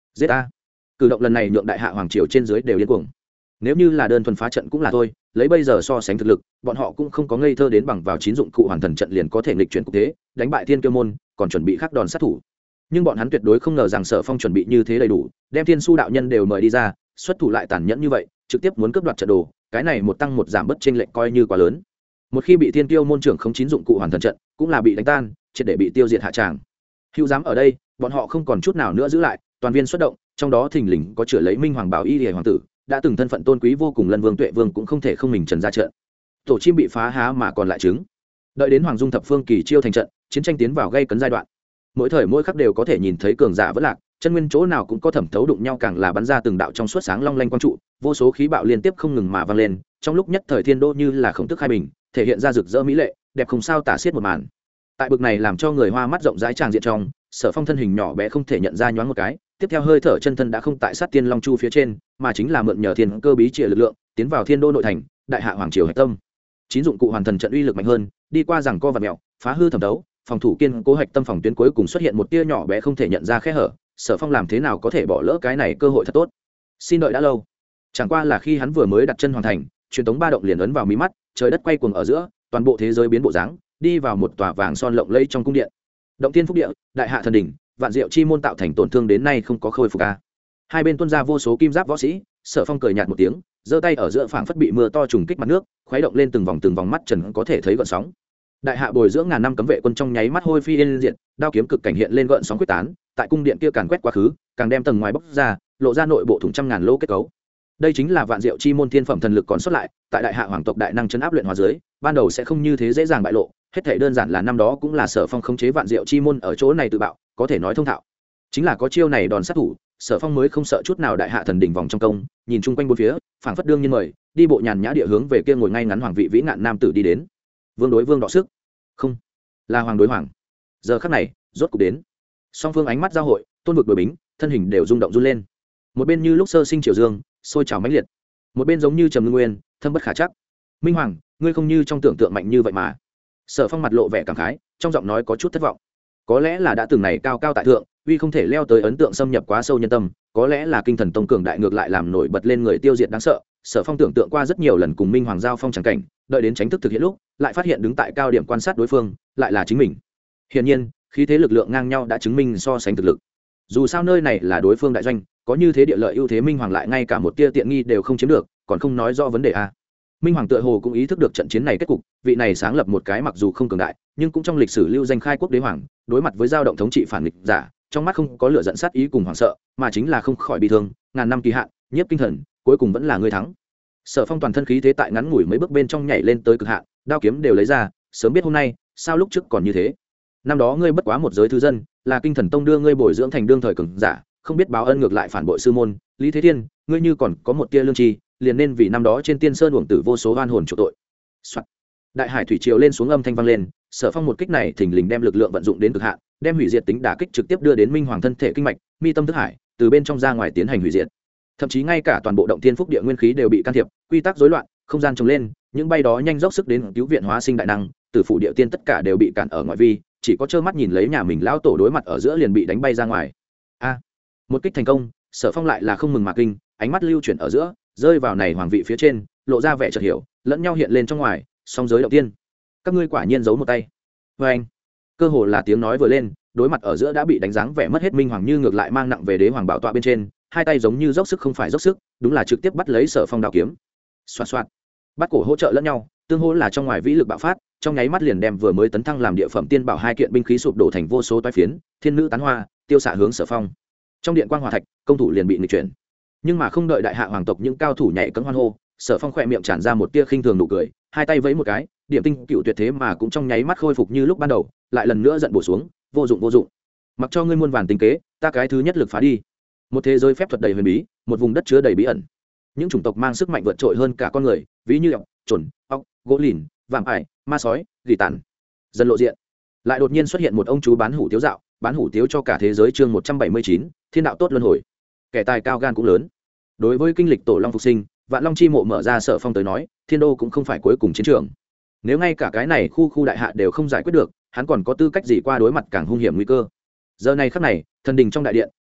giết a. Cử động lần này nhượng đại hạ hoàng triều trên dưới đều điên cuồng. Nếu như là đơn thuần phá trận cũng là thôi, lấy bây giờ so sánh thực lực, bọn họ cũng không có ngây thơ đến bằng vào chín dụng cụ hoàn thần trận liền có thể nghịch chuyển cục thế, đánh bại Thiên Kiêu môn, còn chuẩn bị khắc đòn sát thủ. Nhưng bọn hắn tuyệt đối không ngờ rằng Sở Phong chuẩn bị như thế đầy đủ, đem Thiên Su đạo nhân đều mời đi ra, xuất thủ lại tàn nhẫn như vậy, trực tiếp muốn cướp đoạt trận đồ, cái này một tăng một giảm bất chênh lệch coi như quá lớn. Một khi bị Thiên Kiêu môn trưởng không chín dụng cụ hoàn thần trận, cũng là bị đánh tan, triệt để bị tiêu diệt hạ tràng. Hữu dám ở đây, bọn họ không còn chút nào nữa giữ lại, toàn viên xuất động, trong đó thình lình có chữa lấy Minh Hoàng Bảo Y Liễu hoàng tử, đã từng thân phận tôn quý vô cùng Lân Vương Tuệ Vương cũng không thể không mình trần ra trận. Tổ chim bị phá há mà còn lại trứng. Đợi đến Hoàng Dung thập phương kỳ chiêu thành trận, chiến tranh tiến vào gây cấn giai đoạn. Mỗi thời mỗi khắc đều có thể nhìn thấy cường giả vỡ lạc, chân nguyên chỗ nào cũng có thẩm thấu đụng nhau, càng là bắn ra từng đạo trong suốt sáng long lanh quang trụ, vô số khí bạo liên tiếp không ngừng mà vang lên, trong lúc nhất thời thiên đô như là khổng tức khai bình, thể hiện ra rực rỡ mỹ lệ, đẹp không sao tả xiết một màn. Tại bực này làm cho người hoa mắt rộng rãi tràng diện trong, Sở Phong thân hình nhỏ bé không thể nhận ra nhoáng một cái, tiếp theo hơi thở chân thân đã không tại sát tiên long chu phía trên, mà chính là mượn nhờ thiên cơ bí trìa lực lượng tiến vào thiên đô nội thành, đại hạ hoàng triều hạch tâm. Chín dụng cụ hoàn thần trận uy lực mạnh hơn, đi qua rằng co vật mèo, phá hư thẩm đấu, phòng thủ kiên cố hạch tâm phòng tuyến cuối cùng xuất hiện một tia nhỏ bé không thể nhận ra khe hở. Sở Phong làm thế nào có thể bỏ lỡ cái này cơ hội thật tốt. Xin đợi đã lâu, chẳng qua là khi hắn vừa mới đặt chân hoàn thành, truyền tống ba động liền ấn vào mí mắt, trời đất quay cuồng ở giữa, toàn bộ thế giới biến bộ dáng, đi vào một tòa vàng son lộng lẫy trong cung điện. Động tiên phúc địa, đại hạ thần đỉnh, vạn diệu chi môn tạo thành tổn thương đến nay không có khôi phục a. Hai bên tuôn ra vô số kim giáp võ sĩ, Sở Phong cười nhạt một tiếng, giơ tay ở giữa phảng phất bị mưa to trùng kích mặt nước, khuấy động lên từng vòng từng vòng mắt trần có thể thấy gợn sóng. Đại hạ bồi dưỡng ngàn năm cấm vệ quân trong nháy mắt hôi phi yên diệt, đao kiếm cực cảnh hiện lên gợn sóng quyết tán, tại cung điện kia càn quét quá khứ, càng đem tầng ngoài bóc ra, lộ ra nội bộ thủng trăm ngàn lỗ kết cấu. Đây chính là vạn diệu chi môn thiên phẩm thần lực còn sót lại, tại đại hạ hoàng tộc đại năng chấn áp luyện hóa dưới, ban đầu sẽ không như thế dễ dàng bại lộ, hết thảy đơn giản là năm đó cũng là Sở Phong khống chế vạn diệu chi môn ở chỗ này tự bạo, có thể nói thông thạo. Chính là có chiêu này đòn sát thủ, Sở Phong mới không sợ chút nào đại hạ thần đỉnh vòng trong công, nhìn chung quanh bốn phía, phảng phất đương nhiên mời, đi bộ nhàn nhã địa hướng về kia ngồi ngay ngắn hoàng vị vĩ ngạn nam tử đi đến. Vương đối vương đọ sức, không, là hoàng đối hoàng. Giờ khắc này, rốt cục đến. Song phương ánh mắt giao hội, tôn vực đối bính, thân hình đều rung động run lên. Một bên như lúc sơ sinh triều dương, sôi trào mãnh liệt, một bên giống như trầm ngưng nguyên, thâm bất khả chắc. Minh Hoàng, ngươi không như trong tưởng tượng mạnh như vậy mà. Sở Phong mặt lộ vẻ cảm khái, trong giọng nói có chút thất vọng. Có lẽ là đã từng này cao cao tại thượng, uy không thể leo tới ấn tượng xâm nhập quá sâu nhân tâm, có lẽ là kinh thần tông cường đại ngược lại làm nổi bật lên người tiêu diệt đáng sợ. Sở Phong tưởng tượng qua rất nhiều lần cùng Minh Hoàng giao phong chẳng cảnh, đợi đến tránh thức thực hiện lúc, lại phát hiện đứng tại cao điểm quan sát đối phương, lại là chính mình. Hiển nhiên, khí thế lực lượng ngang nhau đã chứng minh so sánh thực lực. Dù sao nơi này là đối phương đại doanh, có như thế địa lợi ưu thế, Minh Hoàng lại ngay cả một tia tiện nghi đều không chiếm được, còn không nói rõ vấn đề a. Minh Hoàng tựa hồ cũng ý thức được trận chiến này kết cục, vị này sáng lập một cái mặc dù không cường đại, nhưng cũng trong lịch sử lưu danh khai quốc đế hoàng, đối mặt với dao động thống trị phản nghịch giả, trong mắt không có lửa giận sát ý cùng hoảng sợ, mà chính là không khỏi bị thương, ngàn năm kỳ hạn, nhiếp kinh thần, cuối cùng vẫn là người thắng. Sở Phong toàn thân khí thế tại ngắn ngủi mấy bước bên trong nhảy lên tới cực hạn, đao kiếm đều lấy ra, sớm biết hôm nay, sao lúc trước còn như thế. Năm đó ngươi bất quá một giới thứ dân, là kinh thần tông đưa ngươi bồi dưỡng thành đương thời cường giả, không biết báo ân ngược lại phản bội sư môn, Lý Thế Thiên, ngươi như còn có một tia lương tri, liền nên vì năm đó trên tiên sơn uổng tử vô số oan hồn chịu tội. Đại hải thủy triều lên xuống âm thanh vang lên, Sở Phong một kích này thình lình đem lực lượng vận dụng đến cực hạn, đem hủy diệt tính đả kích trực tiếp đưa đến Minh Hoàng thân thể kinh mạch, mi tâm thức hải, từ bên trong ra ngoài tiến hành hủy diệt. Thậm chí ngay cả toàn bộ động thiên phúc địa nguyên khí đều bị can thiệp, quy tắc rối loạn, không gian trồng lên, những bay đó nhanh dốc sức đến cứu viện hóa sinh đại năng, từ phủ địa tiên tất cả đều bị cản ở ngoại vi, chỉ có trơ mắt nhìn lấy nhà mình lão tổ đối mặt ở giữa liền bị đánh bay ra ngoài. A, một kích thành công, Sở Phong lại là không mừng mà kinh, ánh mắt lưu chuyển ở giữa, rơi vào này hoàng vị phía trên, lộ ra vẻ chợt hiểu, lẫn nhau hiện lên trong ngoài, song giới động tiên. Các ngươi quả nhiên giấu một tay. Và anh, cơ hồ là tiếng nói vừa lên, đối mặt ở giữa đã bị đánh dáng vẻ mất hết Minh Hoàng như ngược lại mang nặng về đế hoàng bảo tọa bên trên, hai tay giống như dốc sức không phải dốc sức, đúng là trực tiếp bắt lấy Sở Phong đao kiếm. Xoạt xoạt, bắt cổ hỗ trợ lẫn nhau, tương hỗ là trong ngoài vĩ lực bạo phát, trong nháy mắt liền đem vừa mới tấn thăng làm địa phẩm tiên bảo hai kiện binh khí sụp đổ thành vô số toái phiến, thiên nữ tán hoa, tiêu xạ hướng Sở Phong. Trong điện quang hỏa thạch, công thủ liền bị nghịch chuyển. Nhưng mà không đợi đại hạ hoàng tộc những cao thủ nhảy cẫng hoan hô, Sở Phong khỏe miệng tràn ra một tia khinh thường nụ cười, hai tay vẫy một cái, điểm tinh cựu tuyệt thế mà cũng trong nháy mắt khôi phục như lúc ban đầu, lại lần nữa giận bổ xuống, vô dụng vô dụng. Mặc cho ngươi muôn vàn tính kế, ta cái thứ nhất lực phá đi. Một thế giới phép thuật đầy huyền bí, một vùng đất chứa đầy bí ẩn. Những chủng tộc mang sức mạnh vượt trội hơn cả con người, ví như ọc, chuẩn, ọc, gỗ lìn, vạm ải, ma sói, gỉ tàn. Dần lộ diện, lại đột nhiên xuất hiện một ông chú bán hủ tiếu dạo, bán hủ tiếu cho cả thế giới chương một trăm bảy mươi chín, thiên đạo tốt luân hồi. Kẻ tài cao gan cũng lớn. Đối với kinh lịch tổ long phục sinh, Vạn Long chi mộ mở ra, Sở Phong tới nói, thiên đô cũng không phải cuối cùng chiến trường. Nếu ngay cả cái này khu khu đại hạ đều không giải quyết được, hắn còn có tư cách gì qua đối mặt càng hung hiểm nguy cơ. Giờ này khắc này, thần đình trong đại điện,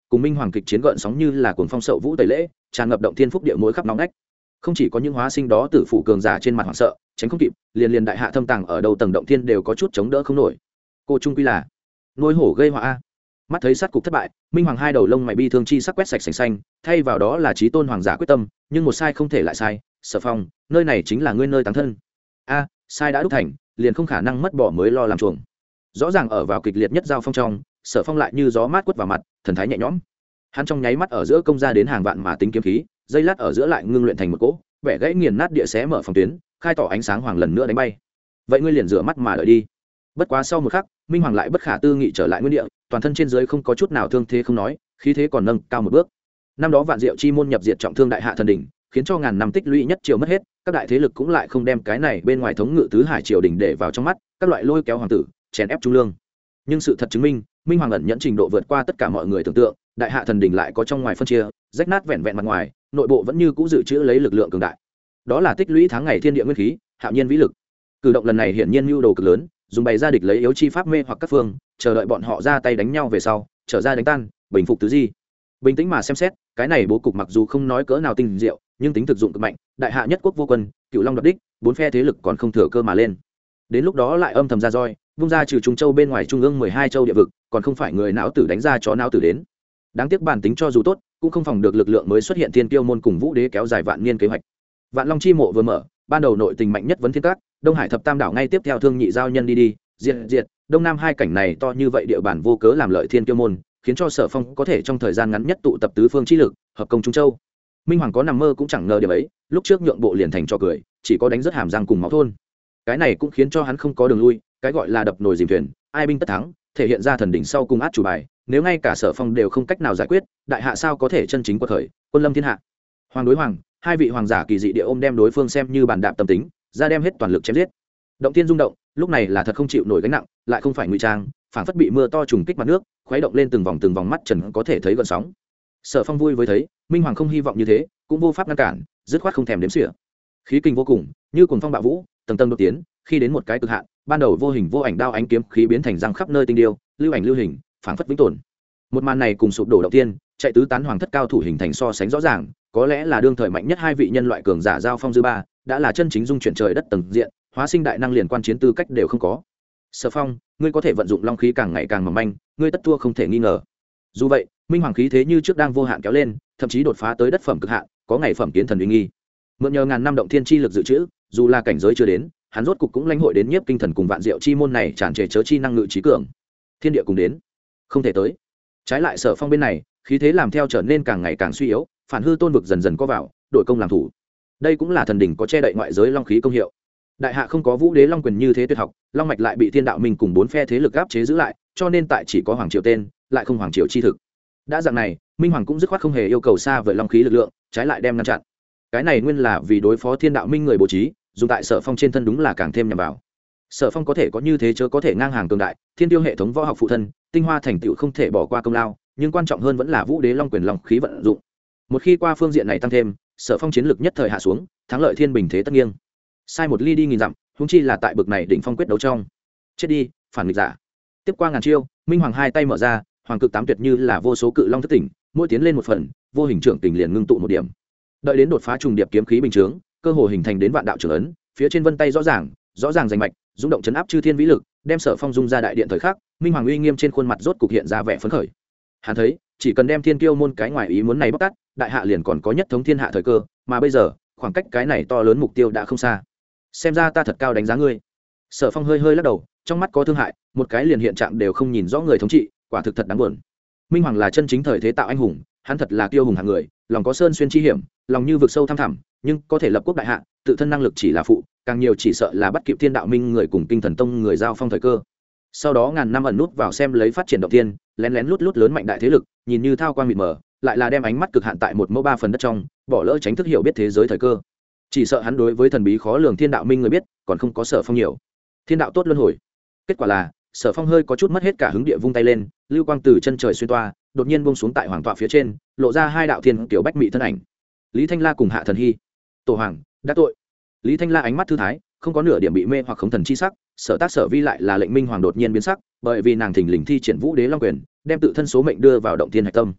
cùng minh hoàng kịch chiến gợn sóng như là cuồng phong sậu vũ tẩy lễ, tràn ngập động thiên phúc địa mỗi khắp nóng nách. Không chỉ có những hóa sinh đó tử phủ cường giả trên mặt hoảng sợ tránh không kịp, liền liền đại hạ thâm tàng ở đầu tầng động thiên đều có chút chống đỡ không nổi. Cô trung quy là nuôi hổ gây họa a. Mắt thấy sát cục thất bại, minh hoàng hai đầu lông mày bi thương chi sắc quét sạch sành xanh, thay vào đó là chí tôn hoàng giả quyết tâm, nhưng một sai không thể lại sai. Sở Phong, nơi này chính là ngươi nơi táng thân. A, sai đã đúc thành, liền không khả năng mất bỏ mới lo làm chuồng. Rõ ràng ở vào kịch liệt nhất giao phong trong, Sở Phong lại như gió mát quất vào mặt, thần thái nhẹ nhõm. Hắn trong nháy mắt ở giữa công ra đến hàng vạn mà tính kiếm khí, dây lát ở giữa lại ngưng luyện thành một cỗ, vẻ gãy nghiền nát địa xé mở phòng tuyến, khai tỏ ánh sáng hoàng lần nữa đánh bay. Vậy ngươi liền rửa mắt mà đợi đi. Bất quá sau một khắc, minh hoàng lại bất khả tư nghị trở lại nguyên địa, toàn thân trên dưới không có chút nào thương thế không nói, khí thế còn nâng cao một bước. Năm đó vạn diệu chi môn nhập diệt trọng thương đại hạ thần đỉnh, khiến cho ngàn năm tích lũy nhất triều mất hết, các đại thế lực cũng lại không đem cái này bên ngoài thống ngự tứ hải triều đình để vào trong mắt, các loại lôi kéo hoàng tử, chèn ép trung lương. Nhưng sự thật chứng minh, minh hoàng ẩn nhẫn trình độ vượt qua tất cả mọi người tưởng tượng, đại hạ thần đỉnh lại có trong ngoài phân chia, rách nát vẹn vẹn mặt ngoài, nội bộ vẫn như cũ dự trữ lấy lực lượng cường đại. Đó là tích lũy tháng ngày thiên địa nguyên khí, hạo nhiên vĩ lực. Cử động lần này hiển nhiên mưu đồ cực lớn, dùng bày ra địch lấy yếu chi pháp mê hoặc các phương, chờ đợi bọn họ ra tay đánh nhau về sau, trở ra đánh tan, bình phục tứ di. Bình tĩnh mà xem xét, cái này bố cục mặc dù không nói cỡ nào tinh diệu, nhưng tính thực dụng cực mạnh, đại hạ nhất quốc vô quân, cựu long đoạt đích, bốn phe thế lực còn không thừa cơ mà lên. Đến lúc đó lại âm thầm ra roi, vung ra trừ Trung Châu bên ngoài trung ương mười hai châu địa vực, còn không phải người não tử đánh ra chó não tử đến. Đáng tiếc bản tính cho dù tốt, cũng không phòng được lực lượng mới xuất hiện thiên kiêu môn cùng vũ đế kéo dài vạn niên kế hoạch. Vạn Long chi mộ vừa mở, ban đầu nội tình mạnh nhất vấn thiên các, Đông Hải thập tam đảo ngay tiếp theo thương nhị giao nhân đi đi, diệt diệt, Đông Nam hai cảnh này to như vậy địa bàn vô cớ làm lợi thiên kiêu môn, khiến cho Sở Phong có thể trong thời gian ngắn nhất tụ tập tứ phương chi lực, hợp công Trung Châu. Minh Hoàng có nằm mơ cũng chẳng ngờ điểm ấy, lúc trước nhượng bộ liền thành cho cười, chỉ có đánh rất hàm răng cùng máu thôn. Cái này cũng khiến cho hắn không có đường lui, cái gọi là đập nồi dìm thuyền, ai binh tất thắng, thể hiện ra thần đỉnh sau cùng át chủ bài, nếu ngay cả Sở Phong đều không cách nào giải quyết, đại hạ sao có thể chân chính quật khởi, quân lâm thiên hạ. Hoàng đối hoàng, hai vị hoàng giả kỳ dị địa ôm đem đối phương xem như bàn đạp tâm tính, ra đem hết toàn lực chém giết. Động thiên rung động, lúc này là thật không chịu nổi gánh nặng, lại không phải ngụy trang, phản phất bị mưa to trùng kích mặt nước, khuấy động lên từng vòng từng vòng mắt trần có thể thấy gợn sóng. Sở Phong vui với thấy, minh hoàng không hy vọng như thế, cũng vô pháp ngăn cản, dứt khoát không thèm đếm xỉa. Khí kinh vô cùng, như cuồng phong bạo vũ, tầng tầng đột tiến, khi đến một cái cực hạn, ban đầu vô hình vô ảnh đao ánh kiếm khí biến thành răng khắp nơi tinh điêu, lưu ảnh lưu hình, phảng phất vĩnh tồn. Một màn này cùng sụp đổ động tiên, chạy tứ tán hoàng thất cao thủ hình thành so sánh rõ ràng, có lẽ là đương thời mạnh nhất hai vị nhân loại cường giả giao phong dư ba, đã là chân chính dung chuyển trời đất tầng diện, hóa sinh đại năng liền quan chiến tư cách đều không có. Sở Phong, ngươi có thể vận dụng long khí càng ngày càng mỏng manh, ngươi tất thua không thể nghi ngờ. Dù vậy, minh hoàng khí thế như trước đang vô hạn kéo lên, thậm chí đột phá tới đất phẩm cực hạn, có ngày phẩm kiến thần uy nghi. Mượn nhờ ngàn năm động thiên chi lực dự trữ, dù là cảnh giới chưa đến, hắn rốt cục cũng lãnh hội đến nhiếp kinh thần cùng vạn diệu chi môn này tràn trề chớ chi năng ngự trí cường. Thiên địa cùng đến, không thể tới. Trái lại Sở Phong bên này, khí thế làm theo trở nên càng ngày càng suy yếu, phản hư tôn vực dần dần có vào, đội công làm thủ. Đây cũng là thần đỉnh có che đậy ngoại giới long khí công hiệu. Đại hạ không có vũ đế long quyền như thế tuyệt học, long mạch lại bị thiên đạo minh cùng bốn phe thế lực áp chế giữ lại, cho nên tại chỉ có hoàng triều tên, lại không hoàng triều chi thực. Đã dạng này, minh hoàng cũng dứt khoát không hề yêu cầu xa vời long khí lực lượng, trái lại đem ngăn chặn. Cái này nguyên là vì đối phó thiên đạo minh người bố trí, dùng tại Sở Phong trên thân đúng là càng thêm nhằm vào. Sở Phong có thể có như thế chớ có thể ngang hàng cường đại, thiên tiêu hệ thống võ học phụ thân, tinh hoa thành tựu không thể bỏ qua công lao, nhưng quan trọng hơn vẫn là vũ đế long quyền long khí vận dụng. Một khi qua phương diện này tăng thêm, Sở Phong chiến lực nhất thời hạ xuống, thắng lợi thiên bình thế tất nghiêng. Sai một ly đi nghìn dặm, huống chi là tại bực này đỉnh phong quyết đấu trong. Chết đi, phản nghịch giả. Tiếp qua ngàn chiêu, minh hoàng hai tay mở ra, hoàng cực tám tuyệt như là vô số cự long thất tỉnh, mỗi tiến lên một phần, vô hình trưởng tình liền ngưng tụ một điểm. Đợi đến đột phá trùng điệp kiếm khí bình chướng, cơ hồ hình thành đến vạn đạo trưởng ấn, phía trên vân tay rõ ràng, rõ ràng rành mạch, rung động chấn áp chư thiên vĩ lực, đem Sở Phong dung ra đại điện thời khắc, minh hoàng uy nghiêm trên khuôn mặt rốt cục hiện ra vẻ phấn khởi. Hắn thấy, chỉ cần đem thiên kiêu môn cái ngoài ý muốn này bóc tát, đại hạ liền còn có nhất thống thiên hạ thời cơ, mà bây giờ, khoảng cách cái này to lớn mục tiêu đã không xa. Xem ra ta thật cao đánh giá ngươi. Sở Phong hơi hơi lắc đầu, trong mắt có thương hại, một cái liền hiện trạng đều không nhìn rõ người thống trị, quả thực thật đáng buồn. Minh hoàng là chân chính thời thế tạo anh hùng, hắn thật là kiêu hùng hạng người, lòng có sơn xuyên chi hiểm, lòng như vực sâu thăm thẳm, nhưng có thể lập quốc đại hạ, tự thân năng lực chỉ là phụ, càng nhiều chỉ sợ là bắt kịp thiên đạo minh người cùng kinh thần tông người giao phong thời cơ. Sau đó ngàn năm ẩn nút vào xem lấy phát triển động tiên, lén lén lút lút lớn mạnh đại thế lực, nhìn như thao quang mịt mờ, lại là đem ánh mắt cực hạn tại một mẫu ba phần đất trong, bỏ lỡ tránh thức hiểu biết thế giới thời cơ. Chỉ sợ hắn đối với thần bí khó lường thiên đạo minh người biết, còn không có Sở Phong nhiều. Thiên đạo tốt luân hồi. Kết quả là, Sở Phong hơi có chút mất hết cả hứng địa vung tay lên, lưu quang từ chân trời xuyên toa, đột nhiên buông xuống tại hoàng tọa phía trên, lộ ra hai đạo thiên kiểu bách mị thân ảnh. Lý Thanh La cùng Hạ Thần Hy. Tổ hoàng, đã tội. Lý Thanh La ánh mắt thư thái, không có nửa điểm bị mê hoặc khống thần chi sắc, Sở Tác Sở Vi lại là lệnh minh hoàng đột nhiên biến sắc, bởi vì nàng thình lình thi triển vũ đế long quyền, đem tự thân số mệnh đưa vào động thiên hạch tâm.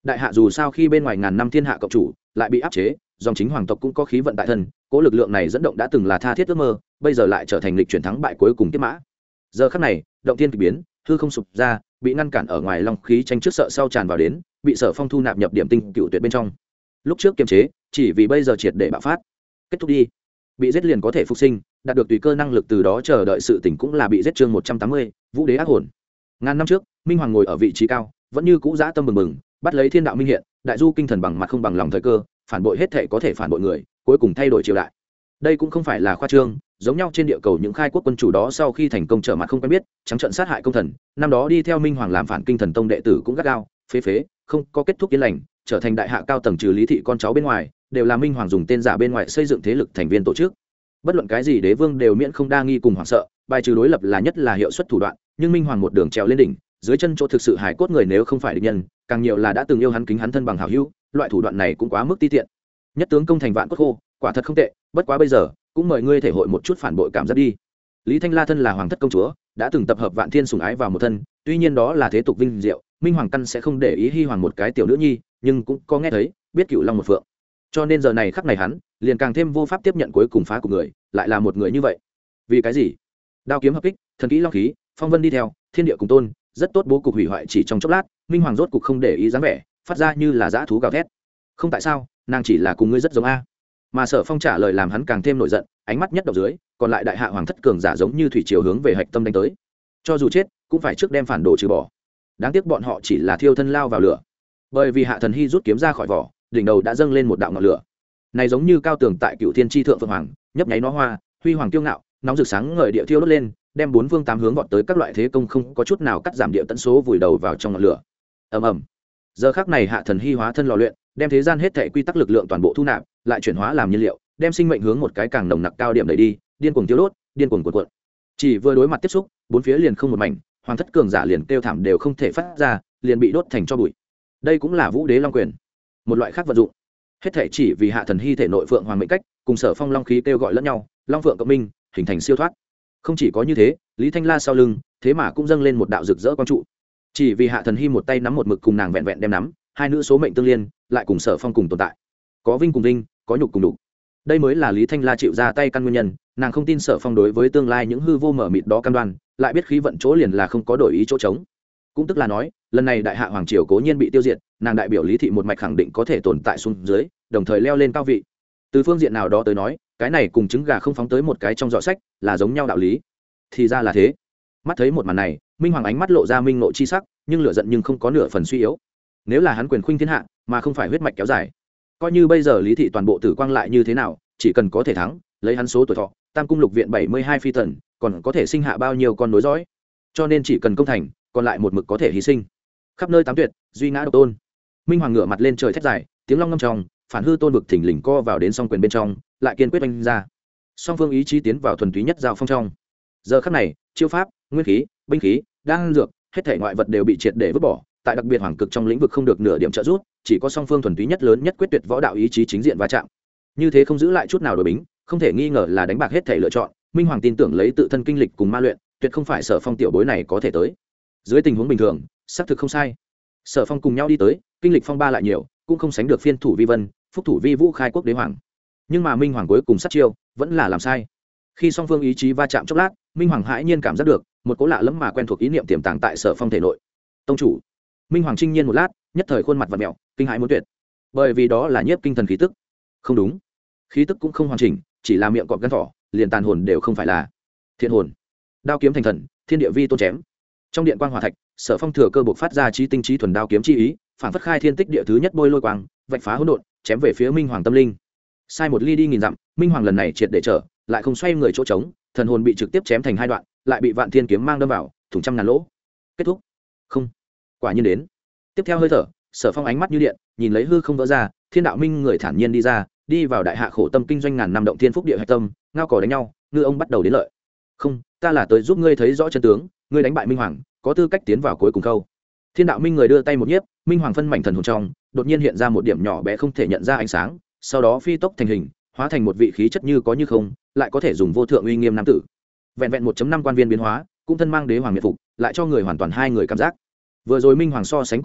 đại hạ dù sao khi bên ngoài ngàn năm thiên hạ cộng chủ lại bị áp chế, dòng chính hoàng tộc cũng có khí vận tại thân, cố lực lượng này dẫn động đã từng là tha thiết ước mơ, bây giờ lại trở thành lịch chuyển thắng bại cuối cùng tiếp mã. Giờ khắc này động thiên kỳ biến, hư không sụp ra, bị ngăn cản ở ngoài long khí tranh trước sợ sau tràn vào đến, bị Sở Phong thu nạp nhập điểm tinh cựu tuyệt bên trong. Lúc trước kiềm chế, chỉ vì bây giờ triệt để bạo phát. Kết thúc đi. Bị giết liền có thể phục sinh, đạt được tùy cơ năng lực từ đó chờ đợi sự tỉnh cũng là bị giết chương một trăm tám mươi, Vũ Đế ác hồn. Ngàn năm trước, Minh Hoàng ngồi ở vị trí cao, vẫn như cũ dã tâm bừng bừng, bắt lấy thiên đạo minh hiện, đại du kinh thần bằng mặt không bằng lòng thời cơ, phản bội hết thể có thể phản bội người, cuối cùng thay đổi triều đại. Đây cũng không phải là khoa trương, giống nhau trên địa cầu những khai quốc quân chủ đó sau khi thành công trở mặt không quen biết, trắng trợn sát hại công thần, năm đó đi theo Minh Hoàng làm phản kinh thần tông đệ tử cũng gắt gao, phế phế, không có kết thúc yên lành, trở thành đại hạ cao tầng trừ Lý thị con cháu bên ngoài, đều là Minh Hoàng dùng tên giả bên ngoài xây dựng thế lực thành viên tổ chức. Bất luận cái gì đế vương đều miễn không đa nghi cùng hoảng sợ, bài trừ đối lập là nhất là hiệu suất thủ đoạn, nhưng Minh Hoàng một đường trèo lên đỉnh, dưới chân chỗ thực sự hải cốt người nếu không phải địch nhân, càng nhiều là đã từng yêu hắn kính hắn thân bằng hảo hữu, loại thủ đoạn này cũng quá mức ti tiện. Nhất tướng công thành vạn cốt khô, quả thật không tệ, bất quá bây giờ, cũng mời ngươi thể hội một chút phản bội cảm giác đi. Lý Thanh La thân là hoàng thất công chúa, đã từng tập hợp vạn thiên sủng ái vào một thân, tuy nhiên đó là thế tục vinh diệu, Minh Hoàng căn sẽ không để ý Hi Hoàng một cái tiểu nữ nhi, nhưng cũng có nghe thấy, biết cửu long một phượng. Cho nên giờ này khắc này hắn, liền càng thêm vô pháp tiếp nhận cuối cùng phá của người, lại là một người như vậy. Vì cái gì? Đao kiếm hợp kích, thần kỹ long khí, phong vân đi theo, thiên địa cùng tôn, rất tốt bố cục hủy hoại chỉ trong chốc lát, Minh Hoàng rốt cục không để ý dáng vẻ, phát ra như là dã thú gào thét. Không tại sao, nàng chỉ là cùng ngươi rất giống a. Mà Sở Phong trả lời làm hắn càng thêm nổi giận, ánh mắt nhất đầu dưới, còn lại đại hạ hoàng thất cường giả giống như thủy triều hướng về hạch tâm đánh tới. Cho dù chết, cũng phải trước đem phản đồ trừ bỏ. Đáng tiếc bọn họ chỉ là thiêu thân lao vào lửa. Bởi vì Hạ Thần Hy rút kiếm ra khỏi vỏ, đỉnh đầu đã dâng lên một đạo ngọn lửa. Này giống như cao tường tại Cửu Thiên chi thượng phượng hoàng, nhấp nháy nó hoa, huy hoàng kiêu ngạo, nóng rực sáng ngời địa thiêu đốt lên, đem bốn phương tám hướng vọt tới các loại thế công không có chút nào cắt giảm địa tận số vùi đầu vào trong ngọn lửa. Ầm ầm. Giờ khắc này Hạ Thần Hy hóa thân lò luyện, đem thế gian hết thảy quy tắc lực lượng toàn bộ thu nạp, lại chuyển hóa làm nhiên liệu, đem sinh mệnh hướng một cái càng nồng nặc cao điểm đẩy đi, điên cuồng tiêu đốt, điên cuồng cuộn cuộn. Chỉ vừa đối mặt tiếp xúc, bốn phía liền không một mảnh, hoàng thất cường giả liền kêu thảm đều không thể phát ra, liền bị đốt thành tro bụi. Đây cũng là Vũ Đế Long quyền, một loại khác vận dụng. Hết thảy chỉ vì Hạ Thần Hy thể nội phượng hoàng mệnh cách, cùng Sở Phong long khí kêu gọi lẫn nhau, long phượng cộng minh, hình thành siêu thoát. Không chỉ có như thế, Lý Thanh La sau lưng, thế mà cũng dâng lên một đạo rực rỡ quang trụ. Chỉ vì Hạ Thần Hy một tay nắm một mực cùng nàng vẹn vẹn đem nắm, hai nữ số mệnh tương liên, lại cùng Sở Phong cùng tồn tại. Có vinh cùng vinh, có nhục cùng nhục. Đây mới là Lý Thanh La chịu ra tay căn nguyên nhân, nàng không tin Sở Phong đối với tương lai những hư vô mở mịt đó cam đoan, lại biết khí vận chỗ liền là không có đổi ý chỗ trống. Cũng tức là nói, lần này đại hạ hoàng triều cố nhiên bị tiêu diệt, nàng đại biểu Lý thị một mạch khẳng định có thể tồn tại xuống dưới, đồng thời leo lên cao vị. Từ phương diện nào đó tới nói, cái này cùng trứng gà không phóng tới một cái trong giỏ sách, là giống nhau đạo lý. Thì ra là thế. Mắt thấy một màn này, Minh Hoàng ánh mắt lộ ra minh ngộ chi sắc, nhưng lửa giận nhưng không có nửa phần suy yếu. Nếu là hắn quyền khuynh thiên hạ, mà không phải huyết mạch kéo dài, coi như bây giờ Lý thị toàn bộ tử quang lại như thế nào, chỉ cần có thể thắng, lấy hắn số tuổi thọ, Tam cung lục viện bảy mươi hai phi tần, còn có thể sinh hạ bao nhiêu con nối dõi. Cho nên chỉ cần công thành, còn lại một mực có thể hy sinh. Khắp nơi tám tuyệt, duy ngã độc tôn. Minh Hoàng ngửa mặt lên trời thét dài, tiếng long ngâm trong, phản hư tôn vực thỉnh lình co vào đến song quyền bên trong, lại kiên quyết oanh ra. Song phương ý chí tiến vào thuần túy nhất giao phong trong. Giờ khắc này, chiêu pháp, nguyên khí, binh khí, đan dược, hết thể ngoại vật đều bị triệt để vứt bỏ, tại đặc biệt hoàng cực trong lĩnh vực không được nửa điểm trợ giúp, chỉ có song phương thuần túy nhất lớn nhất quyết tuyệt võ đạo ý chí chính diện va chạm. Như thế không giữ lại chút nào đối bính, không thể nghi ngờ là đánh bạc hết thể lựa chọn. Minh Hoàng tin tưởng lấy tự thân kinh lịch cùng ma luyện, tuyệt không phải Sở Phong tiểu bối này có thể tới. Dưới tình huống bình thường, xác thực không sai. Sở Phong cùng nhau đi tới, kinh lịch phong ba lại nhiều, cũng không sánh được phiên thủ vi vân, phúc thủ vi vũ khai quốc đế hoàng. Nhưng mà Minh Hoàng cuối cùng sát chiêu, vẫn là làm sai. Khi song phương ý chí va chạm chốc lát, Minh Hoàng hãi nhiên cảm giác được một cỗ lạ lẫm mà quen thuộc ý niệm tiềm tàng tại Sở Phong thể nội. Tông chủ. Minh Hoàng trinh nhiên một lát, nhất thời khuôn mặt vặn mèo, kinh hãi muốn tuyệt. Bởi vì đó là nhiếp kinh thần khí tức. Không đúng, khí tức cũng không hoàn chỉnh, chỉ là miệng cọp gan thỏ, liền tàn hồn đều không phải là. Thiện hồn. Đao kiếm thành thần, thiên địa vi tôn chém. Trong điện quang hỏa thạch, Sở Phong thừa cơ bộc phát ra trí tinh trí thuần đao kiếm chi ý, phản phất khai thiên tích địa thứ nhất bôi lôi quang, vạch phá hỗn độn, chém về phía Minh Hoàng tâm linh. Sai một ly đi nghìn dặm, Minh Hoàng lần này triệt để trở, lại không xoay người chỗ trống, thần hồn bị trực tiếp chém thành hai đoạn, lại bị Vạn Thiên kiếm mang đâm vào, thủng trăm ngàn lỗ. Kết thúc. Không, quả nhiên đến. Tiếp theo hơi thở, Sở Phong ánh mắt như điện, nhìn lấy hư không vỡ ra, Thiên đạo minh người thản nhiên đi ra, đi vào đại hạ khổ tâm kinh doanh ngàn năm động thiên phúc địa hạch tâm, ngao cỏ đánh nhau, ngư ông bắt đầu đến lợi. Không, ta là tới giúp ngươi thấy rõ chân tướng, ngươi đánh bại Minh Hoàng, có tư cách tiến vào cuối cùng khâu. Thiên đạo minh người đưa tay một nhiếp, Minh Hoàng phân mảnh thần hồn trong, đột nhiên hiện ra một điểm nhỏ bé không thể nhận ra ánh sáng, sau đó phi tốc thành hình, hóa thành một vị khí chất như có như không, lại có thể dùng vô thượng uy nghiêm nam tử. Vẹn vẹn một năm quan viên biến hóa, cũng thân mang đế hoàng miệt phục, lại cho người hoàn toàn hai người cảm giác. Vừa rồi Minh Hoàng so sánh cùng nhau,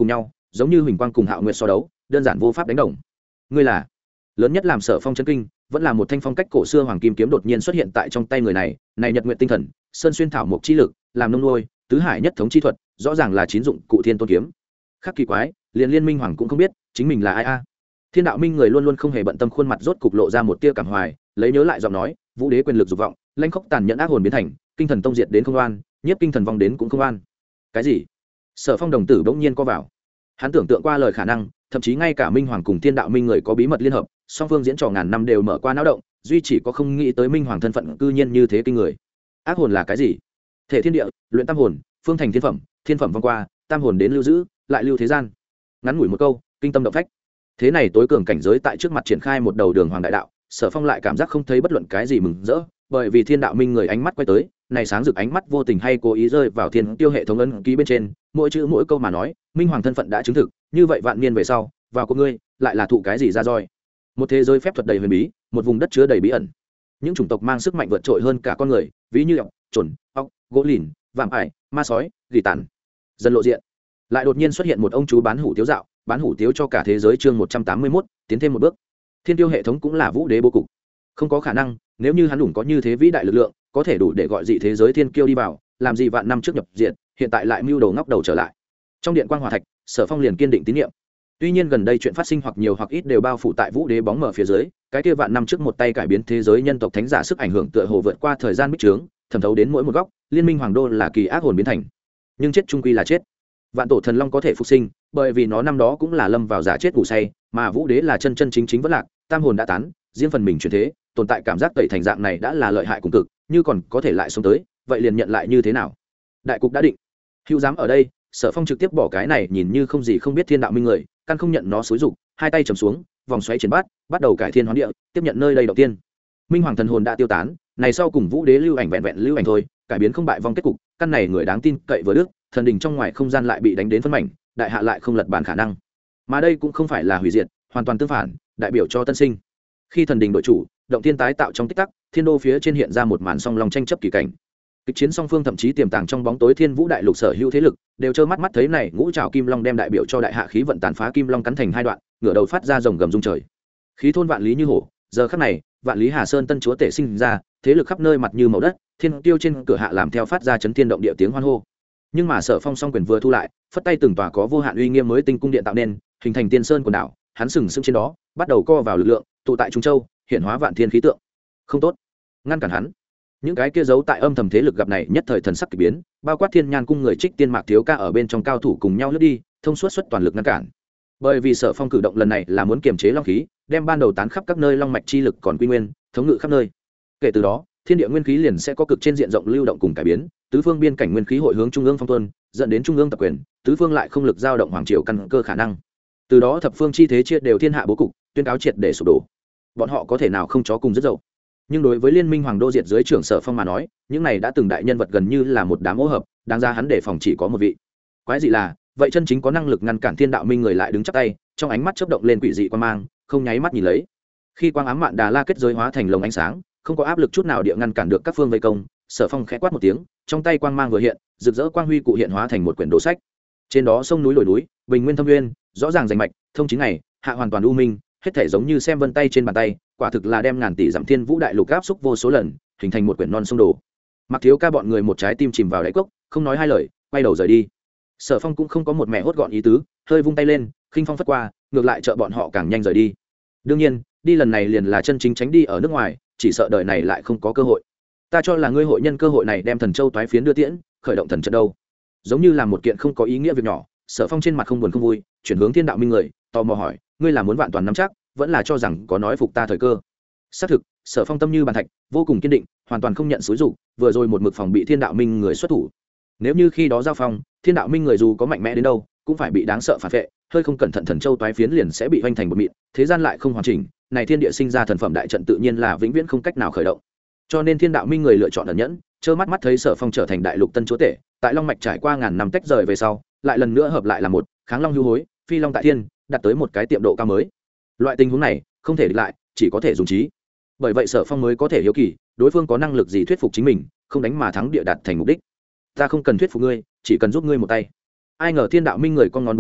giống như huỳnh quang cùng Hạo Nguyệt so đấu đơn giản vô pháp đánh đồng. Ngươi là? Lớn nhất làm Sở Phong chấn kinh vẫn là một thanh phong cách cổ xưa hoàng kim kiếm đột nhiên xuất hiện tại trong tay người này. Này nhật nguyện tinh thần, sơn xuyên thảo mộc chi lực, làm nông nuôi, tứ hải nhất thống chi thuật, rõ ràng là chín dụng cụ thiên tôn kiếm. Khác kỳ quái, liền liên minh hoàng cũng không biết chính mình là ai a. Thiên đạo minh người luôn luôn không hề bận tâm, khuôn mặt rốt cục lộ ra một tia cảm hoài, lấy nhớ lại giọng nói, vũ đế quyền lực dục vọng, lãnh khốc tàn nhẫn ác hồn biến thành, kinh thần tông diệt đến không oan, nhiếp kinh thần vong đến cũng không oan. Cái gì? Sở Phong đồng tử bỗng nhiên co vào. Hắn tưởng tượng qua lời khả năng, thậm chí ngay cả minh hoàng cùng thiên đạo minh người có bí mật liên hợp, song phương diễn trò ngàn năm đều mở qua não động, duy chỉ có không nghĩ tới minh hoàng thân phận cư nhiên như thế kinh người. Ác hồn là cái gì? Thể thiên địa, luyện tam hồn, phương thành thiên phẩm, thiên phẩm vong qua, tam hồn đến lưu giữ, lại lưu thế gian. Ngắn ngủi một câu, kinh tâm động phách. Thế này tối cường cảnh giới tại trước mặt triển khai một đầu đường hoàng đại đạo, Sở Phong lại cảm giác không thấy bất luận cái gì mừng rỡ, bởi vì thiên đạo minh người ánh mắt quay tới, này sáng rực ánh mắt vô tình hay cố ý rơi vào thiên tiêu hệ thống ấn ký bên trên, mỗi chữ mỗi câu mà nói, minh hoàng thân phận đã chứng thực, như vậy vạn niên về sau, vào của ngươi lại là thụ cái gì ra roi. Một thế giới phép thuật đầy huyền bí, một vùng đất chứa đầy bí ẩn. Những chủng tộc mang sức mạnh vượt trội hơn cả con người, ví như ọc, chuẩn, ọc, gỗ lìn, vạm ải, ma sói, gỉ tàn. Dần lộ diện, lại đột nhiên xuất hiện một ông chú bán hủ tiếu dạo, bán hủ tiếu cho cả thế giới. Chương một trăm tám mươi mốt, tiến thêm một bước. Thiên tiêu hệ thống cũng là vũ đế bố cục. Không có khả năng, nếu như hắn đủ có như thế vĩ đại lực lượng, có thể đủ để gọi dị thế giới thiên kiêu đi vào, làm gì vạn năm trước nhập diện, hiện tại lại mưu đầu ngóc đầu trở lại. Trong điện quang hòa thạch, Sở Phong liền kiên định tín nhiệm. Tuy nhiên gần đây chuyện phát sinh hoặc nhiều hoặc ít đều bao phủ tại vũ đế bóng mờ phía dưới, cái kia vạn năm trước một tay cải biến thế giới nhân tộc thánh giả sức ảnh hưởng tựa hồ vượt qua thời gian bích trướng, thẩm thấu đến mỗi một góc, liên minh hoàng đô là kỳ ác hồn biến thành. Nhưng chết trung quy là chết. Vạn tổ thần long có thể phục sinh, bởi vì nó năm đó cũng là lâm vào giả chết ngủ say, mà vũ đế là chân chân chính chính vẫn lạc, tam hồn đã tán, riêng phần mình chuyển thế, tồn tại cảm giác tẩy thành dạng này đã là lợi hại cùng cực, như còn có thể lại sống tới, vậy liền nhận lại như thế nào? Đại cục đã định. Hữu dám ở đây, Sở Phong trực tiếp bỏ cái này nhìn như không gì không biết thiên đạo minh người, căn không nhận nó xúi dục, hai tay trầm xuống, vòng xoáy triển bát, bắt đầu cải thiên hoán địa, tiếp nhận nơi đây đầu tiên. Minh hoàng thần hồn đã tiêu tán, này sau cùng vũ đế lưu ảnh vẹn vẹn lưu ảnh thôi, cải biến không bại vong kết cục, căn này người đáng tin cậy vừa đức, thần đình trong ngoài không gian lại bị đánh đến phân mảnh, đại hạ lại không lật bàn khả năng. Mà đây cũng không phải là hủy diệt, hoàn toàn tương phản, đại biểu cho tân sinh. Khi thần đình đội chủ, động thiên tái tạo trong tích tắc, thiên đô phía trên hiện ra một màn song long tranh chấp kỳ cảnh. Kịch chiến song phương thậm chí tiềm tàng trong bóng tối thiên vũ đại lục sở hữu thế lực, đều trơ mắt mắt thấy này ngũ trảo kim long đem đại biểu cho đại hạ khí vận tàn phá kim long cắn thành hai đoạn, ngửa đầu phát ra rồng gầm rung trời. Khí thôn vạn lý như hổ, giờ khắc này, vạn lý Hà Sơn tân chúa tể sinh ra, thế lực khắp nơi mặt như màu đất, thiên tiêu trên cửa hạ làm theo phát ra chấn thiên động địa tiếng hoan hô. Nhưng mà Sở Phong song quyền vừa thu lại, phất tay từng tòa có vô hạn uy nghiêm mới tinh cung điện tạo nên, hình thành tiên sơn quần đảo, hắn sừng sững trên đó, bắt đầu co vào lực lượng, tụ tại Trung Châu, hiện hóa vạn thiên khí tượng. Không tốt, ngăn cản hắn. Những cái kia giấu tại âm thầm thế lực gặp này nhất thời thần sắc kỳ biến, bao quát Thiên Nhan cung người Trích Tiên Mạc Thiếu Ca ở bên trong cao thủ cùng nhau lướt đi, thông suốt xuất toàn lực ngăn cản. Bởi vì Sở Phong cử động lần này là muốn kiềm chế long khí, đem ban đầu tán khắp các nơi long mạch chi lực còn quy nguyên, thống ngự khắp nơi. Kể từ đó, thiên địa nguyên khí liền sẽ có cực trên diện rộng lưu động cùng cải biến, tứ phương biên cảnh nguyên khí hội hướng trung ương phong tuân, dẫn đến trung ương tập quyền, tứ phương lại không lực dao động hoàng triều căn cơ khả năng. Từ đó thập phương chi thế chia đều thiên hạ bố cục, tuyên cáo triệt để sụp đổ. Bọn họ có thể nào không chó cùng rất dậu. Nhưng đối với liên minh hoàng đô diệt dưới trưởng Sở Phong mà nói, những này đã từng đại nhân vật gần như là một đám ô hợp, đáng ra hắn để phòng chỉ có một vị. Quái dị là, vậy chân chính có năng lực ngăn cản thiên đạo minh người lại đứng chắp tay, trong ánh mắt chớp động lên quỷ dị quan mang, không nháy mắt nhìn lấy. Khi quang ám mạn đà la kết giới hóa thành lồng ánh sáng, không có áp lực chút nào địa ngăn cản được các phương vây công, Sở Phong khẽ quát một tiếng, trong tay quang mang vừa hiện, rực rỡ quang huy cụ hiện hóa thành một quyển đồ sách. Trên đó sông núi đồi núi, bình nguyên thâm nguyên, rõ ràng rành mạch, thông chính này, hạ hoàn toàn u minh, hết thể giống như xem vân tay trên bàn tay, quả thực là đem ngàn tỷ dặm thiên vũ đại lục áp xúc vô số lần, hình thành một quyển non sông đồ. Mặc Thiếu Ca bọn người một trái tim chìm vào đáy cốc, không nói hai lời, quay đầu rời đi. Sở Phong cũng không có một mẹ hốt gọn ý tứ, hơi vung tay lên, khinh phong phất qua, ngược lại trợ bọn họ càng nhanh rời đi. Đương nhiên, đi lần này liền là chân chính tránh đi ở nước ngoài, chỉ sợ đời này lại không có cơ hội. Ta cho là ngươi hội nhân cơ hội này đem thần châu toái phiến đưa tiễn, khởi động thần trận đâu. Giống như là một kiện không có ý nghĩa việc nhỏ, Sở Phong trên mặt không buồn không vui, chuyển hướng thiên đạo minh người, tò mò hỏi, ngươi là muốn vạn toàn nắm chắc, vẫn là cho rằng có nói phục ta thời cơ. Xác thực, Sở Phong tâm như bàn thạch, vô cùng kiên định, hoàn toàn không nhận xúi dục, vừa rồi một mực phòng bị thiên đạo minh người xuất thủ. Nếu như khi đó giao phong, thiên đạo minh người dù có mạnh mẽ đến đâu, cũng phải bị đáng sợ phản vệ, hơi không cẩn thận thần châu toái phiến liền sẽ bị hoành thành một mịn, thế gian lại không hoàn chỉnh, này thiên địa sinh ra thần phẩm đại trận tự nhiên là vĩnh viễn không cách nào khởi động. Cho nên thiên đạo minh người lựa chọn ẩn nhẫn, trơ mắt mắt thấy Sở Phong trở thành đại lục tân chúa tể, tại long mạch trải qua ngàn năm tách rời về sau, lại lần nữa hợp lại là một, kháng long hưu hối, phi long tại thiên, đạt tới một cái tiệm độ cao mới. Loại tình huống này, không thể địch lại, chỉ có thể dùng trí. Bởi vậy Sở Phong mới có thể hiếu kỳ, đối phương có năng lực gì thuyết phục chính mình, không đánh mà thắng địa đạt thành mục đích. Ta không cần thuyết phục ngươi, chỉ cần giúp ngươi một tay. Ai ngờ thiên đạo minh người con ngón búng ra,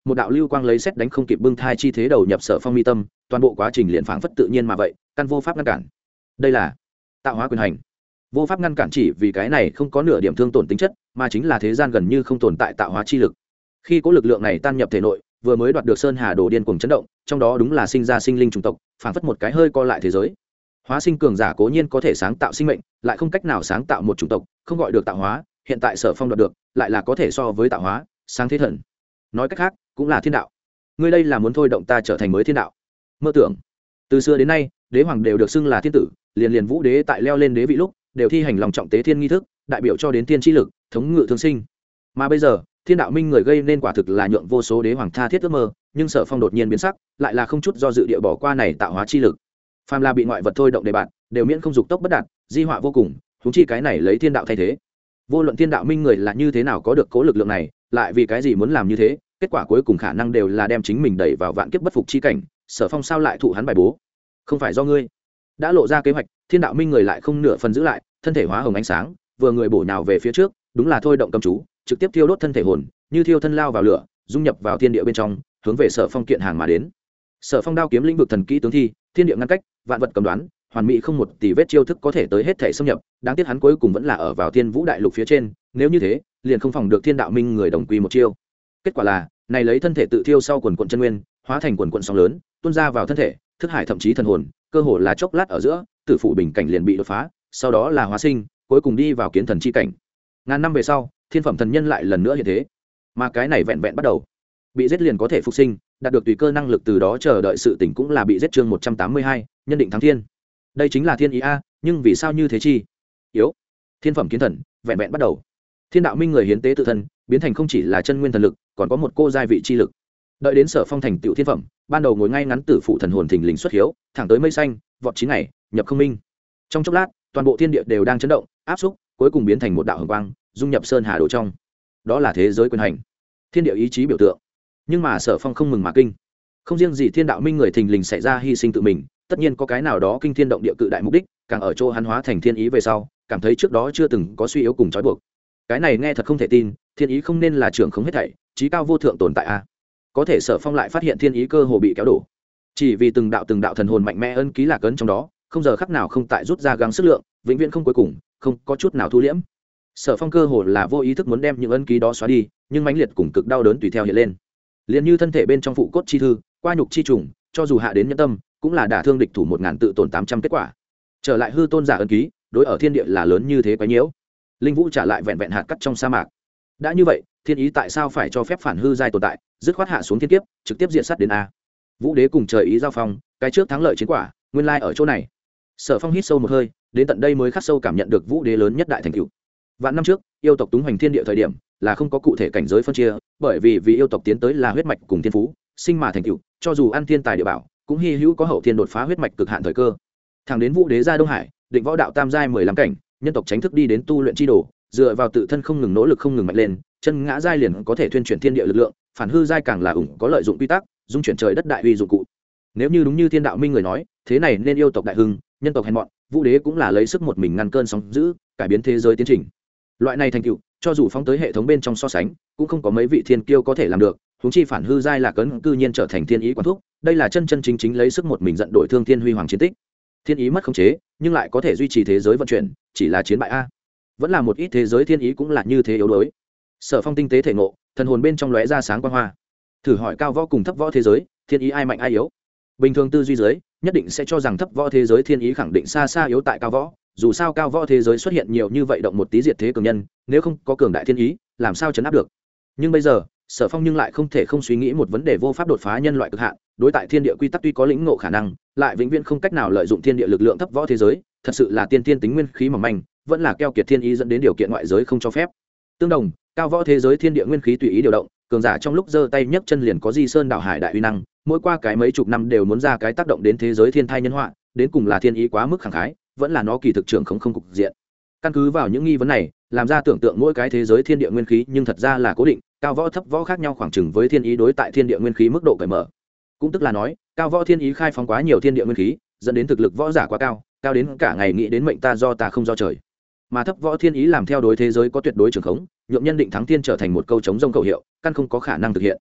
một đạo lưu quang lấy xét đánh không kịp bưng thai chi thế đầu nhập Sở Phong mi tâm, toàn bộ quá trình liền phảng phất tự nhiên mà vậy, căn vô pháp ngăn cản. Đây là tạo hóa quyền hành, vô pháp ngăn cản chỉ vì cái này không có nửa điểm thương tổn tính chất, mà chính là thế gian gần như không tồn tại tạo hóa chi lực. Khi có lực lượng này tan nhập thể nội, vừa mới đoạt được Sơn Hà Đồ điên cuồng chấn động, trong đó đúng là sinh ra sinh linh chủng tộc, phảng phất một cái hơi co lại thế giới. Hóa sinh cường giả cố nhiên có thể sáng tạo sinh mệnh, lại không cách nào sáng tạo một chủng tộc, không gọi được tạo hóa, hiện tại Sở Phong đoạt được, lại là có thể so với tạo hóa, sáng thế thần. Nói cách khác, cũng là thiên đạo. Ngươi đây là muốn thôi động ta trở thành mới thiên đạo. Mơ tưởng. Từ xưa đến nay, đế hoàng đều được xưng là thiên tử, liền liền Vũ đế tại leo lên đế vị lúc, đều thi hành lòng trọng tế thiên nghi thức, đại biểu cho đến tiên chi lực, thống ngự thương sinh. Mà bây giờ, thiên đạo minh người gây nên quả thực là nhượng vô số đế hoàng tha thiết ước mơ, nhưng Sở Phong đột nhiên biến sắc, lại là không chút do dự địa bỏ qua này tạo hóa chi lực. Phàm là bị ngoại vật thôi động đề bạn, đều miễn không dục tốc bất đạt, di họa vô cùng, huống chi cái này lấy thiên đạo thay thế. Vô luận thiên đạo minh người là như thế nào có được cố lực lượng này, lại vì cái gì muốn làm như thế, kết quả cuối cùng khả năng đều là đem chính mình đẩy vào vạn kiếp bất phục chi cảnh. Sở Phong sao lại thụ hắn bài bố? Không phải do ngươi. Đã lộ ra kế hoạch, thiên đạo minh người lại không nửa phần giữ lại, thân thể hóa hồng ánh sáng, vừa người bổ nhào về phía trước, đúng là thôi động cầm chú, trực tiếp thiêu đốt thân thể hồn, như thiêu thân lao vào lửa, dung nhập vào thiên địa bên trong, hướng về Sở Phong kiện hàng mà đến. Sở Phong đao kiếm lĩnh vực thần kỹ tướng thi, thiên địa ngăn cách, vạn vật cầm đoán, hoàn mỹ không một tỷ vết chiêu thức có thể tới hết thể xâm nhập, đáng tiếc hắn cuối cùng vẫn là ở vào thiên vũ đại lục phía trên, nếu như thế, liền không phòng được thiên đạo minh người đồng quy một chiêu. Kết quả là, này lấy thân thể tự thiêu sau quần quần chân nguyên, hóa thành quần quần sóng lớn, tuôn ra vào thân thể, thức hải thậm chí thần hồn, cơ hồ là chốc lát ở giữa, tử phụ bình cảnh liền bị đột phá, sau đó là hóa sinh, cuối cùng đi vào kiến thần chi cảnh. Ngàn năm về sau, thiên phẩm thần nhân lại lần nữa hiện thế, mà cái này vẹn vẹn bắt đầu, bị giết liền có thể phục sinh, đạt được tùy cơ năng lực từ đó chờ đợi sự tỉnh cũng là bị giết. Chương một trăm tám mươi hai, nhân định thắng thiên. Đây chính là thiên ý a, nhưng vì sao như thế chi? Yếu. Thiên phẩm kiến thần, vẹn vẹn bắt đầu. Thiên đạo minh người hiến tế tự thân, biến thành không chỉ là chân nguyên thần lực, còn có một cô giai vị chi lực. Đợi đến Sở Phong thành tựu thiên phẩm, ban đầu ngồi ngay ngắn tử phụ thần hồn thình lình xuất hiếu, thẳng tới mây xanh, vọt chín ngày, nhập không minh. Trong chốc lát, toàn bộ thiên địa đều đang chấn động, áp xúc, cuối cùng biến thành một đạo hồng quang, dung nhập sơn hà đồ trong. Đó là thế giới quyền hành, thiên địa ý chí biểu tượng. Nhưng mà Sở Phong không mừng mà kinh. Không riêng gì thiên đạo minh người thình lình xảy ra hy sinh tự mình, tất nhiên có cái nào đó kinh thiên động địa cự đại mục đích, càng ở chỗ hắn hóa thành thiên ý về sau, cảm thấy trước đó chưa từng có suy yếu cùng trói buộc. Cái này nghe thật không thể tin, thiên ý không nên là trưởng không hết thảy, trí cao vô thượng tồn tại a. Có thể Sở Phong lại phát hiện thiên ý cơ hồ bị kéo đổ, chỉ vì từng đạo từng đạo thần hồn mạnh mẽ ân ký lạc ấn trong đó, không giờ khắc nào không tại rút ra gắng sức lượng, vĩnh viễn không cuối cùng, không có chút nào thu liễm. Sở Phong cơ hồ là vô ý thức muốn đem những ân ký đó xóa đi, nhưng mãnh liệt cùng cực đau đớn tùy theo hiện lên. Liền như thân thể bên trong phụ cốt chi thư, qua nhục chi trùng, cho dù hạ đến nhân tâm, cũng là đả thương địch thủ một ngàn tự tổn tám trăm kết quả. Trở lại hư tôn giả ân ký, đối ở thiên địa là lớn như thế quá nhiễu. Linh vũ trả lại vẹn vẹn hạt cắt trong sa mạc. Đã như vậy, thiên ý tại sao phải cho phép phản hư giai tồn tại, dứt khoát hạ xuống thiên kiếp, trực tiếp diện sát đến a. Vũ đế cùng trời ý giao phong, cái trước thắng lợi chiến quả, nguyên lai ở chỗ này. Sở Phong hít sâu một hơi, đến tận đây mới khắc sâu cảm nhận được Vũ đế lớn nhất đại thành tựu. Vạn năm trước, yêu tộc túng hoành thiên địa thời điểm, là không có cụ thể cảnh giới phân chia, bởi vì vì yêu tộc tiến tới là huyết mạch cùng thiên phú, sinh mà thành tựu, cho dù ăn thiên tài địa bảo, cũng hy hữu có hậu thiên đột phá huyết mạch cực hạn thời cơ. Thẳng đến Vũ đế ra Đông Hải, định võ đạo tam giai mười lăm cảnh, nhân tộc tránh thức đi đến tu luyện chi đồ, dựa vào tự thân không ngừng nỗ lực không ngừng mạnh lên, chân ngã giai liền có thể thuyên chuyển thiên địa lực lượng, phản hư giai càng là ủng có lợi dụng quy tắc, dung chuyển trời đất đại uy dụng cụ. Nếu như đúng như thiên đạo minh người nói, thế này nên yêu tộc đại hưng, nhân tộc hèn mọn, Vũ đế cũng là lấy sức một mình ngăn cơn sóng dữ, cải biến thế giới tiến trình. Loại này thành tựu, cho dù phóng tới hệ thống bên trong so sánh, cũng không có mấy vị thiên kiêu có thể làm được, huống chi phản hư giai là cấn cư nhiên trở thành thiên ý quán thúc, đây là chân chân chính chính lấy sức một mình giận đổi thương thiên huy hoàng chiến tích. Thiên ý mất khống chế, nhưng lại có thể duy trì thế giới vận chuyển, chỉ là chiến bại a. Vẫn là một ít thế giới thiên ý cũng là như thế yếu đuối. Sở Phong tinh tế thể ngộ, thần hồn bên trong lóe ra sáng quang hoa. Thử hỏi cao võ cùng thấp võ thế giới, thiên ý ai mạnh ai yếu? Bình thường tư duy giới, nhất định sẽ cho rằng thấp võ thế giới thiên ý khẳng định xa xa yếu tại cao võ, dù sao cao võ thế giới xuất hiện nhiều như vậy động một tí diệt thế cường nhân, nếu không có cường đại thiên ý, làm sao chấn áp được? Nhưng bây giờ, Sở Phong nhưng lại không thể không suy nghĩ một vấn đề vô pháp đột phá nhân loại cực hạn, đối tại thiên địa quy tắc tuy có lĩnh ngộ khả năng, lại vĩnh viễn không cách nào lợi dụng thiên địa lực lượng thấp võ thế giới, thật sự là tiên tiên tính nguyên khí mỏng manh, vẫn là keo kiệt thiên ý dẫn đến điều kiện ngoại giới không cho phép. Tương đồng, cao võ thế giới thiên địa nguyên khí tùy ý điều động, cường giả trong lúc giơ tay nhấc chân liền có di sơn đảo hải đại uy năng, mỗi qua cái mấy chục năm đều muốn ra cái tác động đến thế giới thiên thai nhân họa, đến cùng là thiên ý quá mức khẳng khái, vẫn là nó kỳ thực trưởng không không cục diện. Căn cứ vào những nghi vấn này, làm ra tưởng tượng mỗi cái thế giới thiên địa nguyên khí nhưng thật ra là cố định, cao võ thấp võ khác nhau khoảng chừng với thiên ý đối tại thiên địa nguyên khí mức độ cởi mở. Cũng tức là nói, cao võ thiên ý khai phóng quá nhiều thiên địa nguyên khí, dẫn đến thực lực võ giả quá cao, cao đến cả ngày nghĩ đến mệnh ta do ta không do trời. Mà thấp võ thiên ý làm theo đối thế giới có tuyệt đối trường khống, nhượng nhân định thắng thiên trở thành một câu chống rông khẩu hiệu, căn không có khả năng thực hiện.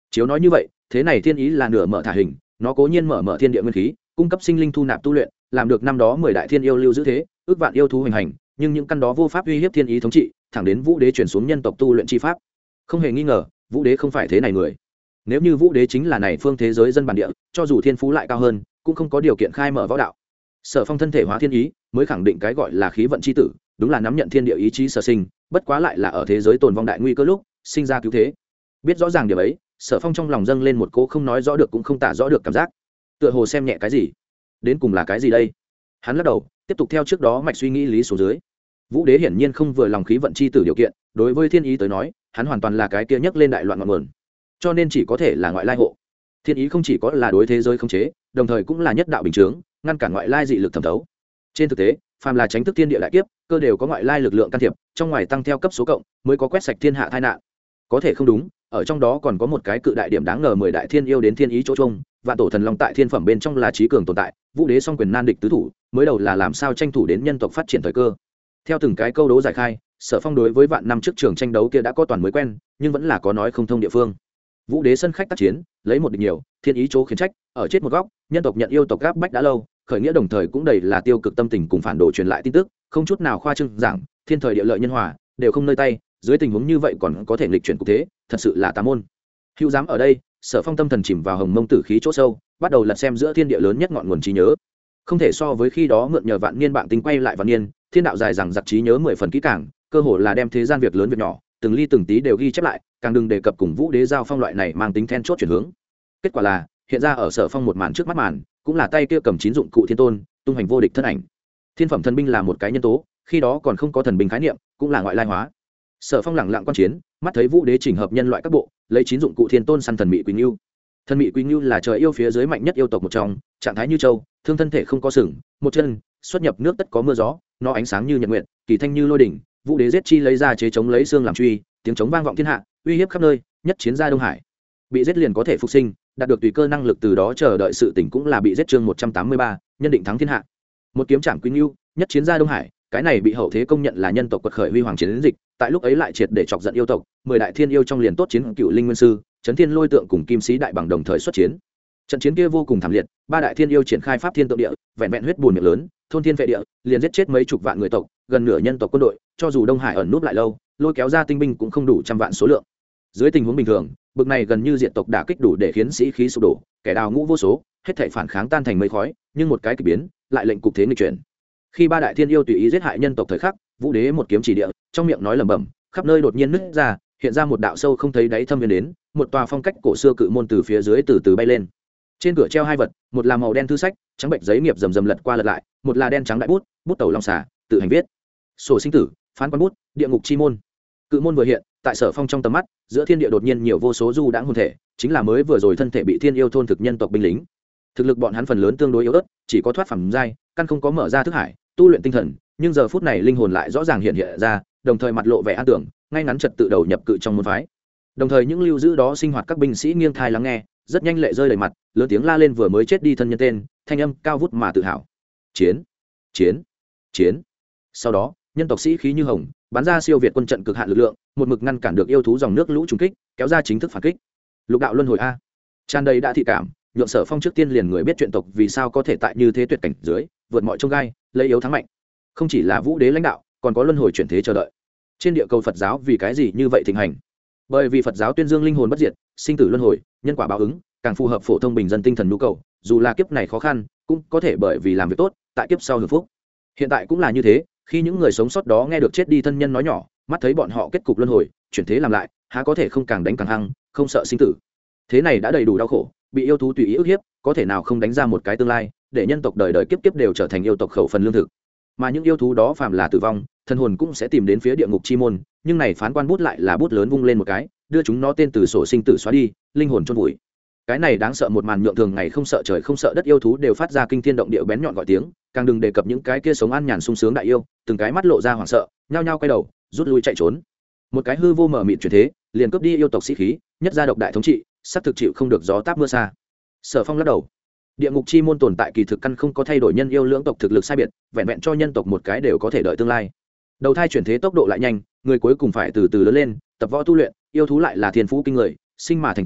Chiếu nói như vậy, thế này thiên ý là nửa mở thả hình, nó cố nhiên mở mở thiên địa nguyên khí, cung cấp sinh linh thu nạp tu luyện, làm được năm đó mười đại thiên yêu lưu giữ thế, ước vạn yêu thú hành hành, nhưng những căn đó vô pháp uy hiếp thiên ý thống trị, thẳng đến vũ đế chuyển xuống nhân tộc tu luyện chi pháp. Không hề nghi ngờ, vũ đế không phải thế này người. Nếu như vũ đế chính là này phương thế giới dân bản địa, cho dù thiên phú lại cao hơn, cũng không có điều kiện khai mở võ đạo. Sở Phong thân thể hóa thiên ý, mới khẳng định cái gọi là khí vận chi tử, đúng là nắm nhận thiên địa ý chí sở sinh, bất quá lại là ở thế giới tồn vong đại nguy cơ lúc, sinh ra cứu thế. Biết rõ ràng điều ấy, Sở Phong trong lòng dâng lên một cỗ không nói rõ được cũng không tả rõ được cảm giác, tựa hồ xem nhẹ cái gì. Đến cùng là cái gì đây? Hắn lắc đầu, tiếp tục theo trước đó mạch suy nghĩ lý xuống dưới. Vũ đế hiển nhiên không vừa lòng khí vận chi tử điều kiện, đối với thiên ý tới nói, hắn hoàn toàn là cái kia nhấc lên đại loạn ngọn nguồn, cho nên chỉ có thể là ngoại lai hộ. Thiên ý không chỉ có là đối thế giới khống chế, đồng thời cũng là nhất đạo bình chướng, ngăn cản ngoại lai dị lực thẩm thấu. Trên thực tế, phàm là tránh thức thiên địa đại kiếp, cơ đều có ngoại lai lực lượng can thiệp, trong ngoài tăng theo cấp số cộng, mới có quét sạch thiên hạ tai nạn. Có thể không đúng, ở trong đó còn có một cái cự đại điểm đáng ngờ, mười đại thiên yêu đến thiên ý chỗ chung, vạn tổ thần long tại thiên phẩm bên trong là trí cường tồn tại, vũ đế song quyền nan địch tứ thủ, mới đầu là làm sao tranh thủ đến nhân tộc phát triển thời cơ. Theo từng cái câu đố giải khai, Sở Phong đối với vạn năm trước trường tranh đấu kia đã có toàn mới quen, nhưng vẫn là có nói không thông địa phương. Vũ đế sân khách tác chiến, lấy một địch nhiều, thiên ý chỗ khiến trách, ở chết một góc, nhân tộc nhận yêu tộc gáp bách đã lâu, khởi nghĩa đồng thời cũng đầy là tiêu cực tâm tình cùng phản đồ truyền lại tin tức, không chút nào khoa trương giảng, thiên thời địa lợi nhân hòa đều không nơi tay, dưới tình huống như vậy còn có thể nghịch chuyển cục thế, thật sự là tà môn. Hữu dám ở đây, Sở Phong tâm thần chìm vào hồng mông tử khí chỗ sâu, bắt đầu lật xem giữa thiên địa lớn nhất ngọn nguồn trí nhớ. Không thể so với khi đó mượn nhờ vạn niên bạn tinh quay lại vạn niên, thiên đạo dài rằng giặc trí nhớ mười phần kỹ càng, cơ hồ là đem thế gian việc lớn việc nhỏ, từng ly từng tí đều ghi chép lại, càng đừng đề cập cùng vũ đế giao phong loại này mang tính then chốt chuyển hướng. Kết quả là, hiện ra ở Sở Phong một màn trước mắt màn, cũng là tay kia cầm chín dụng cụ thiên tôn, tung hành vô địch thân ảnh. Thiên phẩm thần binh là một cái nhân tố, khi đó còn không có thần binh khái niệm, cũng là ngoại lai hóa. Sở Phong lẳng lặng quan chiến, mắt thấy vũ đế chỉnh hợp nhân loại các bộ, lấy chín dụng cụ thiên tôn săn thần mị quỳnh lưu. Thần mị quỳnh lưu là trời yêu phía dưới mạnh nhất yêu tộc một trong, trạng thái như châu, thương thân thể không có sừng, một chân, xuất nhập nước tất có mưa gió, nó ánh sáng như nhật nguyệt, kỳ thanh như lôi đỉnh, vũ đế giết chi lấy ra chế chống lấy xương làm truy, tiếng chống vang vọng thiên hạ, uy hiếp khắp nơi, nhất chiến ra đông hải. Bị giết liền có thể phục sinh, đạt được tùy cơ năng lực, từ đó chờ đợi sự tỉnh, cũng là bị giết. Chương một trăm tám mươi ba, nhân định thắng thiên hạ. Một kiếm chạm quỳnh lưu, nhất chiến ra đông hải, cái này bị hậu thế công nhận là nhân tộc quật khởi huy hoàng chiến dịch, tại lúc ấy lại triệt để chọc giận yêu tộc, mười đại thiên yêu trong liền tốt chiến cựu linh nguyên sư, chấn thiên lôi tượng cùng kim sĩ đại bằng đồng thời xuất chiến. Trận chiến kia vô cùng thảm liệt, ba đại thiên yêu triển khai pháp thiên tượng địa, vẹn vẹn huyết bùn miệng lớn, thôn thiên vệ địa, liền giết chết mấy chục vạn người tộc, gần nửa nhân tộc quân đội, cho dù đông hải ẩn núp lại lâu, lôi kéo ra tinh binh cũng không đủ trăm vạn số lượng. Dưới tình huống bình thường, bực này gần như diệt tộc đả kích đủ để khiến sĩ khí sụp đổ, kẻ đào ngũ vô số, hết thảy phản kháng tan thành mây khói, nhưng một cái kỳ biến, lại lệnh cục thế nghịch chuyển. Khi ba đại thiên yêu tùy ý giết hại nhân tộc thời khắc, vũ đế một kiếm chỉ địa, trong miệng nói lẩm bẩm, khắp nơi đột nhiên nứt ra, hiện ra một đạo sâu không thấy đáy thâm viên đến, một tòa phong cách cổ xưa cự môn từ phía dưới từ từ bay lên. Trên cửa treo hai vật, một là màu đen thư sách, trắng bệnh giấy nghiệp rầm rầm lật qua lật lại, một là đen trắng đại bút, bút tẩu long xà, tự hành viết. Sổ sinh tử, phán quan bút, địa ngục chi môn. Cự môn vừa hiện, tại Sở Phong trong tầm mắt, giữa thiên địa đột nhiên nhiều vô số du đãng hồn thể, chính là mới vừa rồi thân thể bị thiên yêu thôn thực nhân tộc binh lính. Thực lực bọn hắn phần lớn tương đối yếu ớt, chỉ có thoát phàm giai, căn không có mở ra thức hải, tu luyện tinh thần, nhưng giờ phút này linh hồn lại rõ ràng hiện hiện ra, đồng thời mặt lộ vẻ an tưởng, ngay ngắn trật tự đầu nhập cự trong môn phái. Đồng thời những lưu giữ đó sinh hoạt các binh sĩ nghiêng thai lắng nghe, rất nhanh lệ rơi đầy mặt, lớn tiếng la lên vừa mới chết đi thân nhân tên, thanh âm cao vút mà tự hào. Chiến, chiến, chiến. Sau đó, nhân tộc sĩ khí như hồng, bắn ra siêu việt quân trận cực hạn lực lượng, một mực ngăn cản được yêu thú dòng nước lũ trùng kích, kéo ra chính thức phản kích. Lục đạo luân hồi a. Tràn đầy đã thị cảm, nhượng Sở Phong trước tiên liền người biết chuyện tộc vì sao có thể tại như thế tuyệt cảnh dưới, vượt mọi chông gai, lấy yếu thắng mạnh. Không chỉ là vũ đế lãnh đạo, còn có luân hồi chuyển thế chờ đợi. Trên địa cầu Phật giáo vì cái gì như vậy thịnh hành? Bởi vì Phật giáo tuyên dương linh hồn bất diệt, sinh tử luân hồi, nhân quả báo ứng, càng phù hợp phổ thông bình dân tinh thần nhu cầu, dù là kiếp này khó khăn, cũng có thể bởi vì làm việc tốt, tại kiếp sau hưởng phúc. Hiện tại cũng là như thế, khi những người sống sót đó nghe được chết đi thân nhân nói nhỏ, mắt thấy bọn họ kết cục luân hồi, chuyển thế làm lại, há có thể không càng đánh càng hăng, không sợ sinh tử. Thế này đã đầy đủ đau khổ, bị yêu thú tùy ý ức hiếp, có thể nào không đánh ra một cái tương lai, để nhân tộc đời đời kiếp kiếp đều trở thành yêu tộc khẩu phần lương thực. Mà những yêu thú đó phàm là tử vong, thân hồn cũng sẽ tìm đến phía địa ngục chi môn, nhưng này phán quan bút lại là bút lớn vung lên một cái, đưa chúng nó tên từ sổ sinh tử xóa đi, linh hồn chôn vùi. Cái này đáng sợ một màn nhượng thường ngày không sợ trời không sợ đất yêu thú đều phát ra kinh thiên động địa bén nhọn gọi tiếng, càng đừng đề cập những cái kia sống an nhàn sung sướng đại yêu, từng cái mắt lộ ra hoảng sợ, nhao nhao quay đầu, rút lui chạy trốn. Một cái hư vô mở mịt chuyển thế, liền cướp đi yêu tộc sĩ khí, nhất gia độc đại thống trị, sắp thực chịu không được gió táp mưa xa. Sở Phong lắc đầu. Địa ngục chi môn tồn tại kỳ thực căn không có thay đổi nhân yêu lưỡng tộc thực lực sai biệt, vẹn vẹn cho nhân tộc một cái đều có thể đợi tương lai. Đầu thai chuyển thế tốc độ lại nhanh, người cuối cùng phải từ từ lớn lên, tập võ tu luyện, yêu thú lại là thiên phú kinh người, sinh mà thành tựu,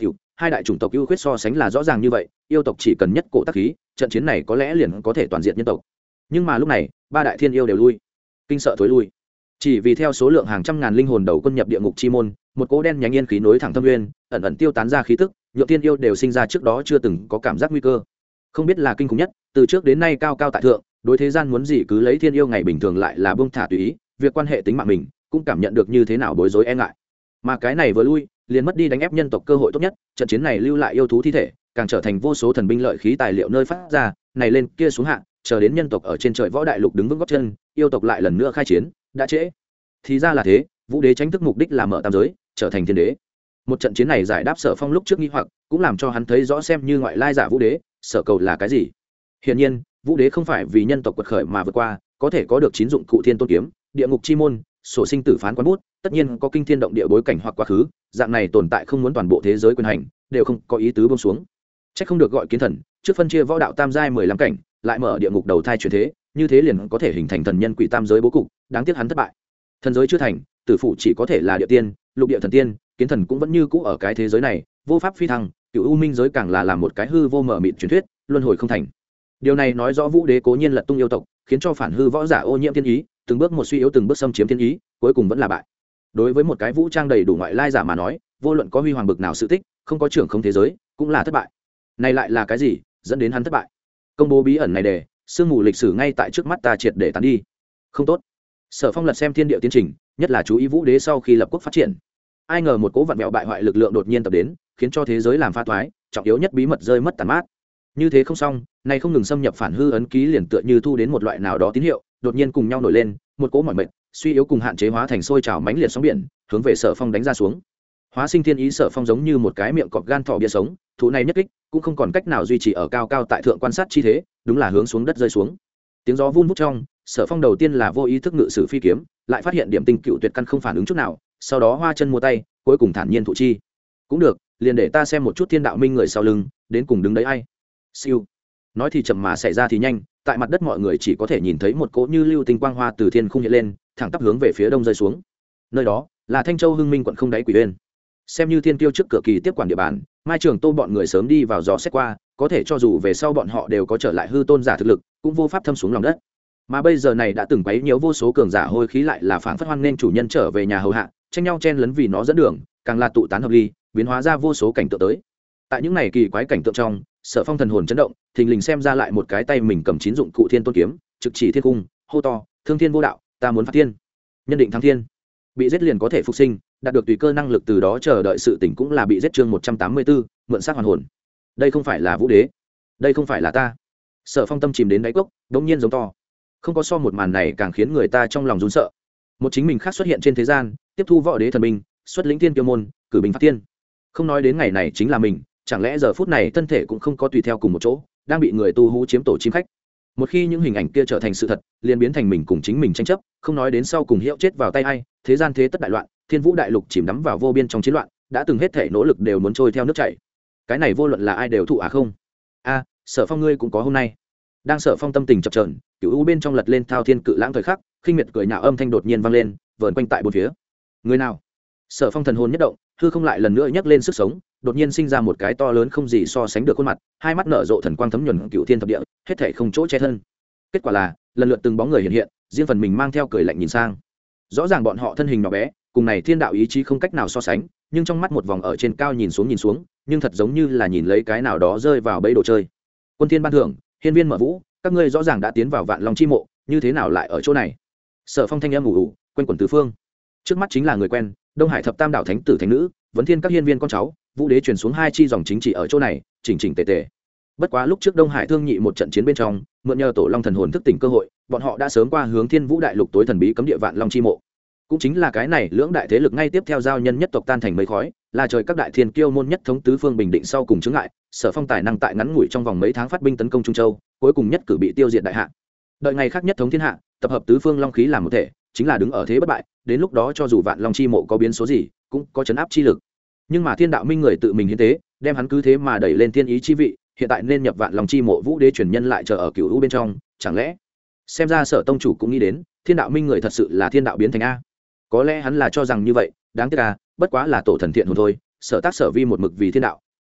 hai đại chủng tộc ưu khuyết so sánh là rõ ràng như vậy, yêu tộc chỉ cần nhất cổ tác khí, trận chiến này có lẽ liền có thể toàn diện nhân tộc. Nhưng mà lúc này ba đại thiên yêu đều lui, kinh sợ thối lui, chỉ vì theo số lượng hàng trăm ngàn linh hồn đầu quân nhập địa ngục chi môn, một cỗ đen nhánh yên khí nối thẳng thâm nguyên, ẩn ẩn tiêu tán ra khí tức, nhượng thiên yêu đều sinh ra trước đó chưa từng có cảm giác nguy cơ. Không biết là kinh khủng nhất, từ trước đến nay cao cao tại thượng, đối thế gian muốn gì cứ lấy thiên yêu ngày bình thường lại là buông thả tùy ý, việc quan hệ tính mạng mình cũng cảm nhận được như thế nào bối rối e ngại. Mà cái này vừa lui, liền mất đi đánh ép nhân tộc cơ hội tốt nhất, trận chiến này lưu lại yêu thú thi thể, càng trở thành vô số thần binh lợi khí tài liệu nơi phát ra, này lên kia xuống hạ, chờ đến nhân tộc ở trên trời võ đại lục đứng vững gót chân, yêu tộc lại lần nữa khai chiến, đã trễ. Thì ra là thế, Vũ Đế tránh thức mục đích là mở tam giới, trở thành thiên đế. Một trận chiến này giải đáp Sở Phong lúc trước nghi hoặc, cũng làm cho hắn thấy rõ xem như ngoại lai giả Vũ Đế, sở cầu là cái gì. Hiển nhiên, Vũ Đế không phải vì nhân tộc quật khởi mà vượt qua, có thể có được chín dụng cụ thiên tôn kiếm, địa ngục chi môn, sổ sinh tử phán quán bút, tất nhiên có kinh thiên động địa bối cảnh hoặc quá khứ, dạng này tồn tại không muốn toàn bộ thế giới quyền hành, đều không có ý tứ buông xuống. Chắc không được gọi kiến thần, trước phân chia võ đạo tam giai mười lăm cảnh, lại mở địa ngục đầu thai chuyển thế, như thế liền có thể hình thành thần nhân quỷ tam giới bố cục, đáng tiếc hắn thất bại. Thần giới chưa thành, tử phụ chỉ có thể là địa tiên, lục địa thần tiên, kiến thần cũng vẫn như cũ ở cái thế giới này, vô pháp phi thăng, cựu u minh giới càng là làm một cái hư vô mờ mịt truyền thuyết, luân hồi không thành. Điều này nói rõ Vũ Đế cố nhiên lật tung yêu tộc, khiến cho phản hư võ giả ô nhiễm thiên ý, từng bước một suy yếu từng bước xâm chiếm thiên ý, cuối cùng vẫn là bại. Đối với một cái vũ trang đầy đủ ngoại lai giả mà nói, vô luận có huy hoàng bực nào sự tích, không có trưởng không thế giới, cũng là thất bại. Này lại là cái gì, dẫn đến hắn thất bại? Công bố bí ẩn này để, sương mù lịch sử ngay tại trước mắt ta triệt để tán đi. Không tốt. Sở Phong lật xem thiên địa tiến trình, nhất là chú ý Vũ Đế sau khi lập quốc phát triển. Ai ngờ một cố vặn vẹo bại hoại lực lượng đột nhiên tập đến, khiến cho thế giới làm pha thoái, trọng yếu nhất bí mật rơi mất tàn mát. Như thế không xong, này không ngừng xâm nhập phản hư ấn ký liền tựa như thu đến một loại nào đó tín hiệu, đột nhiên cùng nhau nổi lên, một cỗ mỏi mệt, suy yếu cùng hạn chế hóa thành sôi trào mãnh liệt sóng biển, hướng về Sở Phong đánh ra xuống. Hóa sinh thiên ý Sở Phong giống như một cái miệng cọp gan thỏ bia sống, thú này nhất kích, cũng không còn cách nào duy trì ở cao cao tại thượng quan sát chi thế, đúng là hướng xuống đất rơi xuống. Tiếng gió vun vút trong, Sở Phong đầu tiên là vô ý thức ngự sử phi kiếm, lại phát hiện điểm tinh cựu tuyệt căn không phản ứng chút nào, sau đó hoa chân mua tay, cuối cùng thản nhiên thụ chi. Cũng được, liền để ta xem một chút thiên đạo minh người sau lưng, đến cùng đứng đấy ai. Siêu. Nói thì chậm mà xảy ra thì nhanh, tại mặt đất mọi người chỉ có thể nhìn thấy một cỗ như lưu tinh quang hoa từ thiên khung hiện lên, thẳng tắp hướng về phía đông rơi xuống. Nơi đó là Thanh Châu Hưng Minh quận không đáy Quỷ Uyên. Xem như thiên tiêu trước cửa kỳ tiếp quản địa bàn, Mai Trường Tô bọn người sớm đi vào dò xét qua, có thể cho dù về sau bọn họ đều có trở lại hư tôn giả thực lực, cũng vô pháp thâm xuống lòng đất. Mà bây giờ này đã từng quấy nhiễu vô số cường giả hôi khí lại là phảng phất hoan nên chủ nhân trở về nhà hầu hạ, tranh nhau chen lấn vì nó dẫn đường, càng là tụ tán hợp ly, biến hóa ra vô số cảnh tượng tới. Tại những này kỳ quái cảnh tượng trong, Sở Phong thần hồn chấn động, thình lình xem ra lại một cái tay mình cầm chín dụng cụ thiên tôn kiếm, trực chỉ thiên cung, hô to, thương thiên vô đạo, ta muốn phát thiên, nhân định thắng thiên. Bị giết liền có thể phục sinh, đạt được tùy cơ năng lực từ đó chờ đợi sự tỉnh cũng là bị giết chương một trăm tám mươi tư, mượn xác hoàn hồn. Đây không phải là Vũ Đế, đây không phải là ta. Sở Phong tâm chìm đến đáy cốc, đống nhiên giống to. Không có so một màn này càng khiến người ta trong lòng run sợ. Một chính mình khác xuất hiện trên thế gian, tiếp thu võ đế thần binh, xuất lĩnh thiên kiêu môn, cử binh phát thiên. Không nói đến ngày này chính là mình, chẳng lẽ giờ phút này thân thể cũng không có tùy theo cùng một chỗ, đang bị người tu hú chiếm tổ chim khách. Một khi những hình ảnh kia trở thành sự thật, liền biến thành mình cùng chính mình tranh chấp, không nói đến sau cùng hiệu chết vào tay ai, thế gian thế tất đại loạn, thiên vũ đại lục chìm đắm vào vô biên trong chiến loạn, đã từng hết thể nỗ lực đều muốn trôi theo nước chảy. Cái này vô luận là ai đều thụ à không? A, Sở Phong ngươi cũng có hôm nay. Đang Sở Phong tâm tình chập chờn, cửu u bên trong lật lên thao thiên cự lãng thời khắc, khinh miệt cười nhạo âm thanh đột nhiên vang lên, vờn quanh tại bốn phía. Người nào? Sở Phong thần hồn nhất động, hư không lại lần nữa nhấc lên sức sống, đột nhiên sinh ra một cái to lớn không gì so sánh được khuôn mặt, hai mắt nở rộ thần quang thấm nhuần cửu thiên thập địa, hết thảy không chỗ che thân. Kết quả là, lần lượt từng bóng người hiện hiện, riêng phần mình mang theo cười lạnh nhìn sang. Rõ ràng bọn họ thân hình nhỏ bé, cùng này thiên đạo ý chí không cách nào so sánh, nhưng trong mắt một vòng ở trên cao nhìn xuống nhìn xuống, nhưng thật giống như là nhìn lấy cái nào đó rơi vào bẫy đồ chơi. Quân thiên ban thưởng, hiên viên mở vũ, các ngươi rõ ràng đã tiến vào vạn long chi mộ, như thế nào lại ở chỗ này? Sở Phong thanh âm ủ ủ, quanh quẩn tứ phương. Trước mắt chính là người quen, Đông Hải thập tam đạo thánh tử thánh nữ, vấn thiên các hiên viên con cháu, Vũ Đế truyền xuống hai chi dòng chính trị ở chỗ này, chỉnh chỉnh tề tề. Bất quá lúc trước Đông Hải thương nhị một trận chiến bên trong, mượn nhờ tổ long thần hồn thức tỉnh cơ hội, bọn họ đã sớm qua hướng Thiên Vũ đại lục tối thần bí cấm địa vạn long chi mộ. Cũng chính là cái này lưỡng đại thế lực ngay tiếp theo giao nhân nhất tộc tan thành mây khói, là trời các đại thiên kiêu môn nhất thống tứ phương bình định sau cùng chứng ngại, Sở Phong tài năng tại ngắn ngủi trong vòng mấy tháng phát binh tấn công Trung Châu, cuối cùng nhất cử bị tiêu diệt đại hạ. Đợi ngày khác nhất thống thiên hạ, tập hợp tứ phương long khí làm một thể, chính là đứng ở thế bất bại, đến lúc đó cho dù vạn long chi mộ có biến số gì, cũng có chấn áp chi lực. Nhưng mà Thiên đạo minh người tự mình hiến tế, đem hắn cứ thế mà đẩy lên thiên ý chi vị, hiện tại nên nhập vạn long chi mộ Vũ Đế truyền nhân lại chờ ở cửu u bên trong, chẳng lẽ? Xem ra Sở tông chủ cũng nghĩ đến, Thiên đạo minh người thật sự là thiên đạo biến thành a. Có lẽ hắn là cho rằng như vậy, đáng tiếc à, bất quá là tổ thần thiện hồn thôi. Sở tác sở vi một mực vì thiên đạo,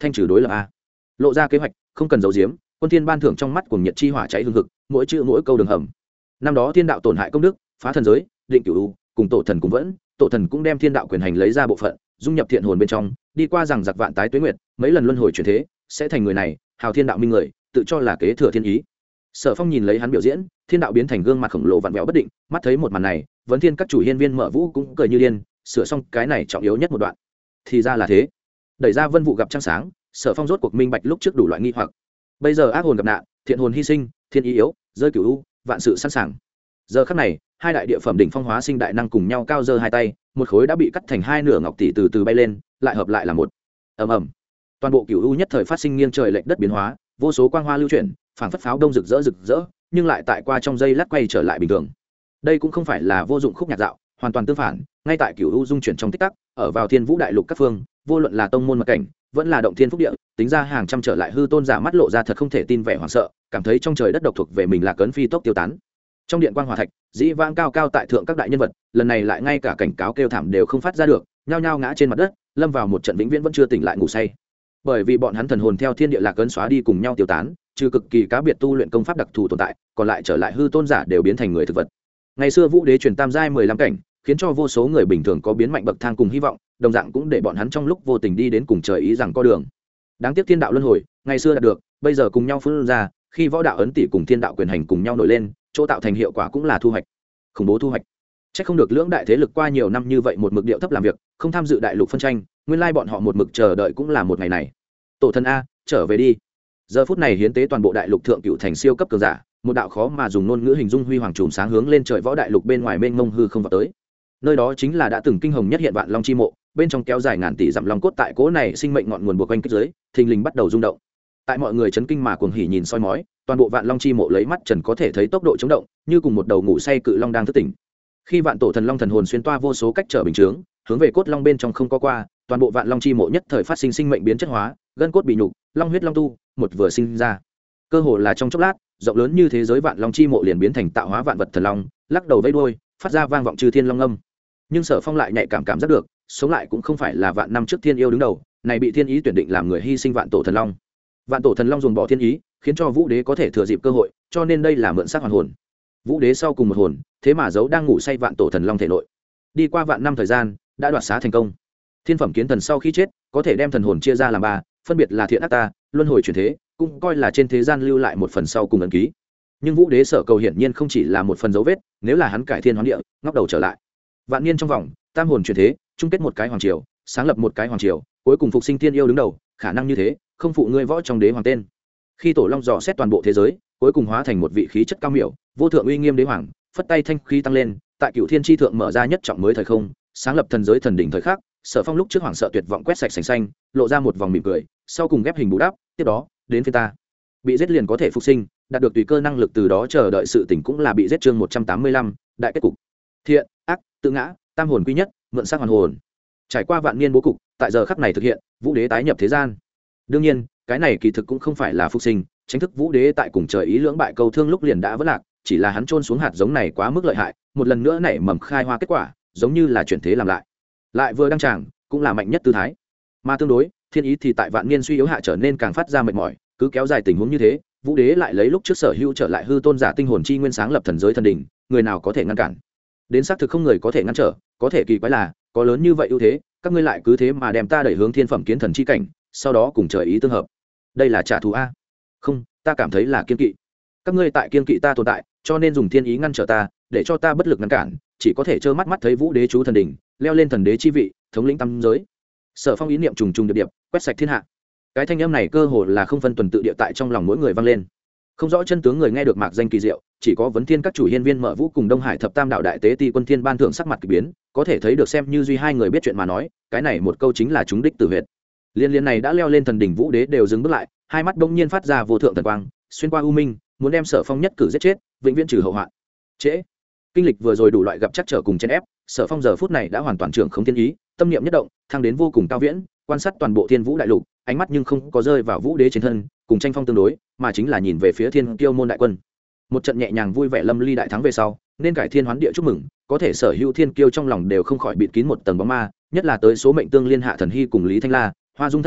thanh trừ đối lập a, lộ ra kế hoạch không cần giấu giếm. Quân thiên ban thưởng trong mắt cùng nhiệt chi hỏa cháy hừng hực, mỗi chữ mỗi câu đường hầm. Năm đó thiên đạo tổn hại công đức, phá thần giới, định cửu u, cùng tổ thần cũng vẫn, tổ thần cũng đem thiên đạo quyền hành lấy ra bộ phận, dung nhập thiện hồn bên trong, đi qua rằng giặc vạn tái tuế nguyệt, mấy lần luân hồi chuyển thế, sẽ thành người này, hào thiên đạo minh người, tự cho là kế thừa thiên ý. Sở Phong nhìn lấy hắn biểu diễn, thiên đạo biến thành gương mặt khổng lồ vặn vẹo bất định, mắt thấy một màn này, vấn thiên các chủ hiên viên mở vũ cũng cười như điên, sửa xong cái này trọng yếu nhất một đoạn. Thì ra là thế. Đẩy ra vân vụ gặp trăng sáng, Sở Phong rốt cuộc minh bạch lúc trước đủ loại nghi hoặc. Bây giờ ác hồn gặp nạn, thiện hồn hy sinh, thiên ý yếu, rơi cửu u, vạn sự sẵn sàng. Giờ khắc này, hai đại địa phẩm đỉnh phong hóa sinh đại năng cùng nhau cao giơ hai tay, một khối đã bị cắt thành hai nửa ngọc tỷ từ từ bay lên, lại hợp lại là một. Ầm ầm. Toàn bộ cửu u nhất thời phát sinh nghiêng trời lệch đất biến hóa, vô số quang hoa lưu chuyển, phảng phất pháo đông rực rỡ rực rỡ, nhưng lại tại qua trong giây lát quay trở lại bình thường. Đây cũng không phải là vô dụng khúc nhạc dạo, hoàn toàn tương phản, ngay tại cửu u dung chuyển trong tích tắc, ở vào thiên vũ đại lục các phương, vô luận là tông môn mật cảnh, vẫn là động thiên phúc địa, tính ra hàng trăm trở lại hư tôn giả mắt lộ ra thật không thể tin vẻ hoảng sợ, cảm thấy trong trời đất độc thuộc về mình là cấn phi tốc tiêu tán. Trong điện quang hỏa thạch, dĩ vãng cao cao tại thượng các đại nhân vật, lần này lại ngay cả cảnh cáo kêu thảm đều không phát ra được, nhao nhao ngã trên mặt đất, lâm vào một trận vĩnh viễn vẫn chưa tỉnh lại ngủ say. Bởi vì bọn hắn thần hồn theo thiên địa lạc cấn xóa đi cùng nhau tiêu tán, trừ cực kỳ cá biệt tu luyện công pháp đặc thù tồn tại, còn lại trở lại hư tôn giả đều biến thành người thực vật. Ngày xưa vũ đế truyền tam giai mười lăm cảnh, khiến cho vô số người bình thường có biến mạnh bậc thang cùng hy vọng, đồng dạng cũng để bọn hắn trong lúc vô tình đi đến cùng trời ý rằng có đường. Đáng tiếc thiên đạo luân hồi, ngày xưa đạt được, bây giờ cùng nhau phun ra, khi võ đạo ấn tỷ cùng thiên đạo quyền hành cùng nhau nổi lên, chỗ tạo thành hiệu quả cũng là thu hoạch. Khủng bố thu hoạch. Chắc không được lưỡng đại thế lực qua nhiều năm như vậy một mực điệu thấp làm việc, không tham dự đại lục phân tranh, nguyên lai bọn họ một mực chờ đợi cũng là một ngày này. Tổ thần a, trở về đi. Giờ phút này hiến tế toàn bộ đại lục thượng cựu thành siêu cấp cường giả, một đạo khó mà dùng ngôn ngữ hình dung huy hoàng trùm sáng hướng lên trời võ đại lục bên ngoài mênh mông hư không vào tới. Nơi đó chính là đã từng kinh hồng nhất hiện vạn long chi mộ, bên trong kéo dài ngàn tỷ dặm long cốt tại cố này sinh mệnh ngọn nguồn buộc quanh kết giới, thình lình bắt đầu rung động. Tại mọi người chấn kinh mà cuồng hỉ nhìn soi mói, toàn bộ vạn long chi mộ lấy mắt trần có thể thấy tốc độ chấn động, như cùng một đầu ngủ say cự long đang thức tỉnh. Khi vạn tổ thần long thần hồn xuyên toa vô số cách trở bình chướng, hướng về cốt long bên trong không có qua, toàn bộ vạn long chi mộ nhất thời phát sinh sinh mệnh biến chất hóa, gân cốt bị nhục, long huyết long tu, một vừa sinh ra. Cơ hồ là trong chốc lát, rộng lớn như thế giới vạn long chi mộ liền biến thành tạo hóa vạn vật thần long, lắc đầu vẫy đuôi, phát ra vang vọng chư thiên long âm. Nhưng Sở Phong lại nhạy cảm cảm giác được, sống lại cũng không phải là vạn năm trước thiên yêu đứng đầu, này bị thiên ý tuyển định làm người hy sinh vạn tổ thần long. Vạn tổ thần long dồn bỏ thiên ý, khiến cho vũ đế có thể thừa dịp cơ hội, cho nên đây là mượn xác hoàn hồn. Vũ đế sau cùng một hồn, thế mà giấu đang ngủ say vạn tổ thần long thể nội. Đi qua vạn năm thời gian, đã đoạt xá thành công. Thiên phẩm kiến thần sau khi chết, có thể đem thần hồn chia ra làm ba, phân biệt là thiện ác ta, luân hồi chuyển thế, cũng coi là trên thế gian lưu lại một phần sau cùng ấn ký. Nhưng vũ đế sở cầu hiển nhiên không chỉ là một phần dấu vết, nếu là hắn cải thiên hoán địa, ngóc đầu trở lại. Vạn niên trong vòng, tam hồn chuyển thế, chung kết một cái hoàng triều, sáng lập một cái hoàng triều, cuối cùng phục sinh thiên yêu đứng đầu, khả năng như thế, không phụ ngươi võ trong đế hoàng tên. Khi tổ long dò xét toàn bộ thế giới, cuối cùng hóa thành một vị khí chất cao miểu, vô thượng uy nghiêm đế hoàng, phất tay thanh khí tăng lên, tại cửu thiên chi thượng mở ra nhất trọng mới thời không, sáng lập thần giới thần đỉnh thời khắc. Sở Phong lúc trước hoảng sợ tuyệt vọng quét sạch sành xanh, lộ ra một vòng mỉm cười, sau cùng ghép hình bù đắp, tiếp đó, đến phía ta. Bị giết liền có thể phục sinh, đạt được tùy cơ năng lực từ đó chờ đợi sự tỉnh cũng là bị giết chương một trăm tám mươi lăm, đại kết cục. Thiện, ác, tự ngã, tam hồn quy nhất, mượn xác hoàn hồn. Trải qua vạn niên bố cục, tại giờ khắc này thực hiện, vũ đế tái nhập thế gian. Đương nhiên, cái này kỳ thực cũng không phải là phục sinh, chính thức vũ đế tại cùng trời ý lưỡng bại câu thương lúc liền đã vỡ lạc, chỉ là hắn trôn xuống hạt giống này quá mức lợi hại, một lần nữa nảy mầm khai hoa kết quả, giống như là chuyển thế làm lại. Lại vừa đăng tràng, cũng là mạnh nhất tư thái. Mà tương đối, thiên ý thì tại vạn niên suy yếu hạ trở nên càng phát ra mệt mỏi, cứ kéo dài tình huống như thế, vũ đế lại lấy lúc trước sở hữu trở lại hư tôn giả tinh hồn chi nguyên sáng lập thần giới thần đỉnh, người nào có thể ngăn cản? Đến xác thực không người có thể ngăn trở, có thể kỳ quái là, có lớn như vậy ưu thế, các ngươi lại cứ thế mà đem ta đẩy hướng thiên phẩm kiến thần chi cảnh, sau đó cùng trời ý tương hợp. Đây là trả thù a? Không, ta cảm thấy là kiên kỵ. Các ngươi tại kiên kỵ ta tồn tại, cho nên dùng thiên ý ngăn trở ta, để cho ta bất lực ngăn cản, chỉ có thể trơ mắt mắt thấy vũ đế chú thần đỉnh, leo lên thần đế chi vị, thống lĩnh tam giới. Sở Phong ý niệm trùng trùng điệp điệp, quét sạch thiên hạ. Cái thanh âm này cơ hồ là không phân tuần tự địa tại trong lòng mỗi người vang lên. Không rõ chân tướng người nghe được mạc danh kỳ diệu, chỉ có vấn thiên các chủ hiên viên mở vũ cùng đông hải thập tam đạo đại tế ti quân thiên ban thượng sắc mặt kỳ biến, có thể thấy được xem như duy hai người biết chuyện mà nói, cái này một câu chính là chúng đích tử huyệt. Liên liên này đã leo lên thần đỉnh vũ đế đều dừng bước lại, hai mắt bỗng nhiên phát ra vô thượng thần quang, xuyên qua u minh, muốn đem Sở Phong nhất cử giết chết, vĩnh viễn trừ hậu hoạn. Trễ, kinh lịch vừa rồi đủ loại gặp chắc trở cùng chen ép, Sở Phong giờ phút này đã hoàn toàn trưởng không thiên ý, tâm niệm nhất động, thăng đến vô cùng cao viễn, quan sát toàn bộ thiên vũ đại lục, ánh mắt nhưng không có rơi vào vũ đế trên thân, cùng tranh phong tương đối, mà chính là nhìn về phía thiên kiêu môn đại quân. Một trận nhẹ nhàng vui vẻ lâm ly đại thắng về sau, nên cải thiên hoán địa chúc mừng, có thể sở hữu thiên kiêu trong lòng đều không khỏi bịt kín một tầng bóng ma, nhất là tới số mệnh tương liên hạ thần hy cùng lý thanh la, hoa dung thất sắc,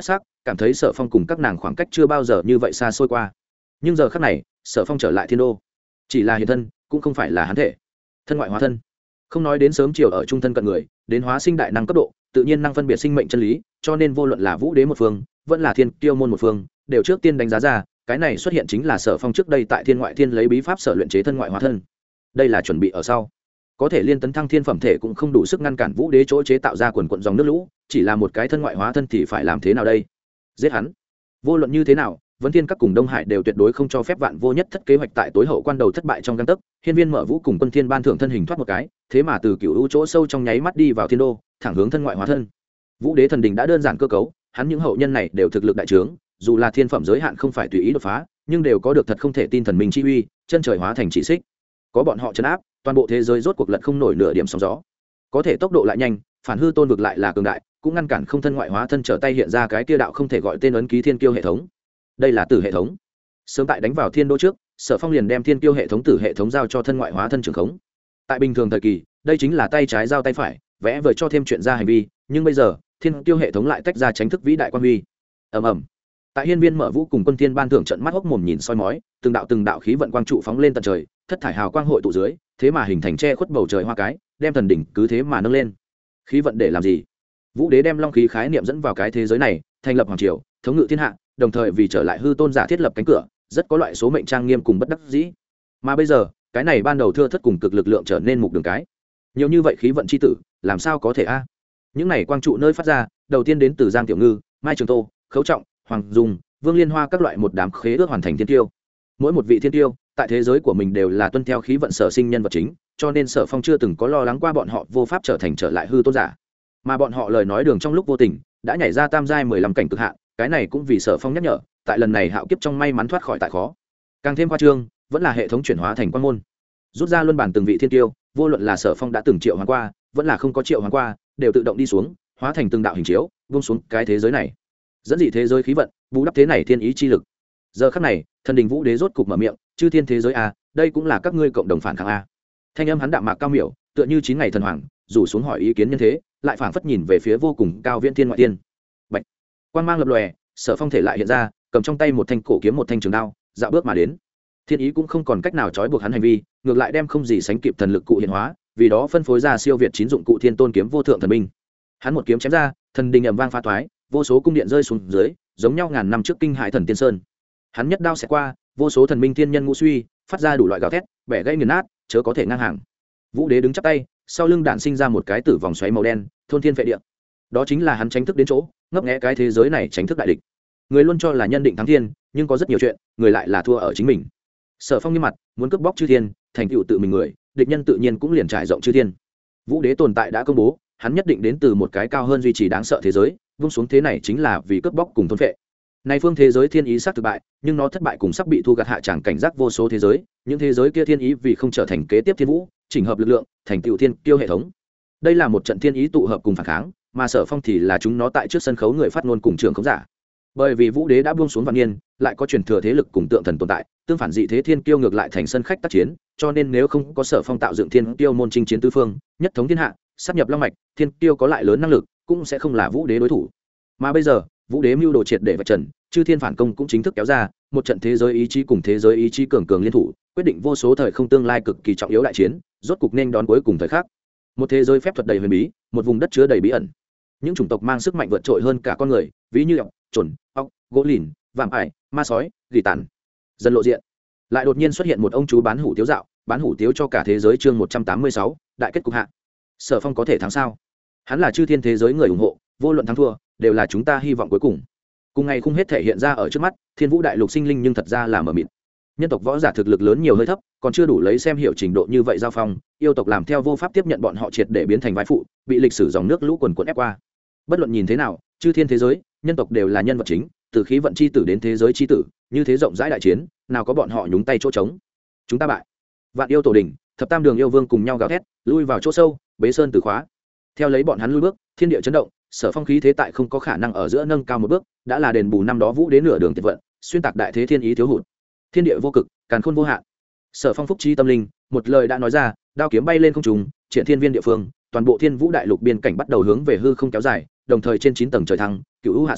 cảm thấy Sở Phong cùng các nàng khoảng cách chưa bao giờ như vậy xa xôi qua. Nhưng giờ khắc này, Sở Phong trở lại thiên đô, chỉ là hiện thân, cũng không phải là hắn thể. Thân ngoại hóa thân. Không nói đến sớm chiều ở trung thân cận người, đến hóa sinh đại năng cấp độ, tự nhiên năng phân biệt sinh mệnh chân lý, cho nên vô luận là Vũ Đế một phương, vẫn là Thiên Kiêu môn một phương, đều trước tiên đánh giá ra, cái này xuất hiện chính là Sở Phong trước đây tại Thiên Ngoại Thiên lấy bí pháp sở luyện chế thân ngoại hóa thân. Đây là chuẩn bị ở sau. Có thể liên tấn thăng thiên phẩm thể cũng không đủ sức ngăn cản Vũ Đế chỗ chế tạo ra quần quần dòng nước lũ, chỉ là một cái thân ngoại hóa thân thì phải làm thế nào đây? Giết hắn. Vô luận như thế nào, Vấn Thiên các cùng Đông Hải đều tuyệt đối không cho phép Vạn Vô Nhất thất kế hoạch tại tối hậu quan đầu thất bại trong gang tấc. Hiên Viên Mở Vũ cùng Quân Thiên ban thưởng thân hình thoát một cái, thế mà từ cựu u chỗ sâu trong nháy mắt đi vào thiên đô, thẳng hướng thân ngoại hóa thân. Vũ Đế thần đình đã đơn giản cơ cấu, hắn những hậu nhân này đều thực lực đại trướng, dù là thiên phẩm giới hạn không phải tùy ý đột phá, nhưng đều có được thật không thể tin thần minh chi uy, chân trời hóa thành chỉ xích. Có bọn họ trấn áp, toàn bộ thế giới rốt cuộc lật không nổi nửa điểm sóng gió. Có thể tốc độ lại nhanh, phản hư tôn vực lại là cường đại, cũng ngăn cản không thân ngoại hóa thân trở tay hiện ra cái kia đạo không thể gọi tên ấn ký thiên kiêu hệ thống. Đây là tử hệ thống. Sớm tại đánh vào thiên đô trước, Sở Phong liền đem thiên kiêu hệ thống tử hệ thống giao cho thân ngoại hóa thân trưởng khống. Tại bình thường thời kỳ, đây chính là tay trái giao tay phải, vẽ vời cho thêm chuyện ra hành vi, nhưng bây giờ, thiên kiêu hệ thống lại tách ra tránh thức vĩ đại quan huy. Ầm ầm. Tại Hiên Viên Mở Vũ cùng Quân Thiên ban thưởng trận mắt hốc mồm nhìn soi mói, từng đạo từng đạo khí vận quang trụ phóng lên tận trời, thất thải hào quang hội tụ dưới, thế mà hình thành che khuất bầu trời hoa cái, đem thần đỉnh cứ thế mà nâng lên. Khí vận để làm gì? Vũ Đế đem long khí khái niệm dẫn vào cái thế giới này, thành lập hoàng triều, thống ngự thiên hạ, đồng thời vì trở lại hư tôn giả thiết lập cánh cửa, rất có loại số mệnh trang nghiêm cùng bất đắc dĩ. Mà bây giờ, cái này ban đầu thưa thất cùng cực lực lượng trở nên mục đường cái. Nhiều như vậy khí vận chi tử, làm sao có thể a? Những này quang trụ nơi phát ra, đầu tiên đến từ Giang Tiểu Ngư, Mai Trường Tô, Khấu Trọng, Hoàng Dung, Vương Liên Hoa các loại một đám khế ước hoàn thành thiên tiêu. Mỗi một vị thiên tiêu, tại thế giới của mình đều là tuân theo khí vận sở sinh nhân vật chính, cho nên Sở Phong chưa từng có lo lắng qua bọn họ vô pháp trở thành trở lại hư tôn giả. Mà bọn họ lời nói đường trong lúc vô tình, đã nhảy ra tam giai mười lăm cảnh cực hạn, cái này cũng vì Sở Phong nhắc nhở, tại lần này hạo kiếp trong may mắn thoát khỏi tại khó. Càng thêm khoa trương, vẫn là hệ thống chuyển hóa thành quan môn. Rút ra luân bản từng vị thiên tiêu, vô luận là Sở Phong đã từng triệu hoán qua, vẫn là không có triệu hoán qua, đều tự động đi xuống, hóa thành từng đạo hình chiếu, buông xuống cái thế giới này. Dẫn dị thế giới khí vận, bù đắp thế này thiên ý chi lực. Giờ khắc này, thần đình Vũ Đế rốt cục mở miệng, chư thiên thế giới a, đây cũng là các ngươi cộng đồng phản kháng a. Thanh âm hắn đạm mạc cao miểu, tựa như chín ngày thần hoàng, rủ xuống hỏi ý kiến nhân thế, lại phảng phất nhìn về phía vô cùng cao viễn thiên ngoại tiên. Bạch, quang mang lập lòe, Sở Phong thể lại hiện ra, cầm trong tay một thanh cổ kiếm một thanh trường đao, dạo bước mà đến. Thiên ý cũng không còn cách nào trói buộc hắn hành vi, ngược lại đem không gì sánh kịp thần lực cụ hiện hóa, vì đó phân phối ra siêu việt chín dụng cụ thiên tôn kiếm vô thượng thần minh. Hắn một kiếm chém ra, thần đình ầm vang phá toái, vô số cung điện rơi xuống dưới, giống nhau ngàn năm trước kinh hải thần tiên sơn. Hắn nhất đao xẹt qua, vô số thần minh thiên nhân ngũ suy, phát ra đủ loại gào thét, bẻ gãy nghiền nát, chớ có thể ngang hàng. Vũ Đế đứng chắp tay, sau lưng đạn sinh ra một cái tử vòng xoáy màu đen, thôn thiên vệ địa. Đó chính là hắn tránh thức đến chỗ, ngấp nghé cái thế giới này tránh thức đại địch. Người luôn cho là nhân định thắng thiên, nhưng có rất nhiều chuyện, người lại là thua ở chính mình. Sở Phong nghiêm mặt, muốn cướp bóc chư thiên, thành tựu tự mình người, địch nhân tự nhiên cũng liền trải rộng chư thiên. Vũ Đế tồn tại đã công bố, hắn nhất định đến từ một cái cao hơn duy trì đáng sợ thế giới, vung xuống thế này chính là vì cướp bóc cùng thôn phệ. Nay phương thế giới thiên ý sắp thất bại, nhưng nó thất bại cùng sắp bị thu gặt hạ chẳng cảnh giác vô số thế giới, những thế giới kia thiên ý vì không trở thành kế tiếp thiên vũ, chỉnh hợp lực lượng, thành tựu thiên kiêu hệ thống. Đây là một trận thiên ý tụ hợp cùng phản kháng, mà Sở Phong thì là chúng nó tại trước sân khấu người phát ngôn cùng trường khống giả. Bởi vì Vũ Đế đã buông xuống vạn niên, lại có truyền thừa thế lực cùng tượng thần tồn tại, tương phản dị thế thiên kiêu ngược lại thành sân khách tác chiến, cho nên nếu không có Sở Phong tạo dựng thiên kiêu môn chinh chiến tứ phương, nhất thống thiên hạ, sáp nhập long mạch, thiên kiêu có lại lớn năng lực, cũng sẽ không là Vũ Đế đối thủ. Mà bây giờ, Vũ Đế mưu đồ triệt để vạch trần, chư thiên phản công cũng chính thức kéo ra, một trận thế giới ý chí cùng thế giới ý chí cường cường liên thủ, quyết định vô số thời không tương lai cực kỳ trọng yếu đại chiến, rốt cục nên đón cuối cùng thời khắc. Một thế giới phép thuật đầy huyền bí, một vùng đất chứa đầy bí ẩn. Những chủng tộc mang sức mạnh vượt trội hơn cả con người, ví như ọc, chuẩn, ọc, gỗ lìn, vạm ải, ma sói, gỉ tàn. Dần lộ diện. Lại đột nhiên xuất hiện một ông chú bán hủ tiếu dạo, bán hủ tiếu cho cả thế giới chương một trăm tám mươi sáu, đại kết cục hạ. Sở Phong có thể thắng sao? Hắn là chư thiên thế giới người ủng hộ, vô luận thắng thua, đều là chúng ta hy vọng cuối cùng. Cùng ngày không hết thể hiện ra ở trước mắt, Thiên Vũ đại lục sinh linh nhưng thật ra là mờ mịt. Nhân tộc võ giả thực lực lớn nhiều hơi thấp, còn chưa đủ lấy xem hiểu trình độ như vậy giao phong, yêu tộc làm theo vô pháp tiếp nhận bọn họ triệt để biến thành vai phụ, bị lịch sử dòng nước lũ quần quần ép qua. Bất luận nhìn thế nào, chư thiên thế giới, nhân tộc đều là nhân vật chính, từ khí vận chi tử đến thế giới chi tử, như thế rộng rãi đại chiến, nào có bọn họ nhúng tay chỗ trống. Chúng ta bại. Vạn yêu tổ đỉnh, thập tam đường yêu vương cùng nhau gào thét, lui vào chỗ sâu, bế sơn từ khóa. Theo lấy bọn hắn lui bước, thiên địa chấn động, Sở Phong khí thế tại không có khả năng ở giữa nâng cao một bước, đã là đền bù năm đó Vũ Đế nửa đường tuyệt vận, xuyên tạc đại thế thiên ý thiếu hụt. Thiên địa vô cực, càn khôn vô hạn. Sở Phong phúc trí tâm linh, một lời đã nói ra, đao kiếm bay lên không trung, triển thiên viên địa phương, toàn bộ Thiên Vũ đại lục biên cảnh bắt đầu hướng về hư không kéo dài, đồng thời trên chín tầng trời thăng, cửu u hạ xuống,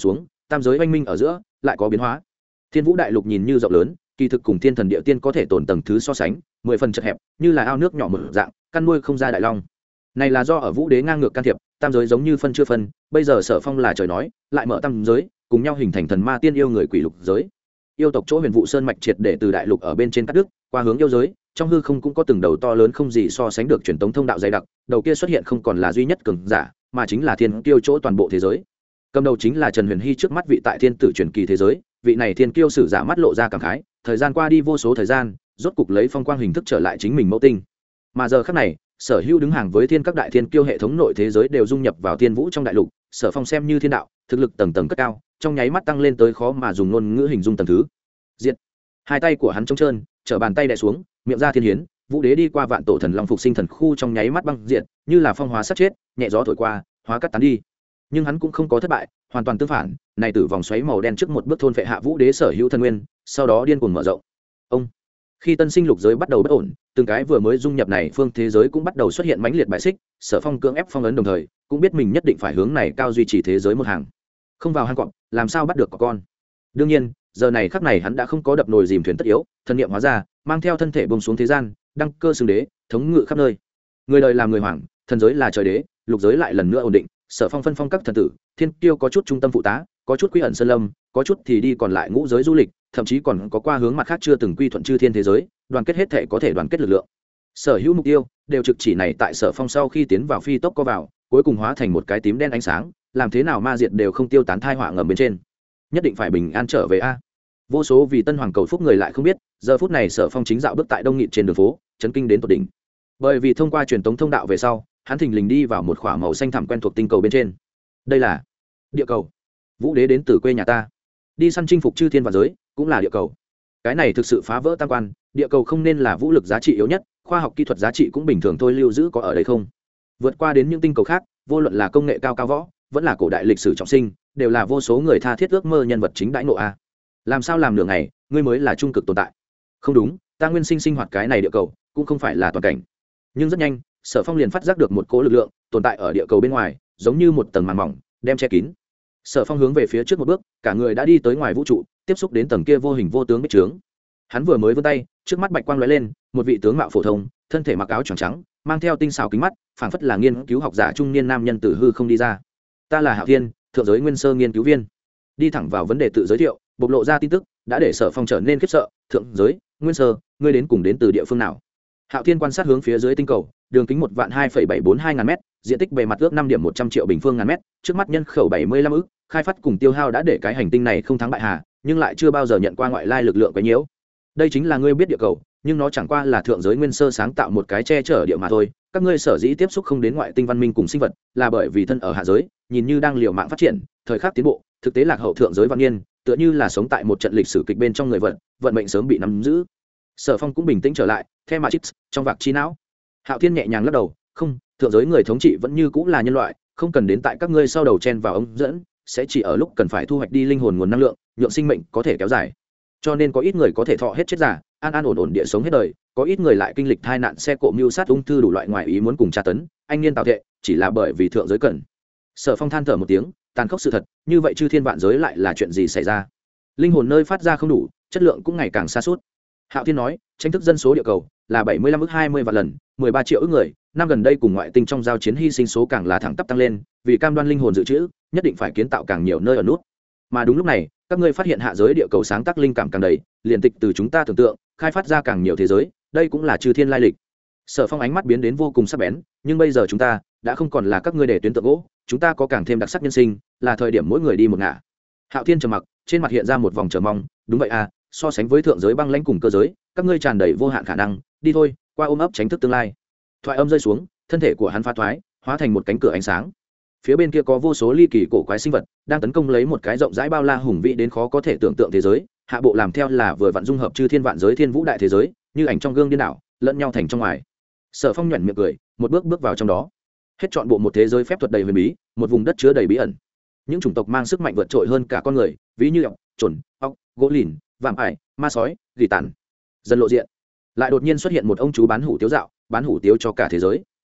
tam giới oanh minh ở giữa lại có biến hóa. Thiên Vũ đại lục nhìn như rộng lớn, kỳ thực cùng Thiên Thần Địa Tiên có thể tồn tầng thứ so sánh, mười phần chật hẹp, như là ao nước nhỏ mở dạng, căn nuôi không ra đại long. Này là do ở Vũ Đế ngang ngược can thiệp, tam giới giống như phân chưa phân, bây giờ Sở Phong là trời nói, lại mở tam giới, cùng nhau hình thành thần ma tiên yêu người quỷ lục giới. Yêu tộc chỗ Huyền Vũ Sơn mạch triệt để từ đại lục ở bên trên cắt đứt, qua hướng yêu giới, trong hư không cũng có từng đầu to lớn không gì so sánh được truyền tống thông đạo dày đặc, đầu kia xuất hiện không còn là duy nhất cường giả, mà chính là thiên kiêu chỗ toàn bộ thế giới. Cầm đầu chính là Trần Huyền Hy, trước mắt vị tại thiên tử truyền kỳ thế giới, vị này thiên kiêu sử giả mắt lộ ra cảm khái, thời gian qua đi vô số thời gian, rốt cục lấy phong quang hình thức trở lại chính mình mẫu tinh. Mà giờ khắc này, Sở Hữu đứng hàng với thiên các đại thiên kiêu hệ thống nội thế giới đều dung nhập vào thiên vũ trong đại lục, Sở Phong xem như thiên đạo, thực lực tầng tầng cất cao, trong nháy mắt tăng lên tới khó mà dùng ngôn ngữ hình dung tầng thứ. Diện. Hai tay của hắn trống trơn, trở bàn tay đè xuống, miệng ra thiên hiến, Vũ Đế đi qua vạn tổ thần long phục sinh thần khu trong nháy mắt băng diện, như là phong hóa sát chết, nhẹ gió thổi qua, hóa cắt tán đi. Nhưng hắn cũng không có thất bại, hoàn toàn tương phản, này tử vòng xoáy màu đen trước một bước thôn phệ hạ Vũ Đế sở hữu thân nguyên, sau đó điên cuồng mở rộng. Ông khi tân sinh lục giới bắt đầu bất ổn, từng cái vừa mới dung nhập này phương thế giới cũng bắt đầu xuất hiện mãnh liệt bại xích, Sở Phong cưỡng ép phong ấn đồng thời, cũng biết mình nhất định phải hướng này cao duy trì thế giới một hàng. Không vào hang cọp, làm sao bắt được có con. Đương nhiên, giờ này khắc này hắn đã không có đập nồi dìm thuyền tất yếu, thân niệm hóa ra, mang theo thân thể bông xuống thế gian, đăng cơ xưng đế, thống ngự khắp nơi. Người đời làm người hoàng, thần giới là trời đế, lục giới lại lần nữa ổn định. Sở Phong phân phong các thần tử, thiên kiêu có chút trung tâm phụ tá, có chút quy ẩn sơn lâm, có chút thì đi còn lại ngũ giới du lịch, thậm chí còn có qua hướng mặt khác chưa từng quy thuận chư thiên thế giới, đoàn kết hết thể có thể đoàn kết lực lượng. Sở hữu mục tiêu đều trực chỉ này tại Sở Phong sau khi tiến vào phi tốc co vào, cuối cùng hóa thành một cái tím đen ánh sáng, làm thế nào ma diệt đều không tiêu tán thai họa ngầm bên trên. Nhất định phải bình an trở về a. Vô số vì tân hoàng cầu phúc người lại không biết, giờ phút này Sở Phong chính dạo bước tại đông nghịt trên đường phố, chấn kinh đến tột đỉnh. Bởi vì thông qua truyền tống thông đạo về sau, hắn thình lình đi vào một khỏa màu xanh thẳm quen thuộc tinh cầu bên trên. Đây là địa cầu. Vũ Đế đến từ quê nhà ta, đi săn chinh phục chư thiên và giới, cũng là địa cầu. Cái này thực sự phá vỡ tam quan, địa cầu không nên là vũ lực giá trị yếu nhất, khoa học kỹ thuật giá trị cũng bình thường thôi, lưu giữ có ở đây không? Vượt qua đến những tinh cầu khác, vô luận là công nghệ cao cao võ, vẫn là cổ đại lịch sử trọng sinh, đều là vô số người tha thiết ước mơ nhân vật chính đãi ngộ a. Làm sao làm nửa ngày, ngươi mới là trung cực tồn tại? Không đúng, ta nguyên sinh sinh hoạt cái này địa cầu, cũng không phải là toàn cảnh. Nhưng rất nhanh, Sở Phong liền phát giác được một cỗ lực lượng tồn tại ở địa cầu bên ngoài, giống như một tầng màn mỏng đem che kín. Sở Phong hướng về phía trước một bước, cả người đã đi tới ngoài vũ trụ, tiếp xúc đến tầng kia vô hình vô tướng bích trướng. Hắn vừa mới vươn tay, trước mắt bạch quang lóe lên, một vị tướng mạo phổ thông, thân thể mặc áo choàng trắng, mang theo tinh xảo kính mắt, phảng phất là nghiên cứu học giả trung niên nam nhân từ hư không đi ra. Ta là Hạo Thiên, thượng giới nguyên sơ nghiên cứu viên. Đi thẳng vào vấn đề tự giới thiệu, bộc lộ ra tin tức, đã để Sở Phong trở nên khiếp sợ. Thượng giới, nguyên sơ, ngươi đến cùng đến từ địa phương nào? Hạo Thiên quan sát hướng phía dưới tinh cầu, đường kính một vạn hai phẩy bảy bốn hai ngàn mét, diện tích bề mặt ước năm điểm một trăm triệu bình phương ngàn mét, trước mắt nhân khẩu bảy mươi lăm ức, khai phát cùng tiêu hao đã để cái hành tinh này không thắng bại hà, nhưng lại chưa bao giờ nhận qua ngoại lai lực lượng quấy nhiễu. Đây chính là ngươi biết địa cầu, nhưng nó chẳng qua là thượng giới nguyên sơ sáng tạo một cái che chở địa mà thôi. Các ngươi sở dĩ tiếp xúc không đến ngoại tinh văn minh cùng sinh vật, là bởi vì thân ở hạ giới, nhìn như đang liều mạng phát triển, thời khắc tiến bộ, thực tế lạc hậu thượng giới văn niên, tựa như là sống tại một trận lịch sử kịch bên trong người vận, vận mệnh sớm bị nắm giữ. Sở Phong cũng bình tĩnh trở lại, theo Matrix, trong vạc chi não. Hạo Thiên nhẹ nhàng lắc đầu, không, thượng giới người thống trị vẫn như cũng là nhân loại, không cần đến tại các ngươi sau đầu chen vào ống dẫn, sẽ chỉ ở lúc cần phải thu hoạch đi linh hồn nguồn năng lượng, nhượng sinh mệnh có thể kéo dài. Cho nên có ít người có thể thọ hết chết giả, an an ổn ổn địa sống hết đời, có ít người lại kinh lịch tai nạn xe cộ, mưu sát, ung thư đủ loại ngoài ý muốn cùng tra tấn, anh niên tạo thệ, chỉ là bởi vì thượng giới cần. Sở Phong than thở một tiếng, tàn khốc sự thật, như vậy chư thiên vạn giới lại là chuyện gì xảy ra? Linh hồn nơi phát ra không đủ, chất lượng cũng ngày càng xa suốt. Hạo Thiên nói, tranh thức dân số địa cầu là bảy mươi lăm ức hai mươi vạn lần, mười ba triệu ức người, năm gần đây cùng ngoại tinh trong giao chiến hy sinh số càng là thẳng tắp tăng lên, vì cam đoan linh hồn dự trữ, nhất định phải kiến tạo càng nhiều nơi ở nút. Mà đúng lúc này, các ngươi phát hiện hạ giới địa cầu sáng tác linh cảm càng đầy, liền tịch từ chúng ta tưởng tượng, khai phát ra càng nhiều thế giới, đây cũng là chư thiên lai lịch. Sở Phong ánh mắt biến đến vô cùng sắc bén, nhưng bây giờ chúng ta đã không còn là các ngươi để tuyến tượng gỗ, chúng ta có càng thêm đặc sắc nhân sinh, là thời điểm mỗi người đi một ngả. Hạo Thiên trầm mặc, trên mặt hiện ra một vòng chờ mong, đúng vậy à, so sánh với thượng giới băng lãnh cùng cơ giới, các ngươi tràn đầy vô hạn khả năng, đi thôi, qua ôm ấp tránh thức tương lai. Thoại âm rơi xuống, thân thể của hắn phá thoái, hóa thành một cánh cửa ánh sáng. Phía bên kia có vô số ly kỳ cổ quái sinh vật đang tấn công lấy một cái rộng rãi bao la hùng vĩ đến khó có thể tưởng tượng thế giới. Hạ bộ làm theo là vừa vặn dung hợp chư thiên vạn giới thiên vũ đại thế giới, như ảnh trong gương điên đảo, lẫn nhau thành trong ngoài. Sở Phong nhuyễn miệng cười, một bước bước vào trong đó. Hết chọn bộ một thế giới phép thuật đầy huyền bí, một vùng đất chứa đầy bí ẩn. Những chủng tộc mang sức mạnh vượt trội hơn cả con người, ví như ọc, chuẩn, ọc, gỗ lìn, vạm ải, ma sói, gỉ tàn. Dần lộ diện, lại đột nhiên xuất hiện một ông chú bán hủ tiếu dạo, bán hủ tiếu cho cả thế giới.